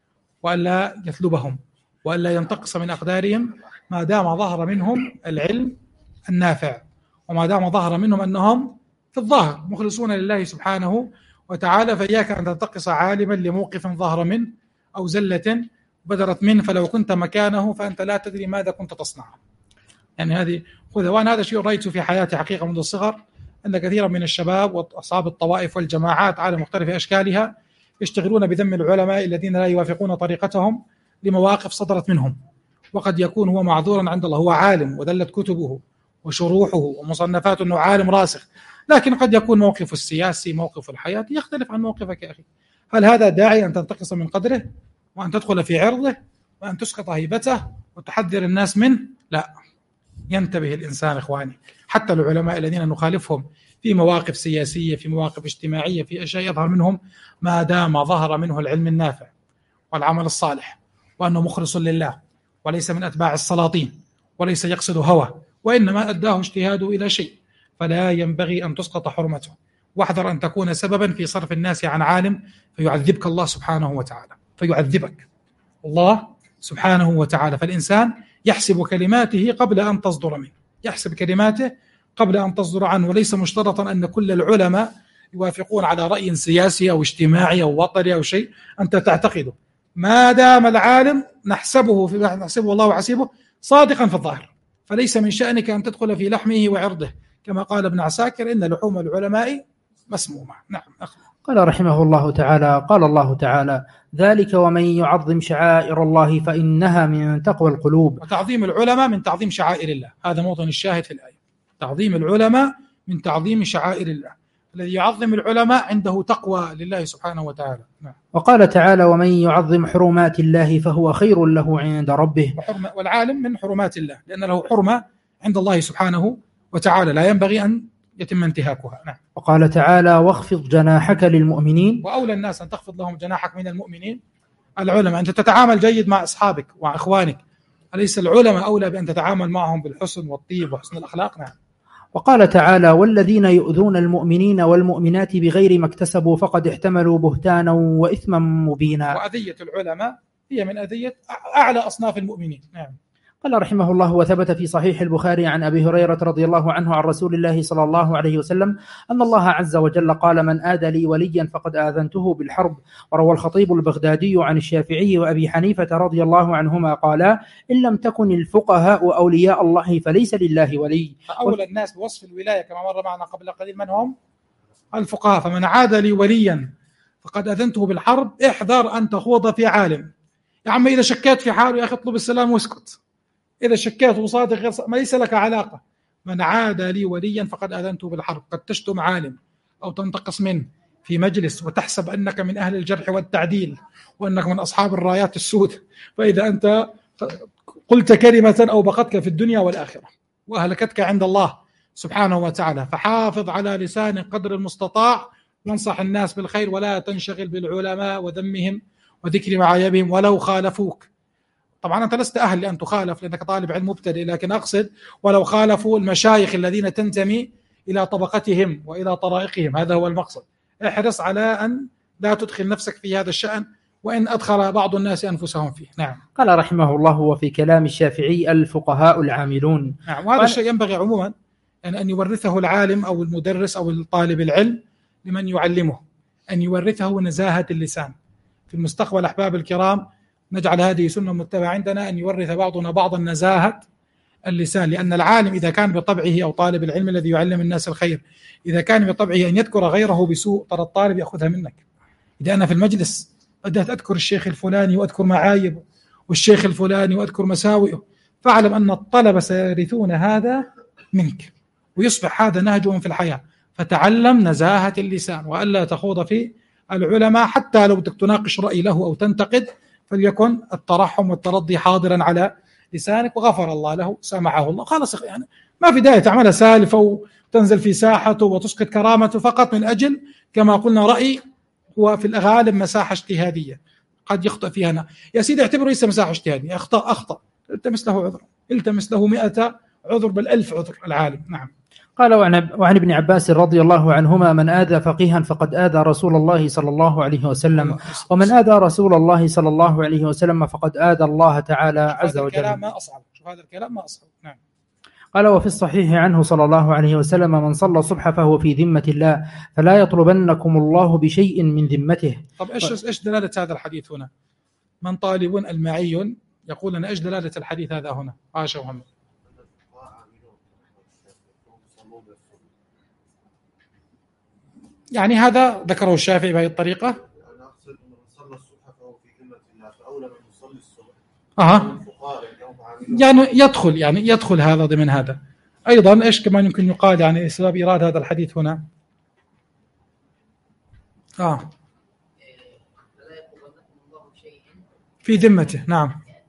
وألا يثلبهم، وألا ينتقص من أقدارهم، ما دام ظهر منهم العلم النافع، وما دام ظهر منهم أنهم في الظاهر مخلصون لله سبحانه وتعالى. فإياك أن تنتقص عالما لموقف ظهر منه أو زلة بدرت منه، فلو كنت مكانه فأنت لا تدري ماذا كنت تصنع. يعني هذه خذها. وأنا هذا شيء رأيته في حياتي حقيقة منذ الصغر، أن كثيرا من الشباب وأصحاب الطوائف والجماعات على مختلف أشكالها يشتغلون بذم العلماء الذين لا يوافقون طريقتهم لمواقف صدرت منهم، وقد يكون هو معذورا عند الله، هو عالم ودلت كتبه وشروحه ومصنفاته أنه عالم راسخ، لكن قد يكون موقفه السياسي، موقفه الحياتي يختلف عن موقفك يا أخي. هل هذا داعي أن تنتقص من قدره، وأن تدخل في عرضه، وأن تسقط هيبته وتحذر الناس منه؟ لا، ينتبه الإنسان إخواني، حتى العلماء الذين نخالفهم في مواقف سياسية، في مواقف اجتماعية، في أشياء يظهر منهم، ما دام ظهر منه العلم النافع والعمل الصالح، وأنه مخلص لله وليس من أتباع السلاطين، وليس يقصد هوى، وإنما أداه اجتهاده إلى شيء، فلا ينبغي أن تسقط حرمته. واحذر أن تكون سببا في صرف الناس عن عالم فيعذبك الله سبحانه وتعالى، فيعذبك الله سبحانه وتعالى. فالإنسان يحسب كلماته قبل أن تصدر منه، يحسب كلماته قبل أن تصدر عنه، وليس مشترطا أن كل العلماء يوافقون على رأي سياسي أو اجتماعي أو وطني أو شيء أنت تعتقده، ما دام العالم نحسبه الله وحسيبه صادقا في الظاهر، فليس من شأنك أن تدخل في لحمه وعرضه، كما قال ابن عساكر: إن لحوم العلماء مسمومة. نعم. قال رحمه الله تعالى: قال الله تعالى: ذلك ومن يعظم شعائر الله فإنها من تقوى القلوب. وتعظيم العلماء من تعظيم شعائر الله، هذا موطن الشاهد في الآية. تعظيم العلماء من تعظيم شعائر الله، الذي يعظم العلماء عنده تقوى لله سبحانه وتعالى. نعم. وقال تعالى: ومن يعظم حرمات الله فهو خير له عند ربه. والعالم من حرمات الله، لأن له حرمة عند الله سبحانه وتعالى لا ينبغي أن يتم انتهاكها. نعم. وقال تعالى: واخفض جناحك للمؤمنين. وأولى الناس أن تخفض لهم جناحك من المؤمنين العلماء. أنت تتعامل جيد مع أصحابك ومع إخوانك، أليس العلماء أولى بأن تتعامل معهم بالحسن والطيب وحسن الأخلاق؟ نعم. وقال تعالى: والذين يؤذون المؤمنين والمؤمنات بغير ما اكتسبوا فقد احتملوا بهتانا وإثما مبينا. وأذية العلماء هي من أذية أعلى أصناف المؤمنين. نعم. قال رحمه الله: وثبت في صحيح البخاري عن أبي هريرة رضي الله عنه عن رسول الله صلى الله عليه وسلم أن الله عز وجل قال: من آذى لي وليا فقد آذنته بالحرب. وروى الخطيب البغدادي عن الشافعي وأبي حنيفة رضي الله عنهما قالا: إن لم تكن الفقهاء أولياء الله فليس لله ولي. فأولى الناس بوصف الولاية كما مر معنا قبل قليل من هم؟ الفقهاء. فمن عاد لي وليا فقد أذنته بالحرب. احذر أن تخوض في عالم. يا عم إذا شكيت في حاله يا أخي اطلب السلام واسكت، إذا شكيت وصادق غير ما ليس لك علاقة. من عاد لي وليا فقد آذنته بالحرب. قد تشتم عالم أو تنتقص منه في مجلس وتحسب أنك من أهل الجرح والتعديل وأنك من أصحاب الرايات السود، فإذا أنت قلت كلمة أو بقتك في الدنيا والآخرة وأهلكتك عند الله سبحانه وتعالى. فحافظ على لسان قدر المستطاع، وانصح الناس بالخير، ولا تنشغل بالعلماء وذمهم وذكر معايبهم ولو خالفوك. طبعا أنت لست أهل لأن تخالف لأنك طالب علم مبتدئ، لكن أقصد ولو خالفوا المشايخ الذين تنتمي إلى طبقتهم وإلى طرائقهم، هذا هو المقصد. احرص على أن لا تدخل نفسك في هذا الشأن، وإن أدخل بعض الناس أنفسهم فيه. نعم. قال رحمه الله: وفي كلام الشافعي: الفقهاء العاملون. نعم. وهذا الشيء ينبغي عموما يعني أن يورثه العالم أو المدرس أو الطالب العلم لمن يعلمه، أن يورثه نزاهة اللسان. في المستقبل أحباب الكرام نجعل هذه سنة متبعة عندنا، أن يورث بعضنا بعضا نزاهة اللسان، لأن العالم إذا كان بطبعه أو طالب العلم الذي يعلم الناس الخير إذا كان بطبعه أن يذكر غيره بسوء، ترى الطالب يأخذها منك. إذا أنا في المجلس بدأت أذكر الشيخ الفلاني وأذكر معايبه والشيخ الفلاني وأذكر مساوئه، فاعلم أن الطلبة سيرثون هذا منك، ويصبح هذا نهجهم في الحياة. فتعلم نزاهة اللسان وألا تخوض في العلماء، حتى لو بدك تناقش رأي له أو تنتقد فليكن الترحم والترضي حاضرا على لسانك، وغفر الله له سامحه الله، خلاص يعني ما في داعي تعملها سالفة وتنزل في ساحته وتسقط كرامته فقط من أجل كما قلنا رأي هو في الغالب مساحة اجتهادية قد يخطئ فيها أنا. يا سيدي اعتبره ليس مساحة اجتهادية، أخطأ التمس له عذر، التمس له 100 عذر بل 1000 عذر العالم. نعم. قال وعن ابن عباس رضي الله عنهما: من آذى فقيها فقد آذى رسول الله صلى الله عليه وسلم، ومن آذى رسول الله صلى الله عليه وسلم فقد آذى الله تعالى عز وجل. هذا الكلام ما أصعب، هذا الكلام ما أصعب. نعم. قال وفي الصحيح عنه صلى الله عليه وسلم: من صلى الصبح فهو في ذمة الله، فلا يطلبنكم الله بشيء من ذمته. طب إيش دلالة هذا الحديث هنا؟ من طالب المعي يقول لنا إيش دلالة الحديث هذا هنا؟ عاشا محمد. يعني هذا ذكره الشافعي بهذه الطريقة. أنا أقصد من صلى الصبح فهو في ذمة الله، فأولى من يصلي الصبح. يعني يدخل هذا ضمن هذا. أيضا إيش كمان يمكن يقال يعني سبب إيراد هذا الحديث هنا؟ في ذمته. نعم.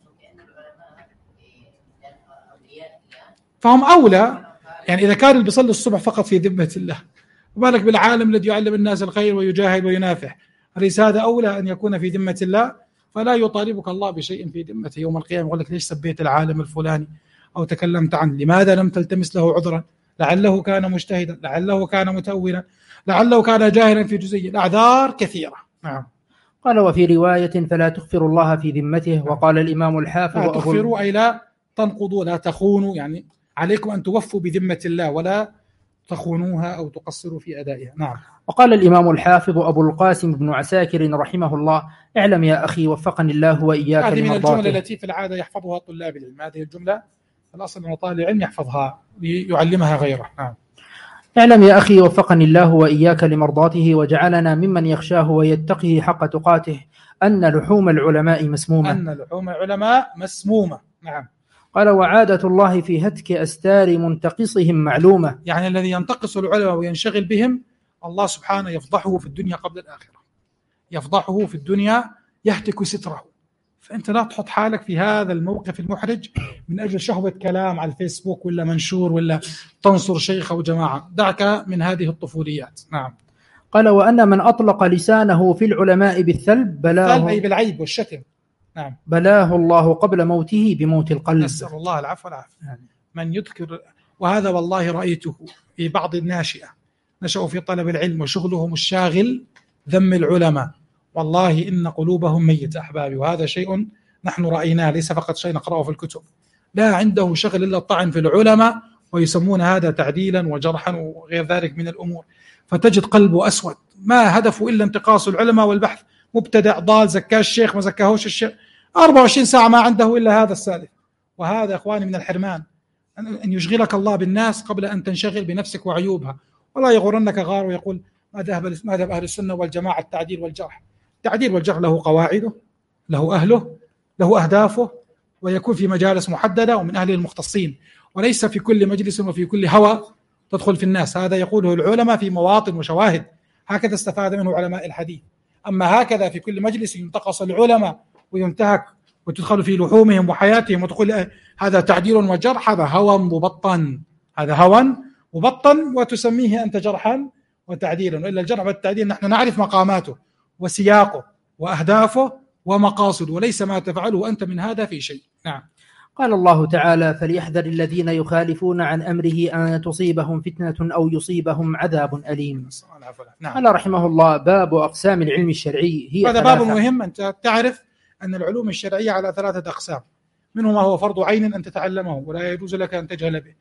فهم أولى، يعني إذا كان اللي بيصلي الصبح فقط في ذمة الله، وبالك بالعالم الذي يعلم الناس الخير ويجاهد وينافح، أليس هذا أولى أن يكون في ذمة الله؟ فلا يطالبك الله بشيء في ذمته يوم القيامة يقول لك ليش سبيت العالم الفلاني أو تكلمت عنه، لماذا لم تلتمس له عذرا؟ لعله كان مجتهدا، لعله كان متأولا، لعله كان جاهلا في جزئية، الأعذار كثيرة. نعم. قال وفي رواية: فلا تخفروا الله في ذمته. وقال الإمام الحافظ: لا تخفروا أي لا تنقضوا، لا تخونوا، يعني عليكم أن توفوا بذمة الله ولا تخونوها أو تقصروا في أدائها. نعم. وقال الإمام الحافظ أبو القاسم بن عساكر رحمه الله: اعلم يا أخي وفقني الله وإياك هذه من لمرضاته. الجمل التي في العادة يحفظها طلاب العلم، هذه الجملة الأصل أن طالب العلم يحفظها ليعلمها غيره. نعم. اعلم يا أخي وفقني الله وإياك لمرضاته وجعلنا ممن يخشاه ويتقيه حق تقاته أن لحوم العلماء مسمومة. نعم. قال وعادة الله في هتك أستار منتقصهم معلومة. يعني الذي ينتقص العلماء وينشغل بهم الله سبحانه يفضحه في الدنيا قبل الآخرة، يفضحه في الدنيا، يهتك ستره. فأنت لا تحط حالك في هذا الموقف المحرج من أجل شهوة كلام على الفيسبوك ولا منشور ولا تنصر شيخ أو جماعة، دعك من هذه الطفوليات. نعم. قال وأن من أطلق لسانه في العلماء بالثلب بلاه، أي بالعيب والشتم. نعم. بلاه الله قبل موته بموت القلب. نسأل الله العفو والعافية. من يذكر، وهذا والله رأيته في بعض الناشئة نشأوا في طلب العلم وشغلهم الشاغل ذم العلماء، والله إن قلوبهم ميتة أحبابي، وهذا شيء نحن رأيناه ليس فقط شيء نقرأه في الكتب. لا عنده شغل إلا الطعن في العلماء، ويسمون هذا تعديلا وجرحا وغير ذلك من الأمور، فتجد قلبه أسود، ما هدفه إلا انتقاص العلماء والبحث، مبتدع ضال، زكاه الشيخ ما زكاهوش الشيخ، 24 ساعة ما عنده إلا هذا السالف. وهذا أخواني من الحرمان، أن يشغلك الله بالناس قبل أن تنشغل بنفسك وعيوبها. ولا يغرنك غار ويقول ما ذهب أهل السنة والجماعة التعديل والجرح. التعديل والجرح له قواعده، له أهله، له أهدافه، ويكون في مجالس محددة ومن أهل المختصين، وليس في كل مجلس وفي كل هوى تدخل في الناس. هذا يقوله العلماء في مواطن وشواهد، هكذا استفاد منه علماء الحديث. أما هكذا في كل مجلس ينتقص العلماء وينتهك وتدخل في لحومهم وحياتهم وتقول هذا تعديل وجرح، هذا هوى مبطن، هذا هوى مبطن، وتسميه أنت جرحا وتعديلا. وإلا الجرح والتعديل نحن نعرف مقاماته وسياقه وأهدافه ومقاصده، وليس ما تفعله أنت من هذا في شيء. نعم. قال الله تعالى: فليحذر الذين يخالفون عن أمره أن تصيبهم فتنة أو يصيبهم عذاب أليم. نعم. قال رحمه الله: باب أقسام العلم الشرعي هي هذا باب مهم. أنت تعرف أن العلوم الشرعية على 3 أقسام، منه ما هو فرض عين أن تتعلمه ولا يجوز لك أن تجهل به،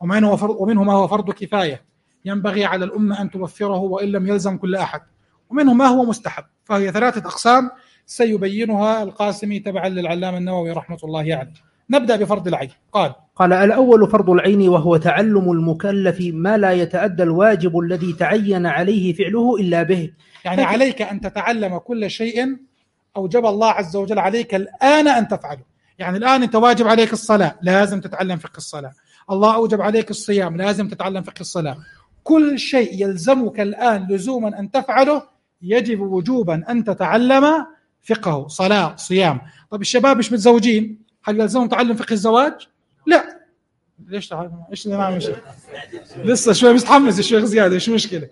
ومنه ما هو فرض كفاية ينبغي على الأمة أن توفره وإن لم يلزم كل أحد، ومنه ما هو مستحب. فهي 3 أقسام سيبينها القاسمي تبعا للعلامة النووي رحمة الله عليه. نبدأ بفرض العين. قال الأول فرض العين، وهو تعلم المكلف ما لا يتأدى الواجب الذي تعين عليه فعله إلا به. يعني عليك أن تتعلم كل شيء أوجب الله عز وجل عليك الآن أن تفعله. يعني الآن أنت واجب عليك الصلاة، لازم تتعلم فقه الصلاة. الله أوجب عليك الصيام، لازم تتعلم فقه الصلاة. كل شيء يلزمك الآن لزوما أن تفعله يجب وجوبا أن تتعلم فقهه. صلاة، صيام. طب الشباب مش متزوجين، هل يلزمهم تعلم فقه الزواج؟ لا. ليش ايش نعمل شيء؟ لسه شوي متحمس الشيخ زياد، ايش مشكلة؟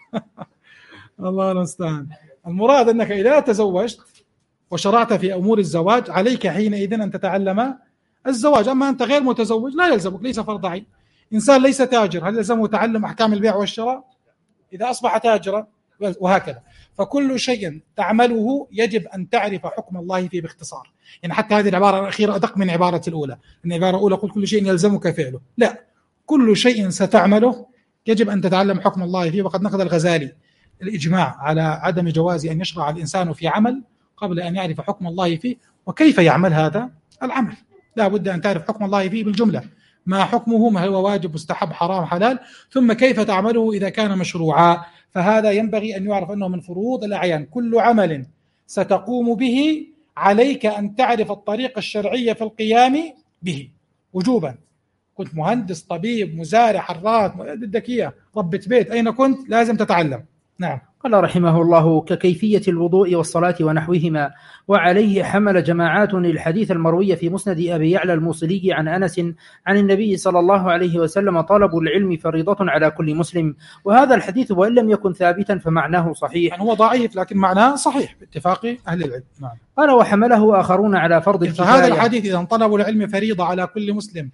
الله المستعان. المراد أنك إذا تزوجت وشرعت في أمور الزواج عليك حينئذ أن تتعلم الزواج. أما أنت غير متزوج لا يلزمك، ليس فرض عين. إنسان ليس تاجر، هل يلزمه تعلم أحكام البيع والشراء إذا أصبح تاجرا؟ وهكذا. فكل شيء تعمله يجب أن تعرف حكم الله فيه باختصار. يعني حتى هذه العبارة الأخيرة أدق من العبارة الأولى. إن العبارة الأولى قل كل شيء يلزمك فعله، لا، كل شيء ستعمله يجب أن تتعلم حكم الله فيه. وقد نقد الغزالي الإجماع على عدم جواز أن يشرع الإنسان في عمل قبل أن يعرف حكم الله فيه وكيف يعمل هذا العمل. لا بد أن تعرف حكم الله فيه بالجملة، ما حكمه، ما هو واجب مستحب حرام حلال، ثم كيف تعمله إذا كان مشروعا. فهذا ينبغي أن يعرف أنه من فروض الأعيان. كل عمل ستقوم به عليك أن تعرف الطريقة الشرعية في القيام به وجوبا. كنت مهندس، طبيب، مزارع، حراث، بدك إياه، ربة بيت، أين كنت لازم تتعلم. نعم. قال رحمه الله: ككيفية الوضوء والصلاة ونحوهما. وعليه حمل جماعات الحديث المروي في مسند أبي يعلى الموصلي عن أنس عن النبي صلى الله عليه وسلم: طلب العلم فريضة على كل مسلم. وهذا الحديث وإن لم يكن ثابتا فمعناه صحيح. يعني هو ضعيف لكن معناه صحيح باتفاق أهل العلم. نعم. قال: وحمله آخرون على فرض الكفاية. فهذا الحديث إذا طلب العلم فريضة على كل مسلم،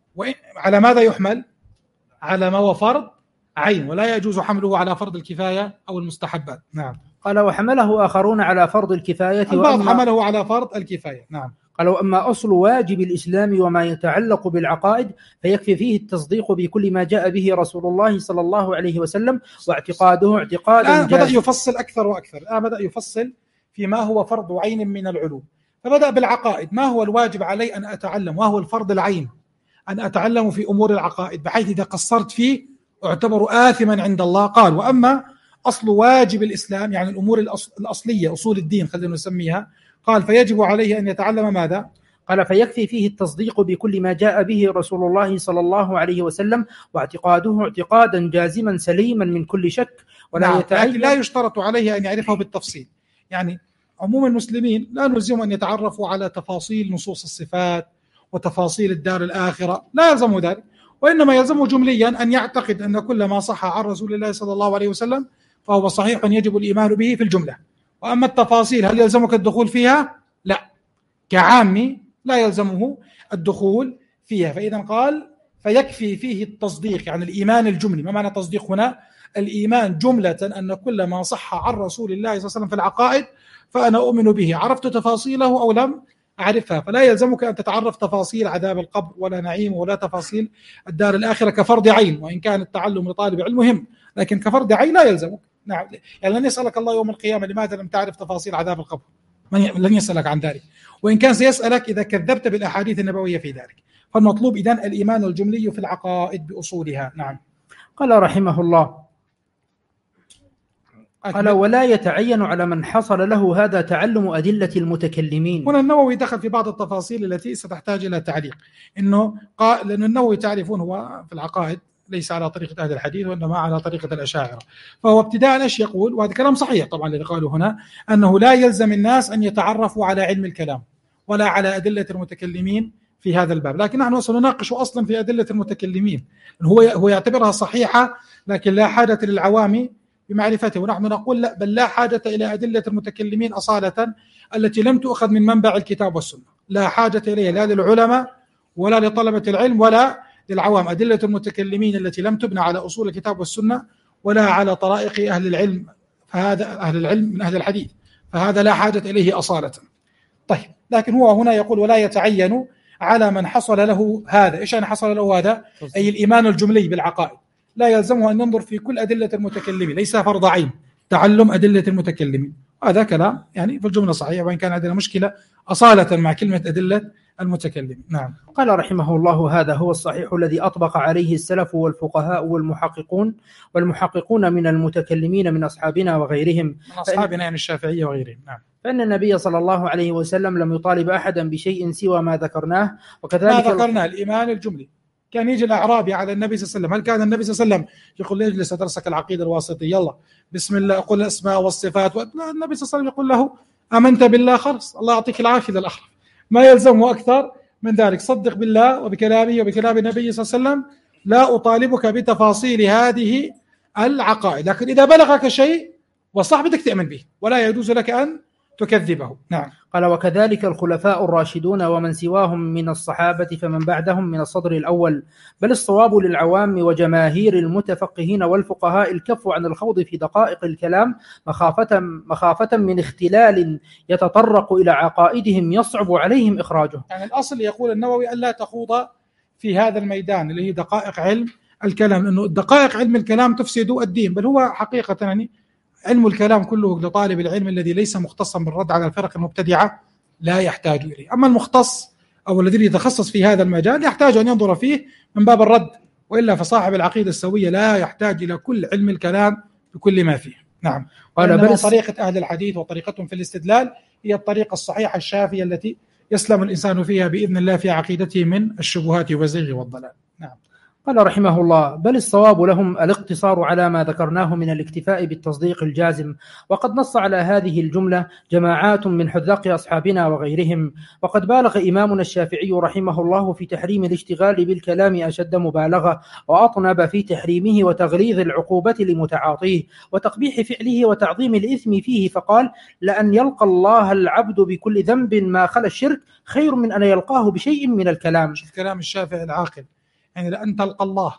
على ماذا يحمل؟ على ما هو فرض عين، ولا يجوز حمله على فرض الكفاية أو المستحبات. نعم. قال: وحمله آخرون على فرض الكفاية، البعض حمله على فرض الكفاية. نعم. قال: وأما أصل واجب الإسلام وما يتعلق بالعقائد فيكفي فيه التصديق بكل ما جاء به رسول الله صلى الله عليه وسلم واعتقاده اعتقادا بدأ يفصل أكثر وأكثر. بدأ يفصل فيما هو فرض عين من العلوم. فبدأ بالعقائد، ما هو الواجب علي أن أتعلم، وهو الفرض العين أن أتعلم في أمور العقائد، بحيث إذا قصرت فيه أعتبر آثما عند الله. قال: وأما أصل واجب الإسلام، يعني الأمور الأصلية، أصول الدين خلينا نسميها، قال: فيجب عليه أن يتعلم ماذا؟ قال: فيكفي فيه التصديق بكل ما جاء به رسول الله صلى الله عليه وسلم واعتقاده اعتقادا جازما سليما من كل شك، ولا لكن لا يشترط عليه أن يعرفه بالتفصيل. يعني عموم المسلمين لا نلزمهم أن يتعرفوا على تفاصيل نصوص الصفات وتفاصيل الدار الآخرة، لا يلزم ذلك، وإنما يلزمه جمليا أن يعتقد أن كل ما صح عن رسول الله صلى الله عليه وسلم فهو صحيح يجب الإيمان به في الجملة. وأما التفاصيل هل يلزمك الدخول فيها؟ لا، كعامي لا يلزمه الدخول فيها. فإذا قال: فيكفي فيه التصديق، يعني الإيمان الجملي. ما معنى تصديق هنا؟ الإيمان جملة أن كل ما صح عن رسول الله صلى الله عليه وسلم في العقائد فأنا أؤمن به، عرفت تفاصيله أو لم أعرفها. فلا يلزمك أن تتعرف تفاصيل عذاب القبر ولا نعيم ولا تفاصيل الدار الآخرة كفرض عين، وإن كان التعلم لطالب علم مهم، لكن كفرض عين لا يلزمك. نعم. يعني لن يسألك الله يوم القيامة لماذا لم تعرف تفاصيل عذاب القبر، لن يسألك عن ذلك، وإن كان سيسألك إذا كذبت بالأحاديث النبوية في ذلك. فالمطلوب إذن الإيمان الجملي في العقائد بأصولها. نعم. قال رحمه الله: قال: ولا يتعين على من حصل له هذا تعلم أدلة المتكلمين. هنا النووي دخل في بعض التفاصيل التي ستحتاج إلى تعليق. لأن النووي تعرفون هو في العقائد ليس على طريقة أهل الحديث وإنما على طريقة الأشاعرة. فهو ابتداء ايش يقول، وهذا كلام صحيح طبعا الذي قالوا هنا، أنه لا يلزم الناس أن يتعرفوا على علم الكلام ولا على أدلة المتكلمين في هذا الباب، لكن نحن سنناقش أصلا في أدلة المتكلمين. هو يعتبرها صحيحة لكن لا حاجة للعوام بمعرفته، ونحن نقول لا، بل لا حاجة إلى أدلة المتكلمين أصالة التي لم تؤخذ من منبع الكتاب والسنة، لا حاجة إليها لا للعلماء ولا لطلبة العلم ولا للعوام. أدلة المتكلمين التي لم تبنى على أصول الكتاب والسنة ولا على طرائق أهل العلم، فهذا أهل العلم من أهل الحديث، فهذا لا حاجة إليه أصالة. طيب، لكن هو هنا يقول: ولا يتعين على من حصل له هذا. إيش يعني حصل له هذا؟ أي الإيمان الجملي بالعقائد. لا يلزمه أن ينظر في كل أدلة المتكلمين، ليس فرض عين تعلم أدلة المتكلمين. هذا كلام يعني في الجملة صحيح، وإن كان عندنا مشكلة أصالة مع كلمة أدلة المتكلم. نعم. قال رحمه الله: هذا هو الصحيح الذي أطبق عليه السلف والفقهاء والمحققون من المتكلمين من أصحابنا وغيرهم. من أصحابنا يعني الشافعية وغيرهم. نعم. فإن النبي صلى الله عليه وسلم لم يطالب أحدا بشيء سوى ما ذكرناه، وكذلك ما ذكرنا الإيمان الجملي. كان يجي الأعرابي على النبي صلى الله عليه وسلم، هل كان النبي صلى الله عليه وسلم يقول له اجلس أدرسك العقيدة الواسطية، يلا بسم الله قل الأسماء والصفات؟ لا، النبي صلى الله عليه وسلم يقول له آمنت بالله، خلص الله يعطيك العافية للآخرة، ما يلزمه أكثر من ذلك، صدق بالله وبكلامه وبكلام النبي صلى الله عليه وسلم، لا أطالبك بتفاصيل هذه العقائد، لكن إذا بلغك شيء وصح بدك تؤمن به ولا يجوز لك أن تكذبه. نعم. قال وكذلك الخلفاء الراشدون ومن سواهم من الصحابة فمن بعدهم من الصدر الأول، بل الصواب للعوام وجماهير المتفقهين والفقهاء الكف عن الخوض في دقائق الكلام مخافة من اختلال يتطرق إلى عقائدهم يصعب عليهم إخراجه. يعني الأصل يقول النووي ألا تخوض في هذا الميدان اللي هي دقائق علم الكلام، لأنه دقائق علم الكلام تفسد الدين، بل هو حقيقة يعني علم الكلام كله لطالب العلم الذي ليس مختصا بالرد على الفرق المبتدعة لا يحتاج إليه، أما المختص أو الذي يتخصص في هذا المجال يحتاج أن ينظر فيه من باب الرد، وإلا فصاحب العقيدة السوية لا يحتاج إلى كل علم الكلام بكل ما فيه. نعم. قال طريقة أهل الحديث وطريقتهم في الاستدلال هي الطريقة الصحيحة الشافية التي يسلم الإنسان فيها بإذن الله في عقيدته من الشبهات والزيغ والضلال. نعم. قال رحمه الله بل الصواب لهم الاقتصار على ما ذكرناه من الاكتفاء بالتصديق الجازم، وقد نص على هذه الجملة جماعات من حذاق أصحابنا وغيرهم، وقد بالغ إمامنا الشافعي رحمه الله في تحريم الاشتغال بالكلام أشد مبالغة، وأطنب في تحريمه وتغليظ العقوبة لمتعاطيه وتقبيح فعله وتعظيم الإثم فيه، فقال لأن يلقى الله العبد بكل ذنب ما خلا الشرك خير من أن يلقاه بشيء من الكلام. شوف كلام الشافعي العاقل، يعني لأن تلقى الله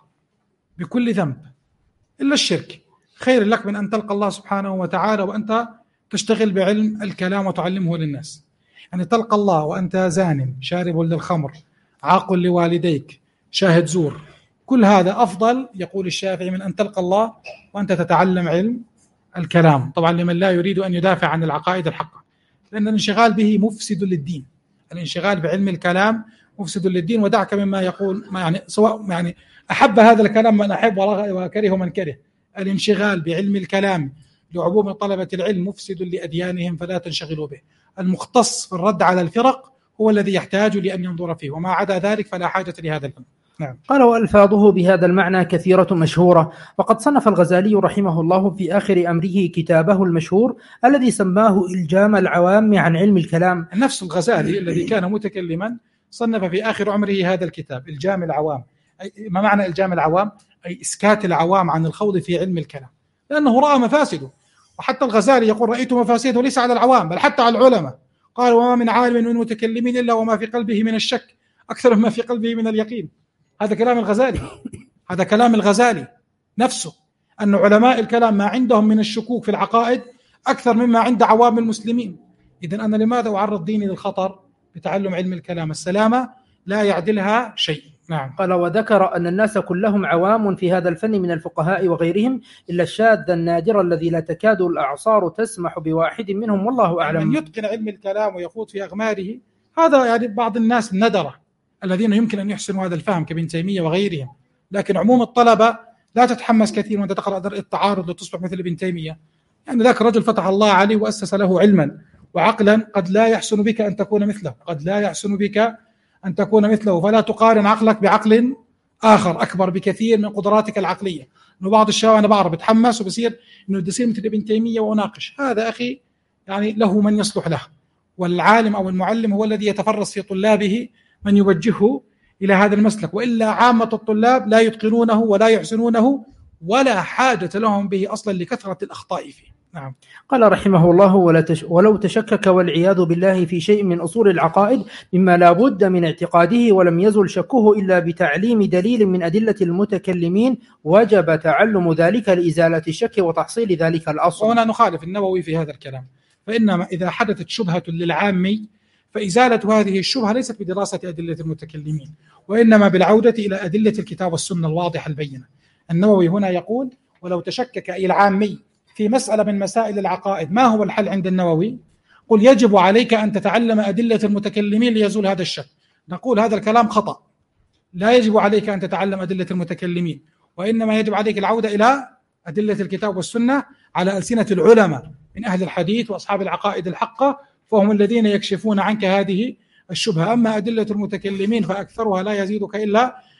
بكل ذنب إلا الشرك خير لك من أن تلقى الله سبحانه وتعالى وأنت تشتغل بعلم الكلام وتعلمه للناس. يعني تلقى الله وأنت زان شارب للخمر عاقل لوالديك شاهد زور، كل هذا أفضل يقول الشافعي من أن تلقى الله وأنت تتعلم علم الكلام، طبعا لمن لا يريد أن يدافع عن العقائد الحقة، لأن الانشغال به مفسد للدين، الانشغال بعلم الكلام مفسد للدين. ودعك مما يقول يعني سواء يعني أحب هذا الكلام من أحب وكره من كره، الانشغال بعلم الكلام لعموم طلبة العلم مفسد لأديانهم فلا تنشغلوا به. المختص في الرد على الفرق هو الذي يحتاج لأن ينظر فيه، وما عدا ذلك فلا حاجة لهذا العلم. نعم. قال وألفاظه بهذا المعنى كثيرة مشهورة، وقد صنف الغزالي رحمه الله في آخر أمره كتابه المشهور الذي سماه إلجام العوام عن علم الكلام. نفس الغزالي الذي كان متكلما صنف في آخر عمره هذا الكتاب إلجام العوام. ما معنى إلجام العوام؟ أي إسكات العوام عن الخوض في علم الكلام، لأنه رأى مفاسده، وحتى الغزالي يقول رأيت مفاسده ليس على العوام بل حتى على العلماء، قال وما من عالم من المتكلمين إلا وما في قلبه من الشك أكثر مما في قلبه من اليقين. هذا كلام الغزالي، هذا كلام الغزالي نفسه، أن علماء الكلام ما عندهم من الشكوك في العقائد أكثر مما عند عوام المسلمين. إذن أنا لماذا أعرض ديني للخطر بتعلم علم الكلام؟ السلامة لا يعدلها شيء. نعم. قال وذكر أن الناس كلهم عوام في هذا الفن من الفقهاء وغيرهم إلا الشاذ النادر الذي لا تكاد الأعصار تسمح بواحد منهم والله أعلم. من يتقن علم الكلام ويخوض في أغماره هذا يعني بعض الناس الندرة الذين يمكن أن يحسنوا هذا الفهم كابن تيمية وغيرهم، لكن عموم الطلبة لا تتحمس كثير وأنت تقرأ درء التعارض لتصبح مثل ابن تيمية. يعني ذاك الرجل فتح الله عليه وأسس له علما وعقلا قد لا يحسن بك أن تكون مثله، قد لا يحسن بك أن تكون مثله، فلا تقارن عقلك بعقل آخر أكبر بكثير من قدراتك العقلية. إنه بعض الشباب أنا بعرف بتحمس وبصير إنه بدي أصير مثل ابن تيمية وأناقش، هذا أخي يعني له من يصلح له، والعالم أو المعلم هو الذي يتفرس في طلابه من يوجهه إلى هذا المسلك، وإلا عامة الطلاب لا يتقنونه ولا يحسنونه ولا حاجة لهم به أصلا لكثرة الأخطاء فيه. نعم. قال رحمه الله ولو تشكك والعياذ بالله في شيء من أصول العقائد مما لا بد من اعتقاده ولم يزل شكه إلا بتعليم دليل من أدلة المتكلمين وجب تعلم ذلك لإزالة الشك وتحصيل ذلك الأصل. وهنا نخالف النووي في هذا الكلام، فإنما إذا حدثت شبهة للعامي فإزالة هذه الشبهة ليست بدراسة أدلة المتكلمين، وإنما بالعودة إلى أدلة الكتاب والسنة الواضحة البينة. النووي هنا يقول ولو تشكك أي العامي في مسألة من مسائل العقائد، ما هو الحل عند النووي؟ قل يجب عليك أن تتعلم أدلة المتكلمين ليزول هذا الشك. نقول هذا الكلام خطأ، لا يجب عليك أن تتعلم أدلة المتكلمين، وإنما يجب عليك العودة إلى أدلة الكتاب والسنة على ألسنة العلماء من أهل الحديث وأصحاب العقائد الحقة، فهم الذين يكشفون عنك هذه الشبهة. أما أدلة المتكلمين فأكثرها لا يزيدك إلا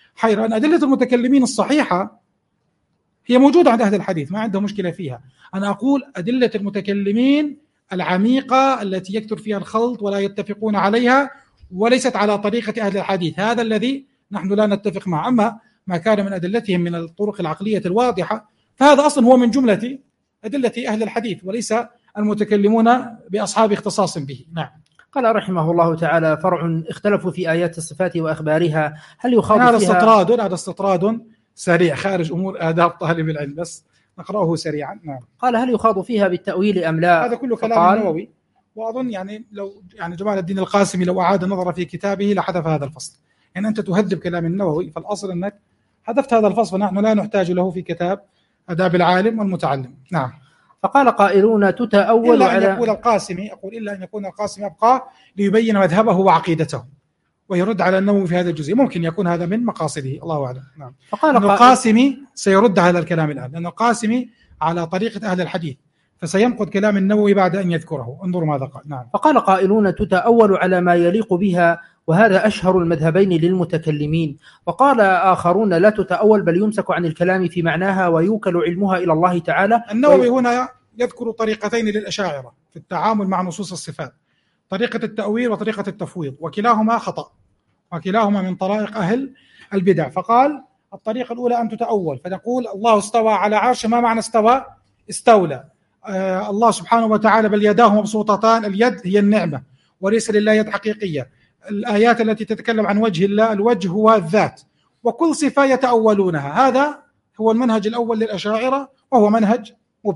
حيرة أن أدلة المتكلمين الصحيحة هي موجودة عند أهل الحديث، ما عندهم مشكلة فيها. أنا أقول أدلة المتكلمين العميقة التي يكثر فيها الخلط ولا يتفقون عليها وليست على طريقة أهل الحديث، هذا الذي نحن لا نتفق معه. أما ما كان من أدلتهم من الطرق العقلية الواضحة فهذا أصلا هو من جملة أدلة أهل الحديث وليس المتكلمون بأصحاب اختصاص به. نعم. قال رحمه الله تعالى: فرع اختلفوا في آيات الصفات وأخبارها، هل يخاض فيها؟ هذا استطراد سريع خارج أمور آداب طالب العلم، بس نقرأه سريعا. نعم. قال: هل يخاض فيها بالتأويل أم لا؟ هذا كله كلام النووي، وأظن لو جمال الدين القاسمي لو أعاد النظر في كتابه لحذف هذا الفصل. أنت تهذب كلام النووي، فالأصل أنك حذفت هذا الفصل، فنحن لا نحتاج له في كتاب آداب العالم والمتعلم. نعم. فقال قائلون تتأول إلا أن يقول القاسمي، أقول إلا أن يكون القاسمي أبقى ليبين مذهبه وعقيدته ويرد على النووي في هذا الجزء، ممكن يكون هذا من مقاصده، الله أعلم. نعم. فقال القاسمي سيرد على الكلام الآن، لأن القاسمي على طريقة أهل الحديث، فسينقض كلام النووي بعد أن يذكره. انظروا ماذا قال. نعم. فقال قائلون تتأول على ما يليق بها، وهذا أشهر المذهبين للمتكلمين. وقال آخرون لا تتأول بل يمسك عن الكلام في معناها ويوكل علمها إلى الله تعالى. النووي هنا يذكر طريقتين للأشاعرة في التعامل مع نصوص الصفات، طريقة التأويل وطريقة التفويض، وكلاهما خطأ وكلاهما من طرائق أهل البدع. فقال الطريقة الأولى أن تتأول، فنقول الله استوى على عرش، ما معنى استوى؟ استولى. الله سبحانه وتعالى بل يداه مبسوطتان، اليد هي النعمة وليس لله يد حقيقية. الآيات التي تتكلم عن وجه الله، الوجه هو الذات، وكل صفة يتأولونها. هذا هو المنهج الأول للأشاعرة وهو منهج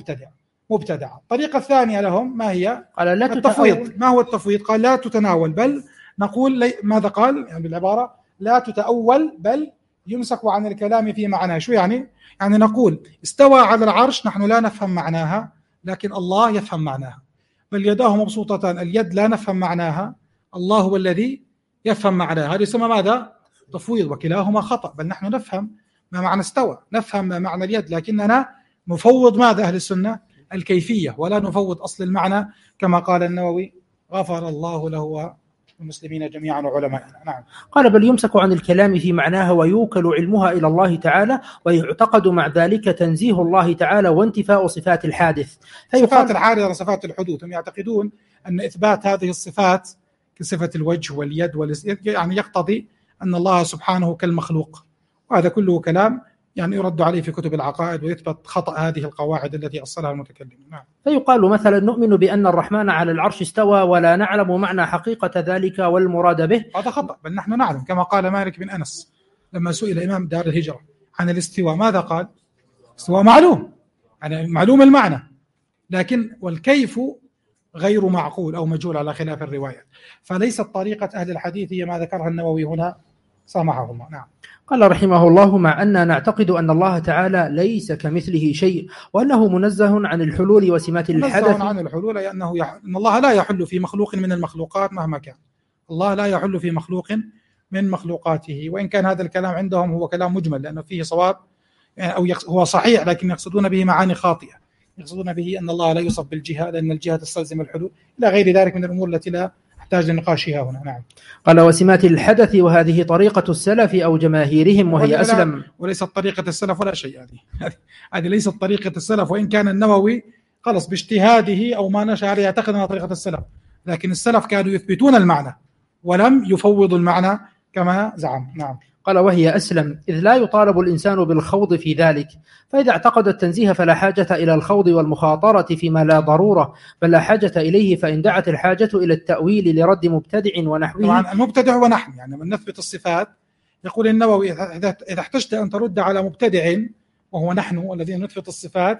مبتدع. الطريقة الثانية لهم ما هي؟ قال لا التفويض. ما هو التفويض؟ قال لا تتناول، بل نقول ماذا قال؟ بالعبارة لا تتأول بل يمسك عن الكلام في معناه. شو يعني نقول استوى على العرش، نحن لا نفهم معناها لكن الله يفهم معناها. بل يداه مبسوطتان، اليد لا نفهم معناها، الله هو الذي يفهم معناها. هذا يسمى ماذا؟ تفويض، وكلاهما خطأ. بل نحن نفهم ما معنى استوى، نفهم ما معنى اليد، لكننا نفوض ماذا؟ أهل السنة الكيفية، ولا نفوض أصل المعنى كما قال النووي غفر الله له والمسلمين جميعا وعلمائنا. نعم. قال بل يمسك عن الكلام في معناها ويوكل علمها إلى الله تعالى، ويعتقد مع ذلك تنزيه الله تعالى وانتفاء صفات الحادث. صفات الحادث وصفات الحدوث، هم يعتقدون أن إثبات هذه الصفات كصفة الوجه واليد يقتضي أن الله سبحانه كالمخلوق، وهذا كله كلام يرد عليه في كتب العقائد، ويثبت خطأ هذه القواعد التي أصلها المتكلمون. نعم. فيقال مثلا نؤمن بأن الرحمن على العرش استوى ولا نعلم معنى حقيقة ذلك والمراد به. هذا خطأ، بل نحن نعلم، كما قال مالك بن أنس لما سئل إمام دار الهجرة عن الاستواء ماذا قال؟ استواء معلوم، معلوم المعنى، لكن والكيف غير معقول أو مجهول على خلاف الرواية. فليست طريقة أهل الحديث هي ما ذكرها النووي هنا سامحهم. نعم. قال رحمه الله: مع أننا نعتقد أن الله تعالى ليس كمثله شيء، وأنه منزه عن الحلول وسمات الحدث. منزه عن الحلول لأنه أن الله لا يحل في مخلوق من المخلوقات مهما كان. الله لا يحل في مخلوق من مخلوقاته، وإن كان هذا الكلام عندهم هو كلام مجمل لأنه فيه صواب أو هو صحيح، لكن يقصدون به معاني خاطئة. يقصدون به أن الله لا يوصف بالجهة لأن الجهة تستلزم الحلول إلى غير ذلك من الأمور التي لا تحتاج لنقاشها هنا. نعم. قال وسمات الحدث، وهذه طريقة السلف أو جماهيرهم وهي أسلم. وليست طريقة السلف ولا شيء، هذه ليست طريقة السلف، وإن كان النووي خلص باجتهاده أو ما نشأ عليه يعتقد أنها طريقة السلف، لكن السلف كانوا يثبتون المعنى ولم يفوضوا المعنى كما زعم. نعم. قال وهي أسلم، إذ لا يطالب الإنسان بالخوض في ذلك، فإذا اعتقد التنزيه فلا حاجة إلى الخوض والمخاطرة فيما لا ضرورة، بل لا حاجة إليه، فإن دعت الحاجة إلى التأويل لرد مبتدع ونحوه. طبعا المبتدع ونحن من نثبت الصفات، يقول النووي إذا احتجت أن ترد على مبتدع وهو نحن الذين نثبت الصفات،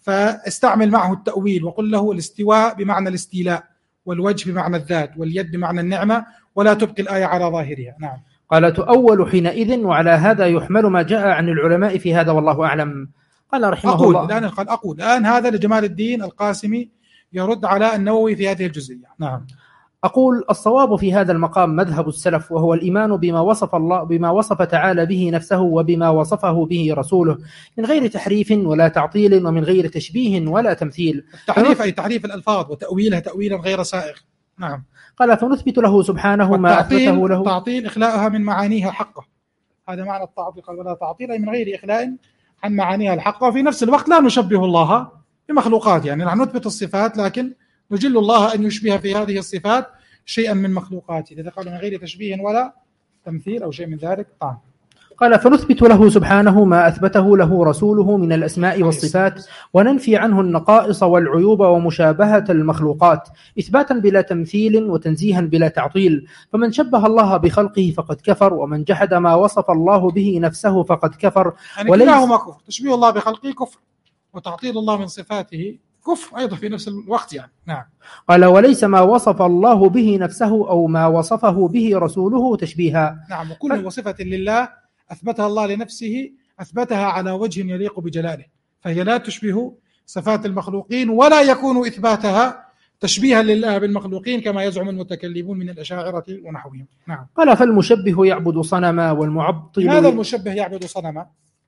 فاستعمل معه التأويل وقل له الاستواء بمعنى الاستيلاء، والوجه بمعنى الذات، واليد بمعنى النعمة، ولا تبقي الآية على ظاهرها. نعم. قال تؤول حينئذ، وعلى هذا يحمل ما جاء عن العلماء في هذا والله أعلم. قال رحمه الله الآن هذا لجمال الدين القاسمي يرد على النووي في هذه الجزئية. نعم. أقول الصواب في هذا المقام مذهب السلف، وهو الإيمان بما وصف تعالى به نفسه وبما وصفه به رسوله، من غير تحريف ولا تعطيل ومن غير تشبيه ولا تمثيل. التحريف أي تحريف الألفاظ وتأويلها تأويلا غير سائغ. نعم. قال فنثبت له سبحانه ما أثبته له. التعطيل إخلاؤها من معانيها حقه، هذا معنى التعطيل. قال ولا تعطيل أي من غير إخلاء عن معانيها الحق، وفي نفس الوقت لا نشبه الله بمخلوقات، يعني نحن نثبت الصفات لكن نجل الله أن يشبه في هذه الصفات شيئا من مخلوقاته، إذا قالوا من غير تشبيه ولا تمثيل أو شيء من ذلك. طبعا قال فنثبت له سبحانه ما أثبته له رسوله من الأسماء والصفات، وننفي عنه النقائص والعيوب ومشابهة المخلوقات إثباتا بلا تمثيل وتنزيها بلا تعطيل. فمن شبه الله بخلقه فقد كفر، ومن جحد ما وصف الله به نفسه فقد كفر. يعني كلاهما كفر، تشبيه الله بخلقه كفر، وتعطيل الله من صفاته كفر أيضا في نفس الوقت يعني. نعم. قال وليس ما وصف الله به نفسه أو ما وصفه به رسوله تشبيها. نعم. وكل وصفة لله أثبتها الله لنفسه أثبتها على وجه يليق بجلاله، فهي لا تشبه صفات المخلوقين، ولا يكون إثباتها تشبيها لله بالمخلوقين كما يزعم المتكلمون من الأشاعرة ونحوهم. نعم. قال فالمشبه يعبد صنما والمعطل. هذا المشبه يعبد صنما،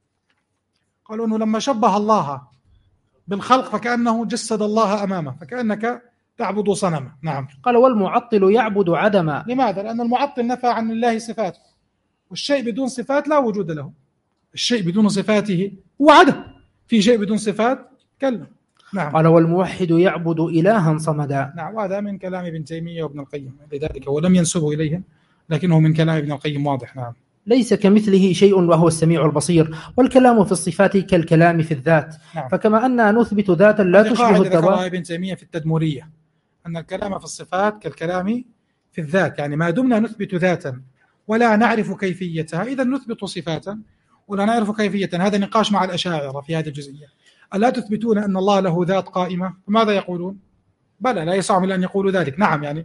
قالوا أنه لما شبه الله بالخلق فكأنه جسد الله أمامه، فكأنك تعبد صنما. نعم. قال والمعطل يعبد عدما. لماذا؟ لأن المعطل نفى عن الله صفاته، والشيء بدون صفات لا وجود له، الشيء بدون صفاته هو عدم، في شيء بدون صفات كلا. نعم. قال والموحد يعبد إلها صمدا. نعم. وهذا من كلام ابن تيمية وابن القيم، لذلك هو لم ينسبه إليهم لكنه من كلام ابن القيم واضح. نعم. ليس كمثله شيء وهو السميع البصير. والكلام في الصفات كالكلام في الذات. نعم. فكما أننا نثبت ذاتا لا تشبه الذوات. ذكرها ابن تيمية في التدمرية أن الكلام في الصفات كالكلام في الذات، يعني ما دمنا نثبت ذاتا ولا نعرف كيفيتها إذا نثبت صفاتا ولا نعرف كيفيتها. هذا نقاش مع الأشاعرة في هذه الجزئية. ألا تثبتون أن الله له ذات قائمة؟ فماذا يقولون؟ بلى لا يسعهم إلا أن يقولوا ذلك. نعم. يعني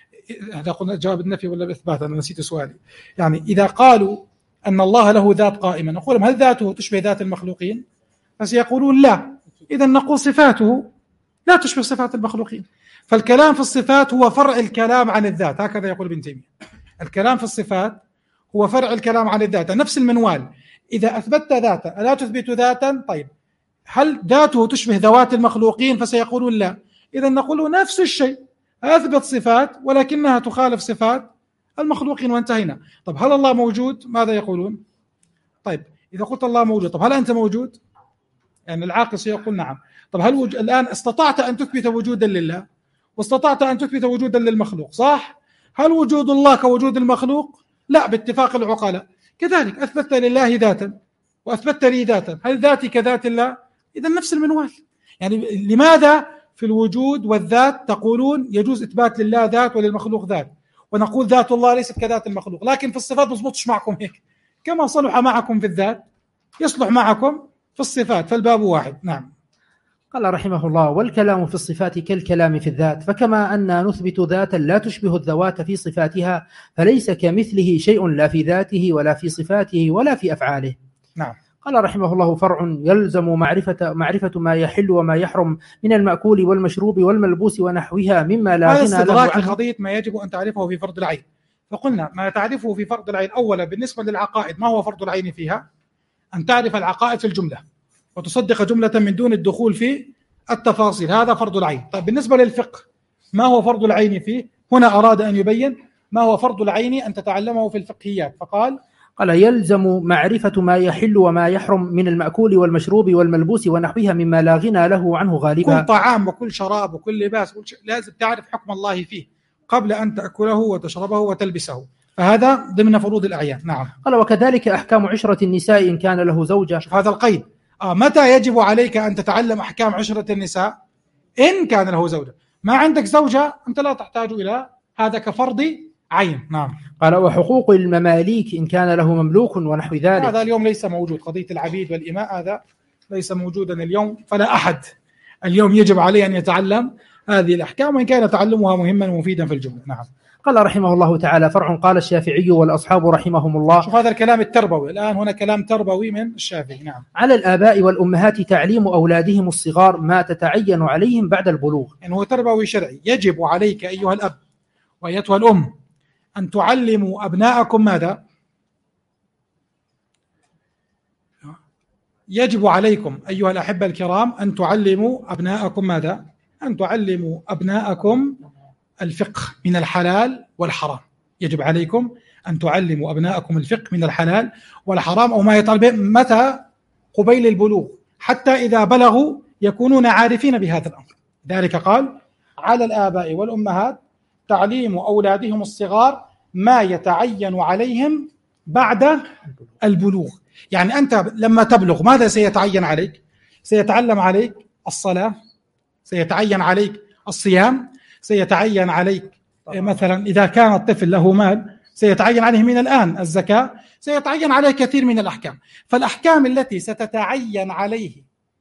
هذا قلنا جواب النفي ولا الإثبات؟ أنا نسيت سؤالي. يعني إذا قالوا أن الله له ذات قائمة نقول هل ذاته تشبه ذات المخلوقين؟ فسيقولون لا، إذا نقول صفاته لا تشبه صفات المخلوقين. فالكلام في الصفات هو فرع الكلام عن الذات، هكذا يقول ابن تيمية. الكلام في الصفات هو فرع الكلام عن الذات، نفس المنوال. إذا أثبتت ذاتا ألا تثبت ذاتا؟ طيب هل ذاته تشبه ذوات المخلوقين؟ فسيقولون لا، إذا نقول نفس الشيء، أثبت صفات ولكنها تخالف صفات المخلوقين وانتهينا. طب هل الله موجود؟ ماذا يقولون؟ طيب إذا قلت الله موجود، طب هل أنت موجود؟ يعني العاقل سيقول نعم. طب هل الآن استطعت أن تثبت وجودا لله واستطعت أن تثبت وجودا للمخلوق، صح؟ هل وجود الله كوجود المخلوق؟ لا، باتفاق العقلاء. كذلك أثبتت لله ذاتا وأثبتت لي ذاتا، هل ذاتي كذات الله؟ إذا نفس المنوال. يعني لماذا في الوجود والذات تقولون يجوز إثبات لله ذات وللمخلوق ذات، ونقول ذات الله ليست كذات المخلوق، لكن في الصفات مصبطش معكم هيك؟ كما صلح معكم في الذات يصلح معكم في الصفات، فالباب واحد. نعم. قال رحمه الله والكلام في الصفات كالكلام في الذات، فكما أن نثبت ذاتا لا تشبه الذوات في صفاتها فليس كمثله شيء لا في ذاته ولا في صفاته ولا في أفعاله. نعم. قال رحمه الله فرع يلزم معرفة ما يحل وما يحرم من المأكول والمشروب والملبوس ونحوها مما لا غنى له عنه. قضية ما يجب أن تعرفه في فرض العين، فقلنا ما تعرفه في فرض العين أولا بالنسبة للعقائد ما هو فرض العين فيها؟ أن تعرف العقائد في الجملة وتصدق جملة من دون الدخول في التفاصيل، هذا فرض العين. طيب بالنسبة للفقه ما هو فرض العين فيه؟ هنا أراد أن يبين ما هو فرض العين أن تتعلمه في الفقهيات، فقال يلزم معرفة ما يحل وما يحرم من المأكول والمشروب والملبوس ونحوها مما لا غنى له عنه غالبا. كل طعام وكل شراب وكل لباس لازم تعرف حكم الله فيه قبل أن تأكله وتشربه وتلبسه، فهذا ضمن فروض الأعيان. نعم. قال وكذلك أحكام عشرة النساء إن كان له زوجة. شوف هذا القيد. متى يجب عليك أن تتعلم أحكام عشرة النساء؟ إن كان له زوجة. ما عندك زوجة أنت لا تحتاج إلى هذا كفرض عين. نعم. قال وحقوق المماليك إن كان له مملوك ونحو ذلك. هذا اليوم ليس موجود، قضية العبيد والإماء هذا ليس موجودا اليوم، فلا أحد اليوم يجب عليه أن يتعلم هذه الأحكام وإن كان تعلمها مهما ومفيدا في الجملة. نعم. قال رحمه الله تعالى فرع قال الشافعي والأصحاب رحمهم الله. شوف هذا الكلام التربوي، الآن هنا كلام تربوي من الشافعي. نعم. على الآباء والأمهات تعليم أولادهم الصغار ما تتعين عليهم بعد البلوغ. يعني هو تربوي شرعي. يجب عليك أيها الأب وأيتها الأم أن تعلموا أبناءكم ماذا؟ يجب عليكم أيها الأحبة الكرام أن تعلموا أبناءكم ماذا؟ أن تعلموا أبناءكم الفقه من الحلال والحرام. يجب عليكم أن تعلموا أبناءكم الفقه من الحلال والحرام أو ما يتعلق به متى؟ قبيل البلوغ، حتى إذا بلغوا يكونون عارفين بهذا الأمر. ذلك قال على الآباء والأمهات تعليم أولادهم الصغار ما يتعين عليهم بعد البلوغ. يعني أنت لما تبلغ ماذا سيتعين عليك؟ سيتعلم عليك الصلاة، سيتعين عليك الصيام، سيتعين عليك مثلا إذا كان الطفل له مال سيتعين عليه من الآن الزكاة، سيتعين عليه كثير من الأحكام. فالأحكام التي ستتعين عليه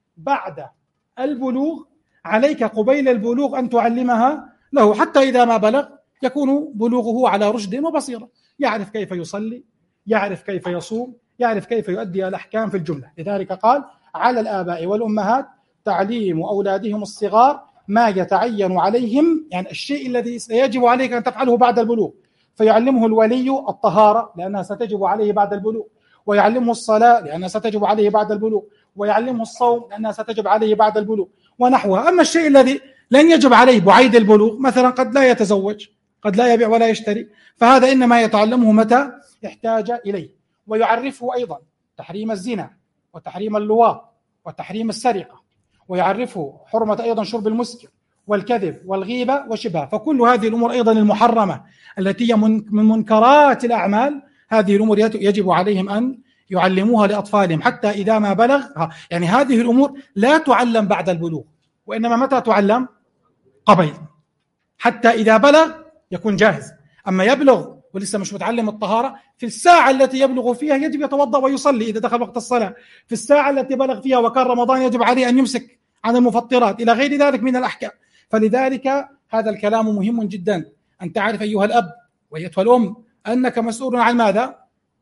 بعد البلوغ عليك قبيل البلوغ أن تعلمها له، حتى إذا ما بلغ يكون بلوغه على رشد وبصيرة، يعرف كيف يصلي، يعرف كيف يصوم، يعرف كيف يؤدي الأحكام في الجملة. لذلك قال على الآباء والأمهات تعليم أولادهم الصغار ما يتعين عليهم، يعني الشيء الذي سيجب عليك أن تفعله بعد البلوغ. فيعلمه الولي الطهارة لأنها ستجب عليه بعد البلوغ، ويعلمه الصلاة لأنها ستجب عليه بعد البلوغ، ويعلمه الصوم لأنها ستجب عليه بعد البلوغ ونحوها. أما الشيء الذي لن يجب عليه بعيد البلوغ، مثلا قد لا يتزوج، قد لا يبيع ولا يشتري، فهذا إنما يتعلمه متى يحتاج إليه. ويعرفه أيضا تحريم الزنا وتحريم اللواط وتحريم السرقة، ويعرفه حرمة أيضا شرب المسكر والكذب والغيبة وشبهها. فكل هذه الأمور أيضا المحرمة التي هي من منكرات الأعمال، هذه الأمور يجب عليهم أن يعلموها لأطفالهم حتى إذا ما بلغ. يعني هذه الأمور لا تعلم بعد البلوغ، وإنما متى تعلم؟ قبل، حتى إذا بلغ يكون جاهز. أما يبلغ ولسه مش متعلم الطهارة، في الساعة التي يبلغ فيها يجب يتوضأ ويصلي إذا دخل وقت الصلاة، في الساعة التي بلغ فيها وكان رمضان يجب عليه أن يمسك عن المفطرات إلى غير ذلك من الأحكام. فلذلك هذا الكلام مهم جدا، أن تعرف أيها الأب وأيتها الأم أنك مسؤول عن ماذا؟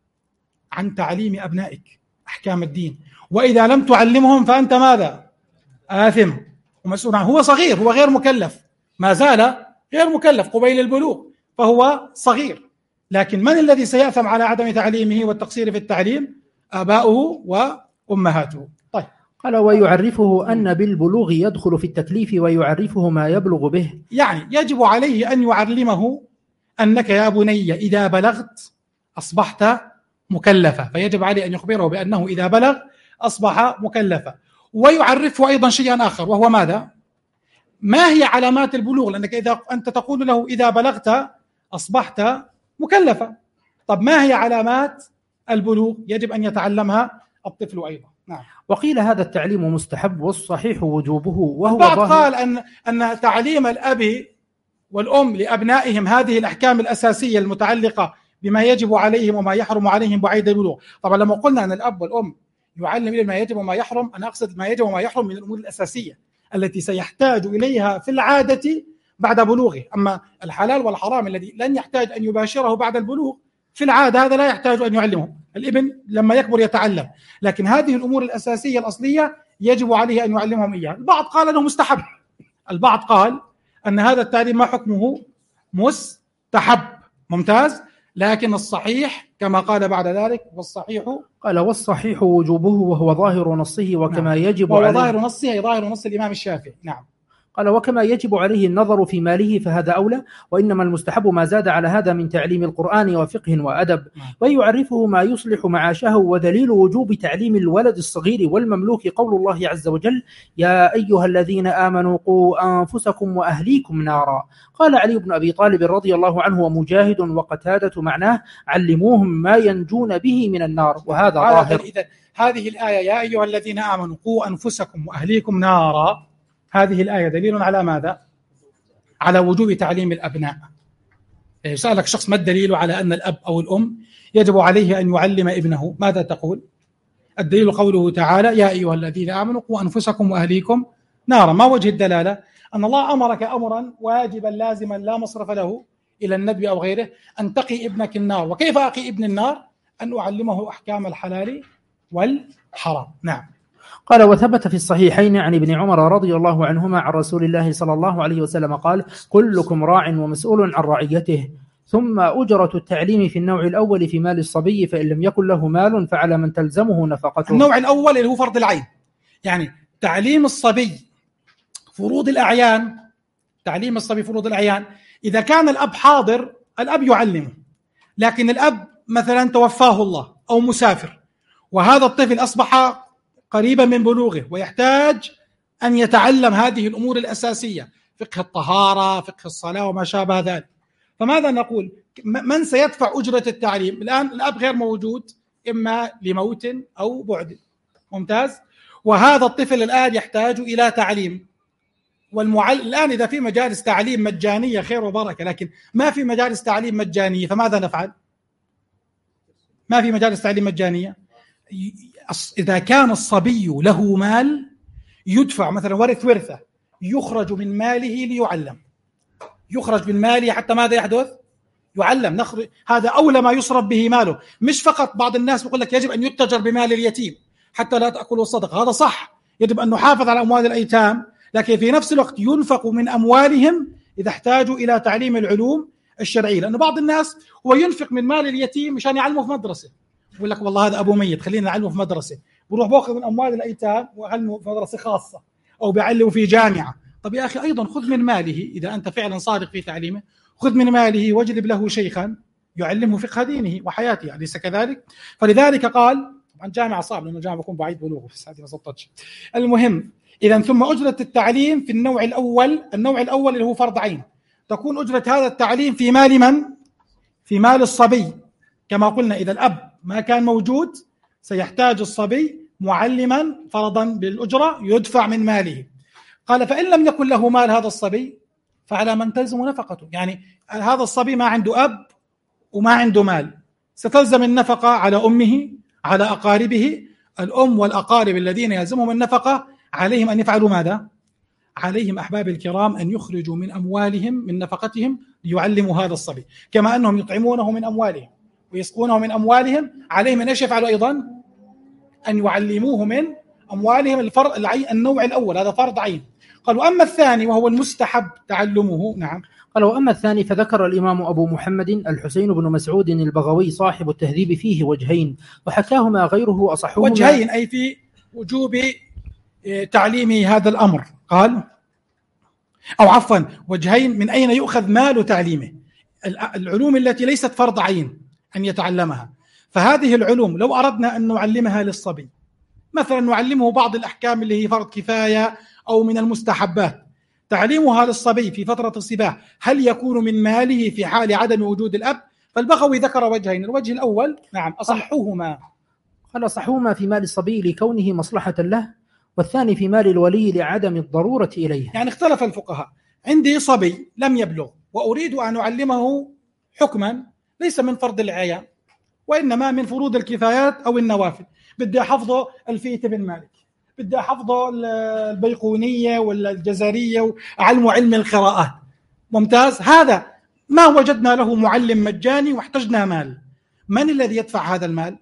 عن تعليم أبنائك أحكام الدين، وإذا لم تعلمهم فأنت ماذا؟ آثم ومسؤول عنه. هو صغير، هو غير مكلف، ما زال غير مكلف قبيل البلوغ، فهو صغير، لكن من الذي سيأثم على عدم تعليمه والتقصير في التعليم؟ آباؤه وأمهاته. طيب، قال ويعرفه أن بالبلوغ يدخل في التكليف ويعرفه ما يبلغ به. يعني يجب عليه أن يعلمه أنك يا بني إذا بلغت أصبحت مكلفة، فيجب عليه أن يخبره بأنه إذا بلغ أصبح مكلفة. ويعرفه أيضا شيئا آخر، وهو ماذا؟ ما هي علامات البلوغ؟ لأنك إذا أنت تقول له إذا بلغت أصبحت مكلفة، طب ما هي علامات البلوغ؟ يجب أن يتعلمها الطفل أيضا. نعم. وقيل هذا التعليم مستحب والصحيح وجوبه، وهو البعض قال أن تعليم الأب والأم لأبنائهم هذه الأحكام الأساسية المتعلقة بما يجب عليهم وما يحرم عليهم بعد البلوغ. طبعا لما قلنا أن الأب والأم يعلم ما يجب وما يحرم، أنا أقصد ما يجب وما يحرم من الأمور الأساسية التي سيحتاج إليها في العادة بعد بلوغه. أما الحلال والحرام الذي لن يحتاج أن يباشره بعد البلوغ في العادة، هذا لا يحتاج أن يعلمه، الابن لما يكبر يتعلم، لكن هذه الأمور الأساسية الأصلية يجب عليه أن يعلمهم إياها. البعض قال أنه مستحب، البعض قال أن هذا التعليم ما حكمه؟ مستحب. ممتاز. لكن الصحيح كما قال بعد ذلك والصحيح، قال والصحيح وجوبه وهو ظاهر نصه وكما نعم. يجب عليه، ظاهر نصه أي ظاهر نص الإمام الشافعي. نعم. قال وكما يجب عليه النظر في ماله فهذا أولى، وإنما المستحب ما زاد على هذا من تعليم القرآن وفقه وأدب، ويعرفه ما يصلح معاشه. ودليل وجوب تعليم الولد الصغير والمملوك قول الله عز وجل يا أيها الذين آمنوا قوا أنفسكم وأهليكم نارا. قال علي بن أبي طالب رضي الله عنه ومجاهد وقتادة معناه علموهم ما ينجون به من النار، وهذا ظاهر. إذن هذه الآية يا أيها الذين آمنوا قوا أنفسكم وأهليكم نارا، هذه الآية دليل على ماذا؟ على وجوب تعليم الأبناء. سألك شخص ما الدليل على أن الأب أو الأم يجب عليه أن يعلم ابنه؟ ماذا تقول؟ الدليل قوله تعالى يا أيها الذين آمنوا قوا أنفسكم وأهليكم نارا. ما وجه الدلالة؟ أن الله أمرك أمرا واجبا لازما لا مصرف له إلى الندب أو غيره، أن تقي ابنك النار. وكيف أقي ابن النار؟ أن أعلمه أحكام الحلال والحرام. نعم. قال وثبت في الصحيحين عن ابن عمر رضي الله عنهما عن رسول الله صلى الله عليه وسلم قال كلكم راع ومسؤول عن رعيته. ثم أجرة التعليم في النوع الأول في مال الصبي، فإن لم يكن له مال فعلى من تلزمه نفقته. النوع الأول اللي هو فرض العين، يعني تعليم الصبي فروض الأعيان. تعليم الصبي فروض الأعيان إذا كان الأب حاضر الأب يعلمه، لكن الأب مثلا توفاه الله أو مسافر، وهذا الطفل أصبح قريبا من بلوغه ويحتاج أن يتعلم هذه الأمور الأساسية، فقه الطهارة، فقه الصلاة وما شابه ذلك. فماذا نقول؟ من سيدفع أجرة التعليم؟ الآن الأب غير موجود، إما لموت أو بعد. ممتاز. وهذا الطفل الآن يحتاج إلى تعليم، الآن إذا في مجالس تعليم مجانية خير وبركة، لكن ما في مجالس تعليم مجانية، فماذا نفعل؟ ما في مجالس تعليم مجانية. إذا كان الصبي له مال يدفع، مثلا ورثة، يخرج من ماله ليعلم، يخرج من ماله حتى ماذا يحدث؟ يعلم. هذا أولى ما يصرف به ماله. مش فقط بعض الناس يقول لك يجب أن يتجر بمال اليتيم حتى لا تأكله الصدقة، هذا صح، يجب أن نحافظ على أموال الأيتام، لكن في نفس الوقت ينفق من أموالهم إذا احتاجوا إلى تعليم العلوم الشرعية. لأن بعض الناس هو ينفق من مال اليتيم مشان يعلمه في مدرسة، يقول لك والله هذا أبو ميت خلينا نعلمه في مدرسة، بروح باخذ من أموال الأيتام وعلمه في مدرسة خاصة أو بيعلمه في جامعة. طب يا أخي أيضا خذ من ماله، إذا أنت فعلا صادق في تعليمه خذ من ماله واجلب له شيخا يعلمه فقه دينه وحياته، أليس كذلك؟ فلذلك قال، طبعا جامعة صعب لأنه جامعة بكون بعيد بلوغه، بس هذه ما صدقتش. المهم، إذا ثم أجرة التعليم في النوع الأول اللي هو فرض عين، تكون أجرة هذا التعليم في مال من؟ في مال الصبي. كما قلنا إذا الأب ما كان موجود سيحتاج الصبي معلما فرضا بالأجرة يدفع من ماله. قال فإن لم يكن له مال هذا الصبي فعلى من تلزم نفقته. يعني هذا الصبي ما عنده أب وما عنده مال، ستلزم النفقة على أمه، على أقاربه. الأم والأقارب الذين يلزمهم النفقة عليهم أن يفعلوا ماذا؟ عليهم أحباب الكرام أن يخرجوا من أموالهم من نفقتهم ليعلموا هذا الصبي، كما أنهم يطعمونه من أموالهم ويسقونه من أموالهم، عليهم أن يفعلوا أيضا أن يعلموه من أموالهم النوع الأول، هذا فرض عين. قالوا أما الثاني وهو المستحب تعلمه. نعم. قالوا أما الثاني فذكر الإمام أبو محمد الحسين بن مسعود البغوي صاحب التهذيب فيه وجهين وحكاهما غيره أصحهما. وجهين أي في وجوب تعليم هذا الأمر، قال أو عفوا وجهين من أين يؤخذ مال تعليمه. العلوم التي ليست فرض عين أن يتعلمها، فهذه العلوم لو أردنا أن نعلمها للصبي، مثلا نعلمه بعض الأحكام اللي هي فرض كفاية أو من المستحبات، تعليمها للصبي في فترة الصباح هل يكون من ماله في حال عدم وجود الأب؟ فالبغوي ذكر وجهين، الوجه الأول نعم أصحهما، قال أصحهما في مال الصبي لكونه مصلحة له، والثاني في مال الولي لعدم الضرورة إليه. يعني اختلف الفقهاء. عندي صبي لم يبلغ وأريد أن أعلمه حكما ليس من فرض العيان وإنما من فروض الكفايات أو النوافل، بدي أحفظه ألفية بن مالك، بدي أحفظه البيقونية ولا الجزرية وأعلمه علم القراءات. ممتاز. هذا ما وجدنا له معلم مجاني واحتجنا مال، من الذي يدفع هذا المال؟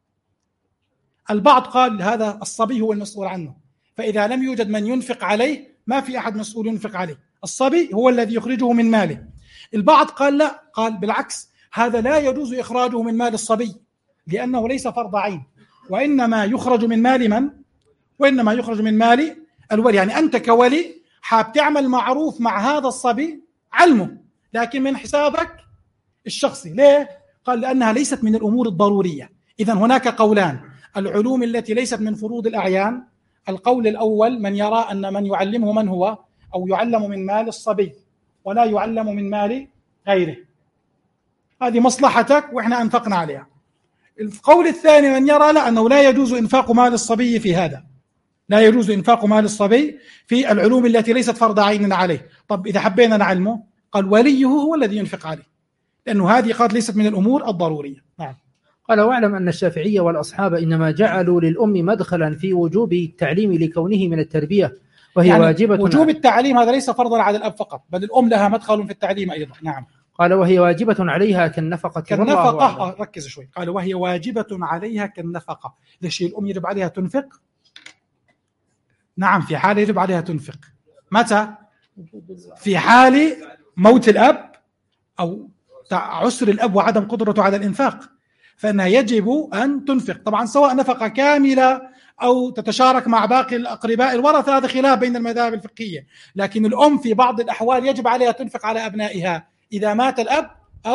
البعض قال هذا الصبي هو المسؤول عنه، فإذا لم يوجد من ينفق عليه ما في أحد مسؤول ينفق عليه، الصبي هو الذي يخرجه من ماله. البعض قال لا، قال بالعكس، هذا لا يجوز إخراجه من مال الصبي لأنه ليس فرض عين، وإنما يخرج من مال من؟ وإنما يخرج من مال الولي. يعني أنت كولي حاب تعمل معروف مع هذا الصبي علمه، لكن من حسابك الشخصي. ليه؟ قال لأنها ليست من الأمور الضرورية. إذن هناك قولان، العلوم التي ليست من فروض الأعيان، القول الأول من يرى أن من يعلمه من هو أو يعلم من مال الصبي ولا يعلم من مال غيره، هذه مصلحتك وإحنا أنفقنا عليها. القول الثاني من يرى لا، أنه لا يجوز إنفاق مال الصبي في هذا، لا يجوز إنفاق مال الصبي في العلوم التي ليست فرض عين عليه. طب إذا حبينا نعلمه، قال وليه هو الذي ينفق عليه، لأنه هذه قد ليست من الأمور الضرورية. نعم. قال واعلم أن الشافعية والأصحاب إنما جعلوا للأم مدخلا في وجوب التعليم لكونه من التربية، وهي يعني واجبة. وجوب التعليم هذا ليس فرضا على الأب فقط، بل الأم لها مدخل في التعليم أيضا. نعم. قال وهي واجبة عليها كالنفقة. ركز شوي. قال وهي واجبة عليها كالنفقة. ليش الأم يجب عليها تنفق؟ نعم، في حال يجب عليها تنفق. متى؟ في حال موت الأب أو عسر الأب وعدم قدرته على الإنفاق، فإنها يجب أن تنفق. طبعا سواء نفقة كاملة أو تتشارك مع باقي الأقرباء الورثة، هذا خلاف بين المذاهب الفقهية، لكن الأم في بعض الأحوال يجب عليها تنفق على أبنائها إذا مات الأب أو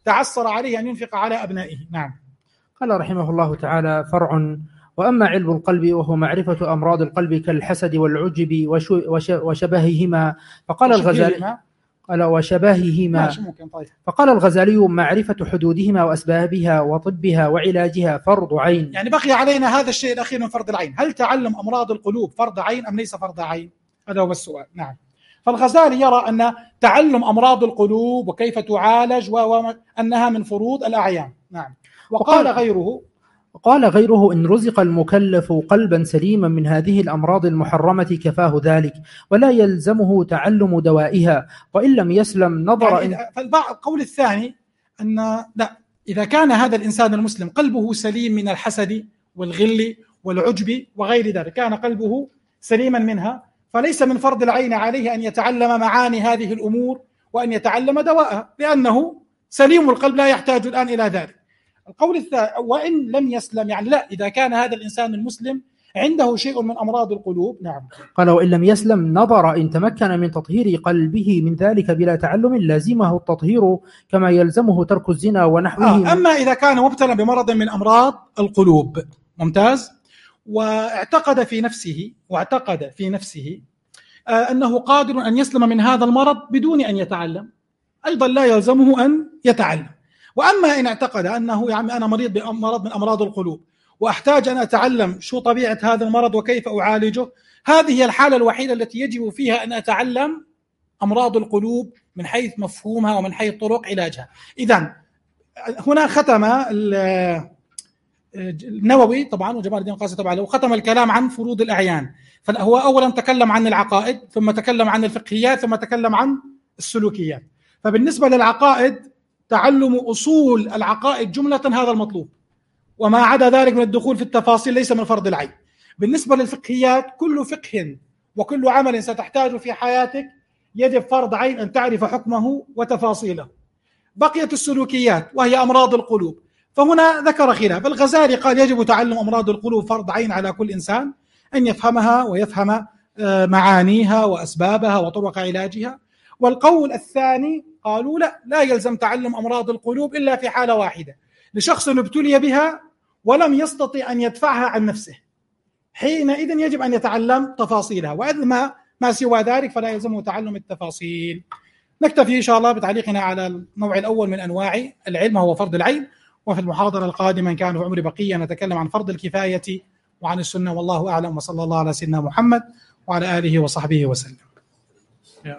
تعسر عليه أن ينفق على أبنائه. نعم. قال رحمه الله تعالى: فرع: وأما علم القلب وهو معرفة أمراض القلب كالحسد والعجب وشبههما، فقال الغزالي قال وشبههما. فقال الغزالي: معرفة حدودهما وأسبابها وطبها وعلاجها فرض عين. يعني بقي علينا هذا الشيء الأخير من فرض العين. هل تعلم أمراض القلوب فرض عين أم ليس فرض عين؟ هذا هو السؤال. نعم. فالغزالي يرى أن تعلم أمراض القلوب وكيف تعالج وأنها من فروض الأعيان. نعم. وقال غيره: إن رزق المكلف قلبا سليما من هذه الأمراض المحرمة كفاه ذلك، ولا يلزمه تعلم دوائها، وإن لم يسلم نظر. يعني القول الثاني أن لا، إذا كان هذا الإنسان المسلم قلبه سليم من الحسد والغل والعجب وغير ذلك، كان قلبه سليما منها، فليس من فرض العين عليه أن يتعلم معاني هذه الأمور وأن يتعلم دواءها، لأنه سليم القلب لا يحتاج الآن إلى ذلك. القول الثاني: وإن لم يسلم، يعني لا، إذا كان هذا الإنسان المسلم عنده شيء من أمراض القلوب. نعم. قال: وإن لم يسلم نظر إن تمكن من تطهير قلبه من ذلك بلا تعلم لازمه التطهير كما يلزمه ترك الزنا ونحوه. أما إذا كان مبتلى بمرض من أمراض القلوب، ممتاز، واعتقد في نفسه أنه قادر أن يسلم من هذا المرض بدون أن يتعلم، أيضا لا يلزمه أن يتعلم. وأما إن اعتقد أنه يعني أنا مريض بمرض من أمراض القلوب وأحتاج أن أتعلم شو طبيعة هذا المرض وكيف أعالجه، هذه هي الحالة الوحيدة التي يجب فيها أن أتعلم أمراض القلوب من حيث مفهومها ومن حيث طرق علاجها. إذن هنا ختم النووي طبعا وجمال الدين القاسي طبعا وختم الكلام عن فروض الأعيان. فهو أولا تكلم عن العقائد، ثم تكلم عن الفقهيات، ثم تكلم عن السلوكيات. فبالنسبة للعقائد تعلم أصول العقائد جملة هذا المطلوب، وما عدا ذلك من الدخول في التفاصيل ليس من فرض العين. بالنسبة للفقهيات كل فقه وكل عمل ستحتاج في حياتك يجب فرض عين أن تعرف حكمه وتفاصيله. بقيت السلوكيات وهي أمراض القلوب، فهنا ذكر خلاف. الغزالي قال يجب تعلم أمراض القلوب فرض عين على كل إنسان أن يفهمها ويفهم معانيها وأسبابها وطرق علاجها. والقول الثاني قالوا لا يلزم تعلم أمراض القلوب إلا في حالة واحدة، لشخص ابتلي بها ولم يستطع أن يدفعها عن نفسه، حينئذ يجب أن يتعلم تفاصيلها، وإذا ما سوى ذلك فلا يلزمه تعلم التفاصيل. نكتفي إن شاء الله بتعليقنا على النوع الأول من أنواع العلم وهو فرض العين، وفي المحاضرة القادمة إن كان في عمر بقية نتكلم عن فرض الكفاية وعن السنة، والله أعلم، وصلى الله على سيدنا محمد وعلى آله وصحبه وسلم.